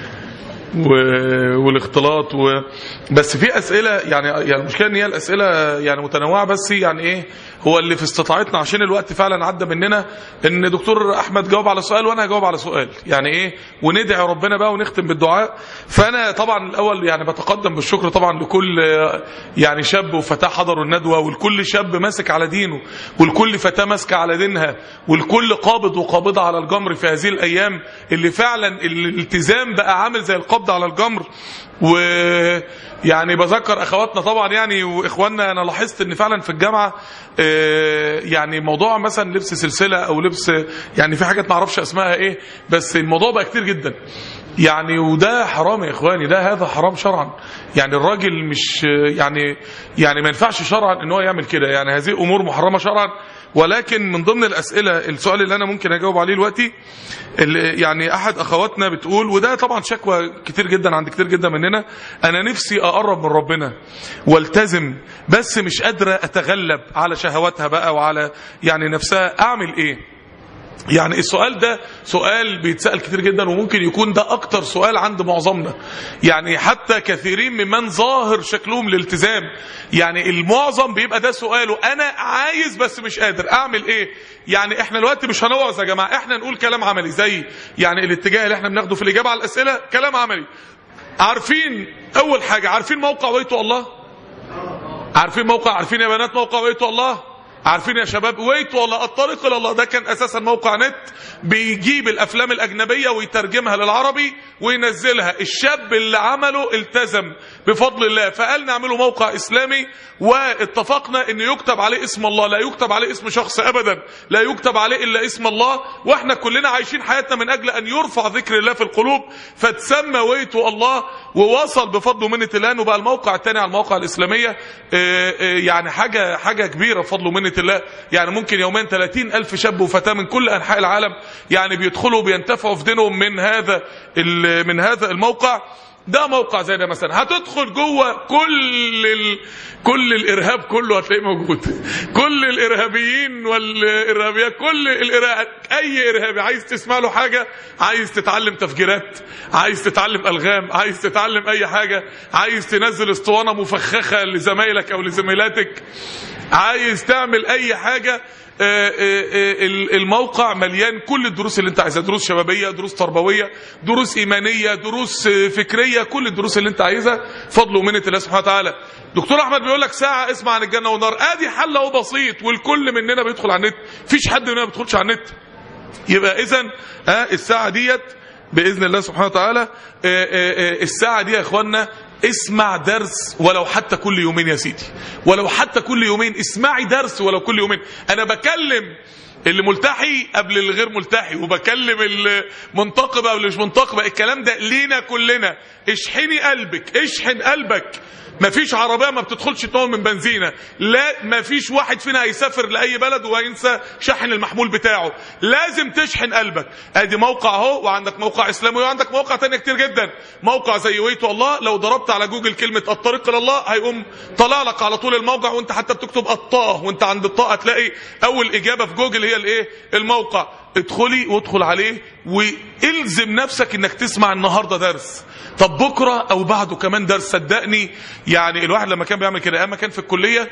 والاختلاط و... بس في أسئلة يعني يعني المشكلة إن هي الأسئلة يعني متنوعة، بس يعني إيه هو اللي في استطاعتنا عشان الوقت فعلا عدى مننا ان دكتور احمد جاوب على سؤال وانا هجاوب على سؤال، يعني ايه وندعي ربنا بقى ونختم بالدعاء. فانا طبعا الاول يعني بتقدم بالشكر طبعا لكل يعني شاب وفتاة حضروا الندوة، والكل شاب ماسك على دينه، والكل فتاة ماسكه على دينها، والكل قابض وقابضة على الجمر في هذه الايام اللي فعلا الالتزام بقى عامل زي القبض على الجمر. ويعني بذكر اخواتنا طبعا يعني واخواننا، انا لاحظت ان فعلا في الجامعه يعني موضوع مثلا لبس سلسله او لبس يعني في حاجات ما اعرفش اسمها ايه، بس الموضوع بقى كتير جدا يعني، وده حرام يا اخواني، ده هذا حرام شرعا. يعني الراجل مش يعني يعني ما ينفعش شرعا ان هو يعمل كده، يعني هذه امور محرمه شرعا. ولكن من ضمن الاسئله السؤال اللي انا ممكن اجاوب عليه دلوقتي، يعني احد اخواتنا بتقول، وده طبعا شكوى كتير جدا عند كتير جدا مننا، انا نفسي اقرب من ربنا والتزم بس مش قادره اتغلب على شهواتها بقى وعلى يعني نفسها، اعمل ايه؟ يعني السؤال ده سؤال بيتسأل كتير جدا، وممكن يكون ده اكتر سؤال عند معظمنا، يعني حتى كثيرين ممن ظاهر شكلهم الالتزام يعني المعظم بيبقى ده سؤاله، انا عايز بس مش قادر، اعمل ايه؟ يعني احنا دلوقتي مش هنوعظ يا جماعه، احنا نقول كلام عملي، زي يعني الاتجاه اللي احنا بناخده في الاجابه على الاسئله كلام عملي. عارفين اول حاجه، عارفين موقع ويتو الله؟ عارفين موقع، عارفين يا بنات موقع ويتو الله؟ عارفين يا شباب ويتو الله الطريق الى الله؟ ده كان اساسا موقع نت بيجيب الافلام الاجنبيه ويترجمها للعربي وينزلها. الشاب اللي عمله التزم بفضل الله، فقال نعمله موقع اسلامي، واتفقنا ان يكتب عليه اسم الله، لا يكتب عليه اسم شخص ابدا، لا يكتب عليه الا اسم الله، واحنا كلنا عايشين حياتنا من اجل ان يرفع ذكر الله في القلوب، فتسمى ويتو الله، ووصل بفضل منة الله وبقى الموقع الثاني على المواقع الاسلاميه. يعني حاجه حاجه كبيره بفضل منة الله، يعني ممكن يومين ثلاثين ألف شاب وفتاة من كل أنحاء العالم يعني بيدخلوا بينتفعوا في دينهم من هذا من هذا الموقع. ده موقع زي ده مثلا، هتدخل جوه كل ال... كل الارهاب كله هتلاقيه موجود، كل الارهابيين والارهابيات، كل الارهاب، اي ارهابي عايز تسمع له حاجه، عايز تتعلم تفجيرات، عايز تتعلم الغام، عايز تتعلم اي حاجه، عايز تنزل اسطوانه مفخخه لزمايلك او لزميلاتك، عايز تعمل اي حاجه، الموقع مليان كل الدروس اللي انت عايزها، دروس شبابيه، دروس تربويه، دروس ايمانيه، دروس فكريه، كل الدروس اللي انت عايزها فضل ومنة الله سبحانه وتعالى. دكتور احمد بيقول لك ساعه اسمع عن الجنه والنار، ادي حل اهو بسيط، والكل مننا بيدخل على النت، مفيش حد مننا ما بيدخلش على النت. يبقى اذا الساعه ديت باذن الله سبحانه وتعالى، الساعه دي يا اخوانا اسمع درس ولو حتى كل يومين يا سيدي، ولو حتى كل يومين اسمعي درس ولو كل يومين. انا بكلم اللي ملتحي قبل اللي غير ملتحي، وبكلم المنتقبه قبل اللي مش منتقبه، الكلام ده لينا كلنا. اشحني قلبك، اشحن قلبك. مفيش عربيه ما بتدخلش تنول من بنزينه، لا مفيش واحد فينا هيسافر لاي بلد وهينسى شحن المحمول بتاعه، لازم تشحن قلبك. ادي موقع اهو، وعندك موقع اسلامي، وعندك مواقع تانية كتير جدا. موقع زي ويتو الله، لو ضربت على جوجل كلمه الطريق الى الله هيقوم طلع لك على طول الموقع، وانت حتى بتكتب الطاء وانت عند الطاء هتلاقي اول اجابه في جوجل هي الايه؟ الموقع. ادخلي وادخل عليه والزم نفسك انك تسمع النهارده درس، طب بكره او بعده كمان درس. صدقني يعني الواحد لما كان بيعمل كده اما كان في الكليه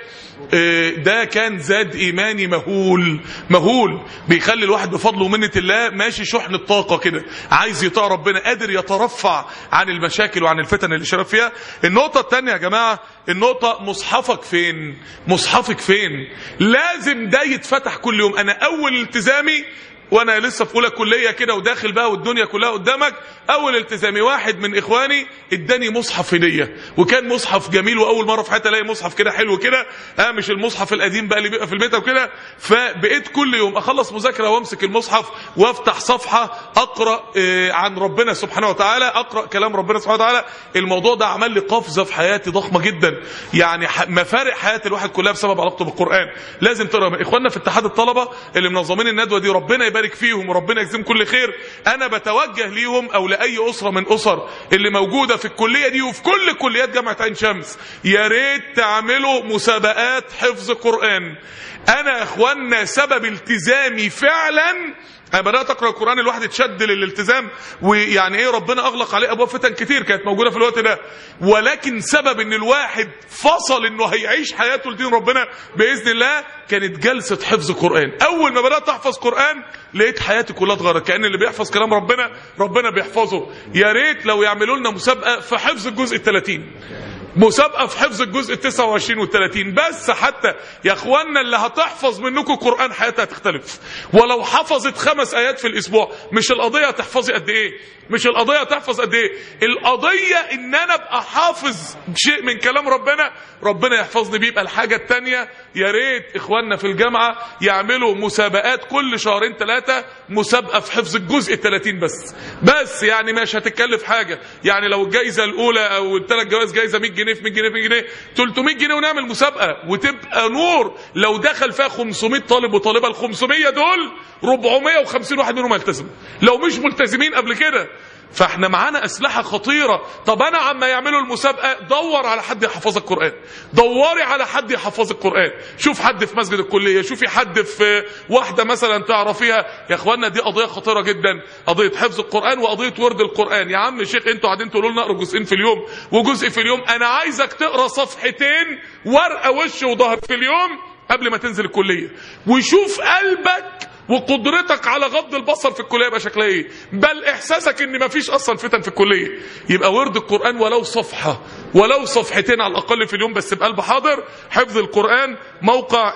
ده كان زاد ايماني مهول مهول، بيخلي الواحد بفضل ومنه الله ماشي شحن الطاقه كده، عايز يطاع ربنا، قادر يترفع عن المشاكل وعن الفتن اللي شرب فيها. النقطه الثانيه يا جماعه، النقطه مصحفك فين؟ مصحفك فين؟ لازم ده يتفتح كل يوم. انا اول التزامي وانا لسه في اولى كليه كده وداخل بقى والدنيا كلها قدامك، اول التزامي واحد من اخواني اداني مصحف هديه، وكان مصحف جميل، واول مره في حياتي الاقي مصحف كده حلو كده، اه مش المصحف القديم بقى اللي بيبقى في البيت وكده. فبقيت كل يوم اخلص مذاكره وامسك المصحف وافتح صفحه اقرا اه عن ربنا سبحانه وتعالى، اقرا كلام ربنا سبحانه وتعالى. الموضوع ده عمل لي قفزه في حياتي ضخمه جدا، يعني مفارق حياه الواحد كلها بسبب علاقته بالقران. لازم تقرا. اخواننا في اتحاد الطلبه اللي منظمين الندوه دي ربنا يبارك فيهم وربنا يجزيهم كل خير، انا بتوجه ليهم او لاي اسره من اسر اللي موجوده في الكليه دي وفي كل كليات جامعه عين شمس، يا ريت تعملوا مسابقات حفظ قران. انا يا اخوانا سبب التزامي فعلا، انا بدات اقرا القران الواحد اتشد للالتزام، ويعني ايه ربنا اغلق عليه ابواب فتن كتير كانت موجوده في الوقت ده، ولكن سبب ان الواحد فصل انه هيعيش حياته لدين ربنا باذن الله كانت جلسه حفظ قران. اول ما بدات احفظ قران لقيت حياتي كلها اتغيرت، كأن اللي بيحفظ كلام ربنا ربنا بيحفظه. يا ريت لو يعملوا لنا مسابقه في حفظ الجزء الثلاثين، مسابقه في حفظ الجزء التسعة وعشرين والثلاثين بس، حتى يا اخوانا اللي هتحفظ منكم قران حياتها هتختلف. ولو حفظت خمس ايات في الاسبوع، مش القضيه هتحفظي قد ايه، مش القضيه هتحفظ قد ايه، القضيه ان انا ابقى حافظ شيء من كلام ربنا ربنا يحفظني بيه. يبقى الحاجه الثانيه يا ريت اخواننا في الجامعه يعملوا مسابقات كل شهرين ثلاثه، مسابقه في حفظ الجزء الثلاثين بس بس يعني مش هتكلف حاجه. يعني لو الجائزه الاولى او الثلاث جوائز جائزه مية جنيه في مية جنيه في مية جنيه ثلاثمية جنيه، ونعمل مسابقه وتبقى نور. لو دخل فيها خمسمية طالب وطالبه، ال خمسمية دول أربعمية وخمسين واحد منهم يلتزم لو مش ملتزمين قبل كده. فاحنا معانا اسلحه خطيره. طب انا عما يعملوا المسابقه دور على حد يحفظ القران، دوري على حد يحفظ القران، شوف حد في مسجد الكليه، شوفي حد في واحده مثلا تعرفيها. يا اخوانا دي قضيه خطيره جدا، قضيه حفظ القران وقضيه ورد القران. يا عم شيخ انتوا قاعدين تقولوا لنا اقرا جزئين في اليوم وجزء في اليوم، انا عايزك تقرا صفحتين ورقه وش وظهر في اليوم قبل ما تنزل الكليه، وشوف قلبك وقدرتك على غض البصر في الكليه يبقى شكلها ايه، بل احساسك ان مفيش اصلا فتن في الكليه. يبقى ورد القران ولو صفحه ولو صفحتين على الاقل في اليوم بس بقلب حاضر. حفظ القران موقع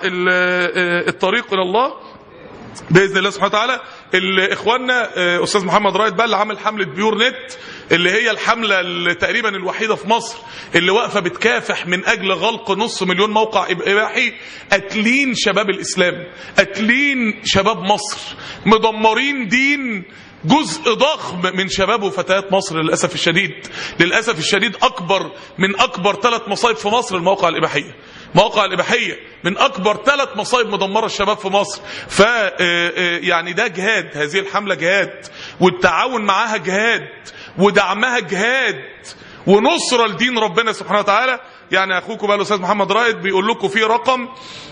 الطريق الى الله باذن الله سبحانه وتعالى. اخواننا استاذ محمد رائد بقى اللي عامل حمله بيور نت، اللي هي الحمله تقريبا الوحيده في مصر اللي واقفه بتكافح من اجل غلق نص مليون موقع اباحي، قاتلين شباب الاسلام، قاتلين شباب مصر، مدمرين دين جزء ضخم من شباب وفتيات مصر. للاسف الشديد للاسف الشديد اكبر من اكبر ثلاث مصايب في مصر المواقع الاباحيه. مواقع الاباحيه من اكبر ثلاث مصايب مدمره الشباب في مصر. ف يعني ده جهاد، هذه الحمله جهاد، والتعاون معاها جهاد، ودعمها جهاد، ونصره لدين ربنا سبحانه وتعالى. يعني اخوكم بقى الاستاذ محمد رائد بيقول لكم في رقم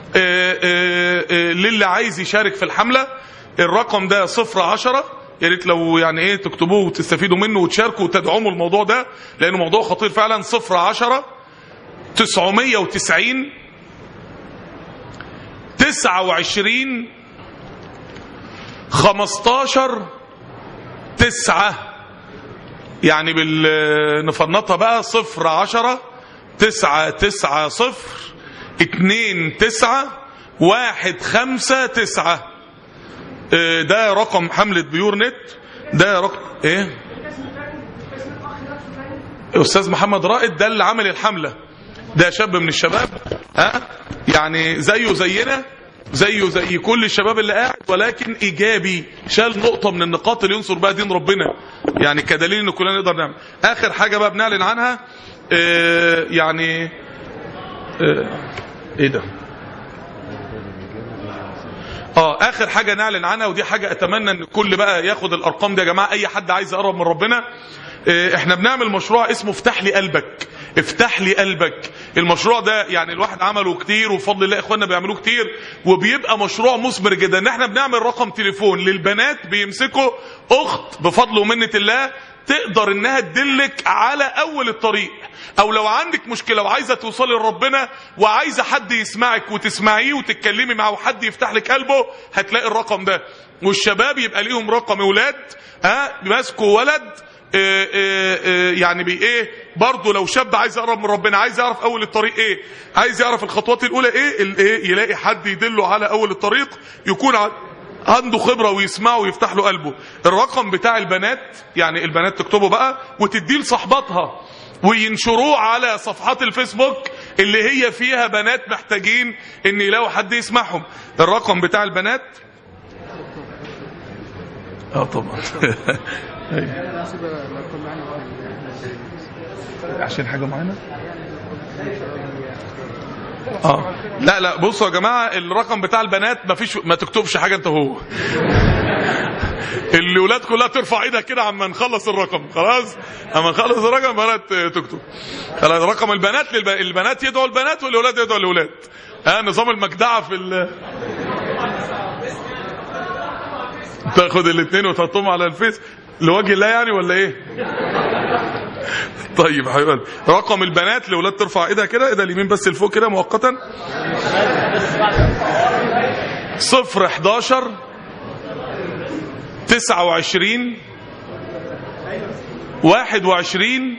للي عايز يشارك في الحمله. الرقم ده صفر عشرة، يا ريت لو يعني ايه تكتبوه وتستفيدوا منه وتشاركوا وتدعموا الموضوع ده لانه موضوع خطير فعلا. صفر عشرة تسعمية وتسعين تسعة وعشرين خمستاشر تسعة، يعني بالنفنطها بقى صفر عشرة تسعة تسعة صفر اتنين تسعة واحد خمسة تسعة. ده رقم حملة بيور نت. ده رقم ايه؟ استاذ محمد رائد ده اللي عمل الحملة، ده شاب من الشباب، ها يعني زيه زينا، زيه زي كل الشباب اللي قاعد، ولكن ايجابي، شال نقطه من النقاط اللي ينصر بها دين ربنا، يعني كدليل ان كلنا نقدر نعمل. اخر حاجه بقى بنعلن عنها اه يعني اه ايه ده اه اخر حاجه نعلن عنها، ودي حاجه اتمنى ان الكل بقى ياخد الارقام دي يا جماعه. اي حد عايز يقرب من ربنا، اه احنا بنعمل مشروع اسمه افتح لي قلبك. افتح لي قلبك. المشروع ده يعني الواحد عمله كتير وبفضل الله اخواننا بيعملوه كتير، وبيبقى مشروع مثمر جدا. ان احنا بنعمل رقم تليفون للبنات بيمسكوا اخت بفضل ومنة الله تقدر انها تدلك على اول الطريق، او لو عندك مشكلة وعايزة توصلي لربنا وعايزة حد يسمعك وتسمعيه وتتكلمي معه وحد يفتح لك قلبه، هتلاقي الرقم ده. والشباب يبقى ليهم رقم اولاد ها ماسكوا ولد إيه إيه يعني بي ايه برضه لو شاب عايز يقرب من ربنا، عايز يعرف اول الطريق ايه، عايز يعرف الخطوات الاولى ايه الايه، يلاقي حد يدله على اول الطريق يكون عنده خبرة ويسمعه ويفتح له قلبه. الرقم بتاع البنات يعني البنات تكتبه بقى وتديه لصاحباتها وينشروه على صفحات الفيسبوك اللي هي فيها بنات محتاجين ان يلاقوا حد يسمعهم. الرقم بتاع البنات اه طبعا عشان حاجة معينة اه لا لا بصوا يا جماعة، الرقم بتاع البنات ما فيش، ما تكتبش حاجة انت هو الولاد كلها ترفع ايدها كده عما نخلص الرقم. خلاص اما نخلص الرقم البنات تكتب. خلاص رقم البنات للب... البنات يدعوا البنات والولاد يدعوا الولاد. اه نظام المجدعة في ال... تاخد الاثنين وتحطهم على الفيس لوجه الله يعني ولا ايه؟ طيب حبيبي، رقم البنات لولاد ترفع ايدها كده، ايدها اليمين بس لفوق كده مؤقتا. صفر حداشر تسعة وعشرين واحد وعشرين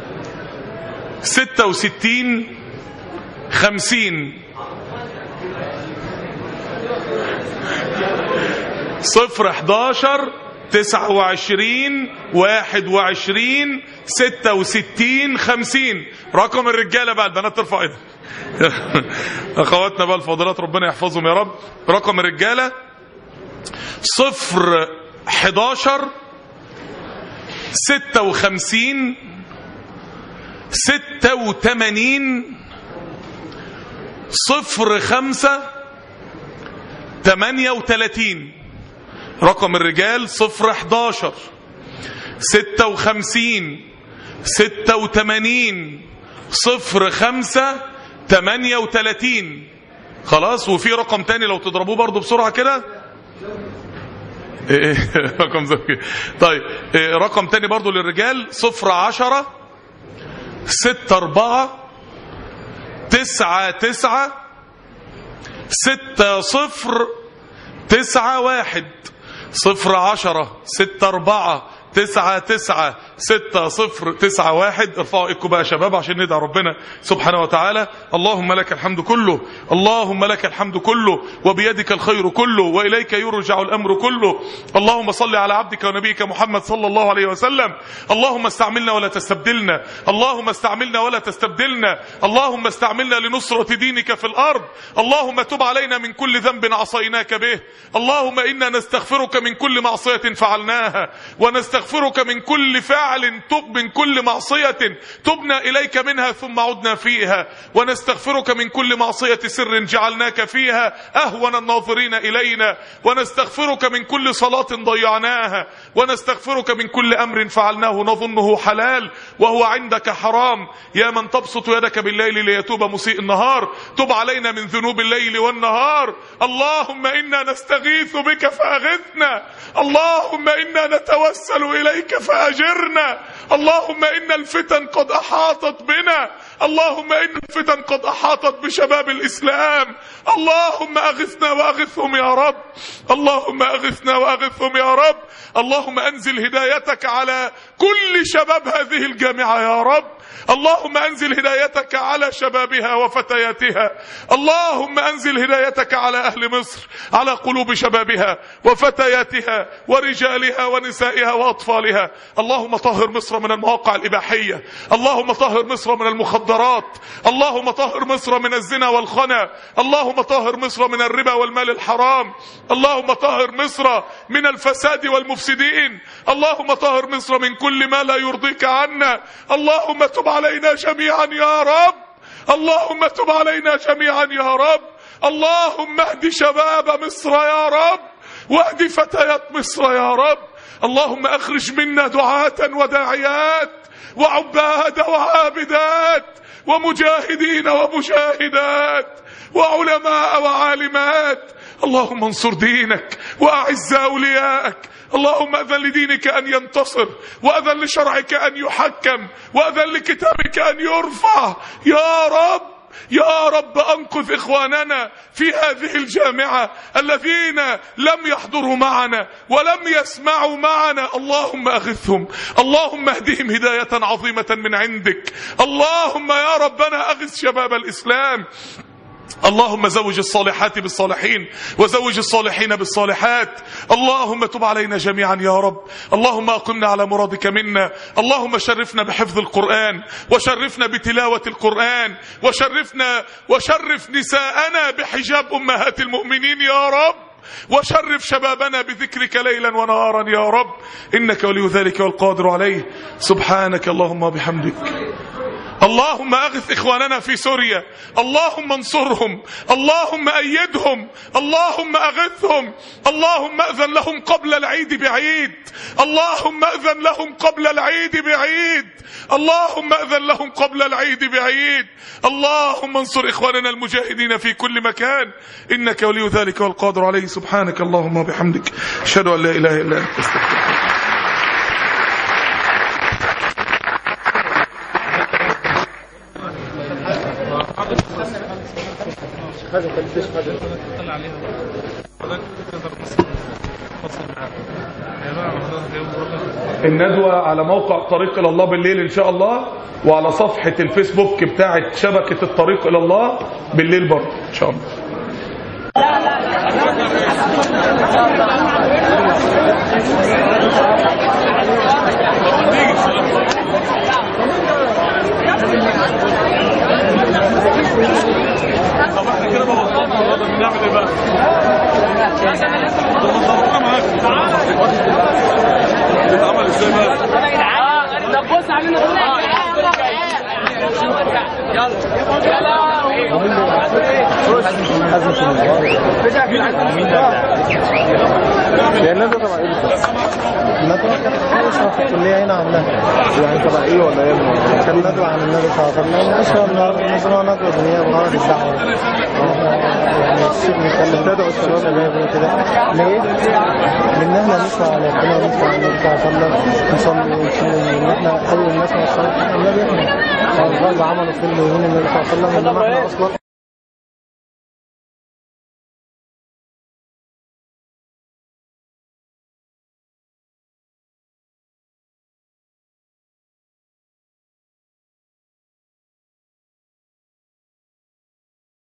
ستة وستين خمسين. صفر حداشر تسعة وعشرين واحد وعشرين ستة وستين خمسين. رقم الرجالة بقى، البنات ترفع ايدها اخواتنا بقى الفاضلات ربنا يحفظهم يا رب. رقم الرجالة صفر حداشر ستة وخمسين ستة وتمانين صفر خمسة تمانية وتلاتين. رقم الرجال صفر حداشر ستة وخمسين ستة وتمانين صفر خمسة تمانية وتلاتين. خلاص. وفي رقم تاني لو تضربوه برضو بسرعة كده رقم زوجي. طيب رقم تاني برضو للرجال صفر عشرة ستة اربعة تسعة تسعة ستة صفر تسعة واحد. صفر عشرة ستة اربعة تسعة تسعة ستة صفر تسعة واحد. ارفعوا ايدكم بقى يا شباب عشان ندعي ربنا سبحانه وتعالى. اللهم لك الحمد كله، اللهم لك الحمد كله، وبيدك الخير كله، وإليك يرجع الأمر كله. اللهم صل على عبدك ونبيك محمد صلى الله عليه وسلم. اللهم استعملنا ولا تستبدلنا، اللهم استعملنا ولا تستبدلنا، اللهم استعملنا لنصرة دينك في الأرض. اللهم تب علينا من كل ذنب عصيناك به. اللهم إنا نستغفرك من كل معصية فعلناها، ونستغفرك من كل فعل تب من كل معصية تبنا إليك منها ثم عدنا فيها، ونستغفرك من كل معصية سر جعلناك فيها أهون الناظرين إلينا، ونستغفرك من كل صلاة ضيعناها، ونستغفرك من كل أمر فعلناه نظنه حلال وهو عندك حرام. يا من تبسط يدك بالليل ليتوب مسيء النهار، تب علينا من ذنوب الليل والنهار. اللهم إنا نستغيث بك فأغثنا، اللهم إنا نتوسل إليك فأجرنا، اللهم إن الفتن قد أحاطت بنا، اللهم إن الفتن قد أحاطت بشباب الإسلام. اللهم أغثنا وأغثهم يا رب، اللهم أغثنا وأغثهم يا رب. اللهم أنزل هدايتك على كل شباب هذه الجامعة يا رب، اللهم أنزل هدايتك على شبابها وفتياتها، اللهم أنزل هدايتك على أهل مصر، على قلوب شبابها وفتياتها ورجالها ونسائها وأطفالها. اللهم طهر مصر من المواقع الإباحية، اللهم طهر مصر من المخدرات، اللهم طهر مصر من الزنا والخنا، اللهم طهر مصر من الربا والمال الحرام، اللهم طهر مصر من الفساد والمفسدين، اللهم طهر مصر من كل ما لا يرضيك عنا. اللهم تب علينا جميعا يا رب، اللهم تب علينا جميعا يا رب. اللهم اهد شباب مصر يا رب، واهد فتيات مصر يا رب. اللهم اخرج منا دعاة وداعيات وعباد وعابدات ومجاهدين ومشاهدات وعلماء وعالمات. اللهم انصر دينك وأعز أولياءك. اللهم أذن لدينك أن ينتصر، وأذن لشرعك أن يحكم، وأذن لكتابك أن يرفع. يا رب يا رب أنقذ إخواننا في هذه الجامعة الذين لم يحضروا معنا ولم يسمعوا معنا. اللهم أغثهم، اللهم اهدهم هداية عظيمة من عندك. اللهم يا ربنا أغث شباب الإسلام. اللهم زوج الصالحات بالصالحين وزوج الصالحين بالصالحات. اللهم تب علينا جميعا يا رب. اللهم أقمنا على مرادك منا. اللهم شرفنا بحفظ القرآن، وشرفنا بتلاوة القرآن، وشرفنا وشرف نساءنا بحجاب أمهات المؤمنين يا رب، وشرف شبابنا بذكرك ليلا ونهارا يا رب، إنك ولي ذلك والقادر عليه. سبحانك اللهم وبحمدك. اللهم أغث إخواننا في سوريا، اللهم انصرهم، اللهم أيدهم، اللهم أغثهم. اللهم أذن لهم قبل العيد بعيد، اللهم أذن لهم قبل العيد بعيد، اللهم أذن لهم قبل العيد بعيد. اللهم انصر إخواننا المجاهدين في كل مكان، إنك ولي ذلك والقادر عليه. سبحانك اللهم وبحمدك، أشهد أن لا إله إلا أنت، أستغفرك. الندوة على موقع طريق إلى الله بالليل إن شاء الله، وعلى صفحة الفيسبوك بتاعت شبكة الطريق إلى الله بالليل برضه إن شاء الله. طب احنا كده بقى وصلنا، بنعمل ايه بقى؟ بتتعمل ازاي بقى؟ طب بص علينا هي الندوة تبع ايه بالظبط؟ الندوة كانت نشرة في الكلية هنا عنها، يعني تبع ايه ولا ايه؟ كان ندوة عن النبي صلى الله عليه وسلم، نشرة نظرها ندوة دينية بغرض الدعوة. يعني الشيخ بيتكلم تدعو الشباب زي ما كده، ليه؟ لأن احنا نسمع على ربنا ونسمع عن النبي صلى الله عليه وسلم، نصلي ونصوم، وإن احنا أول الناس ما صلوا النبي احنا. الغرب عملوا كل يوم النبي صلى الله عليه وسلم، إنما احنا أصلا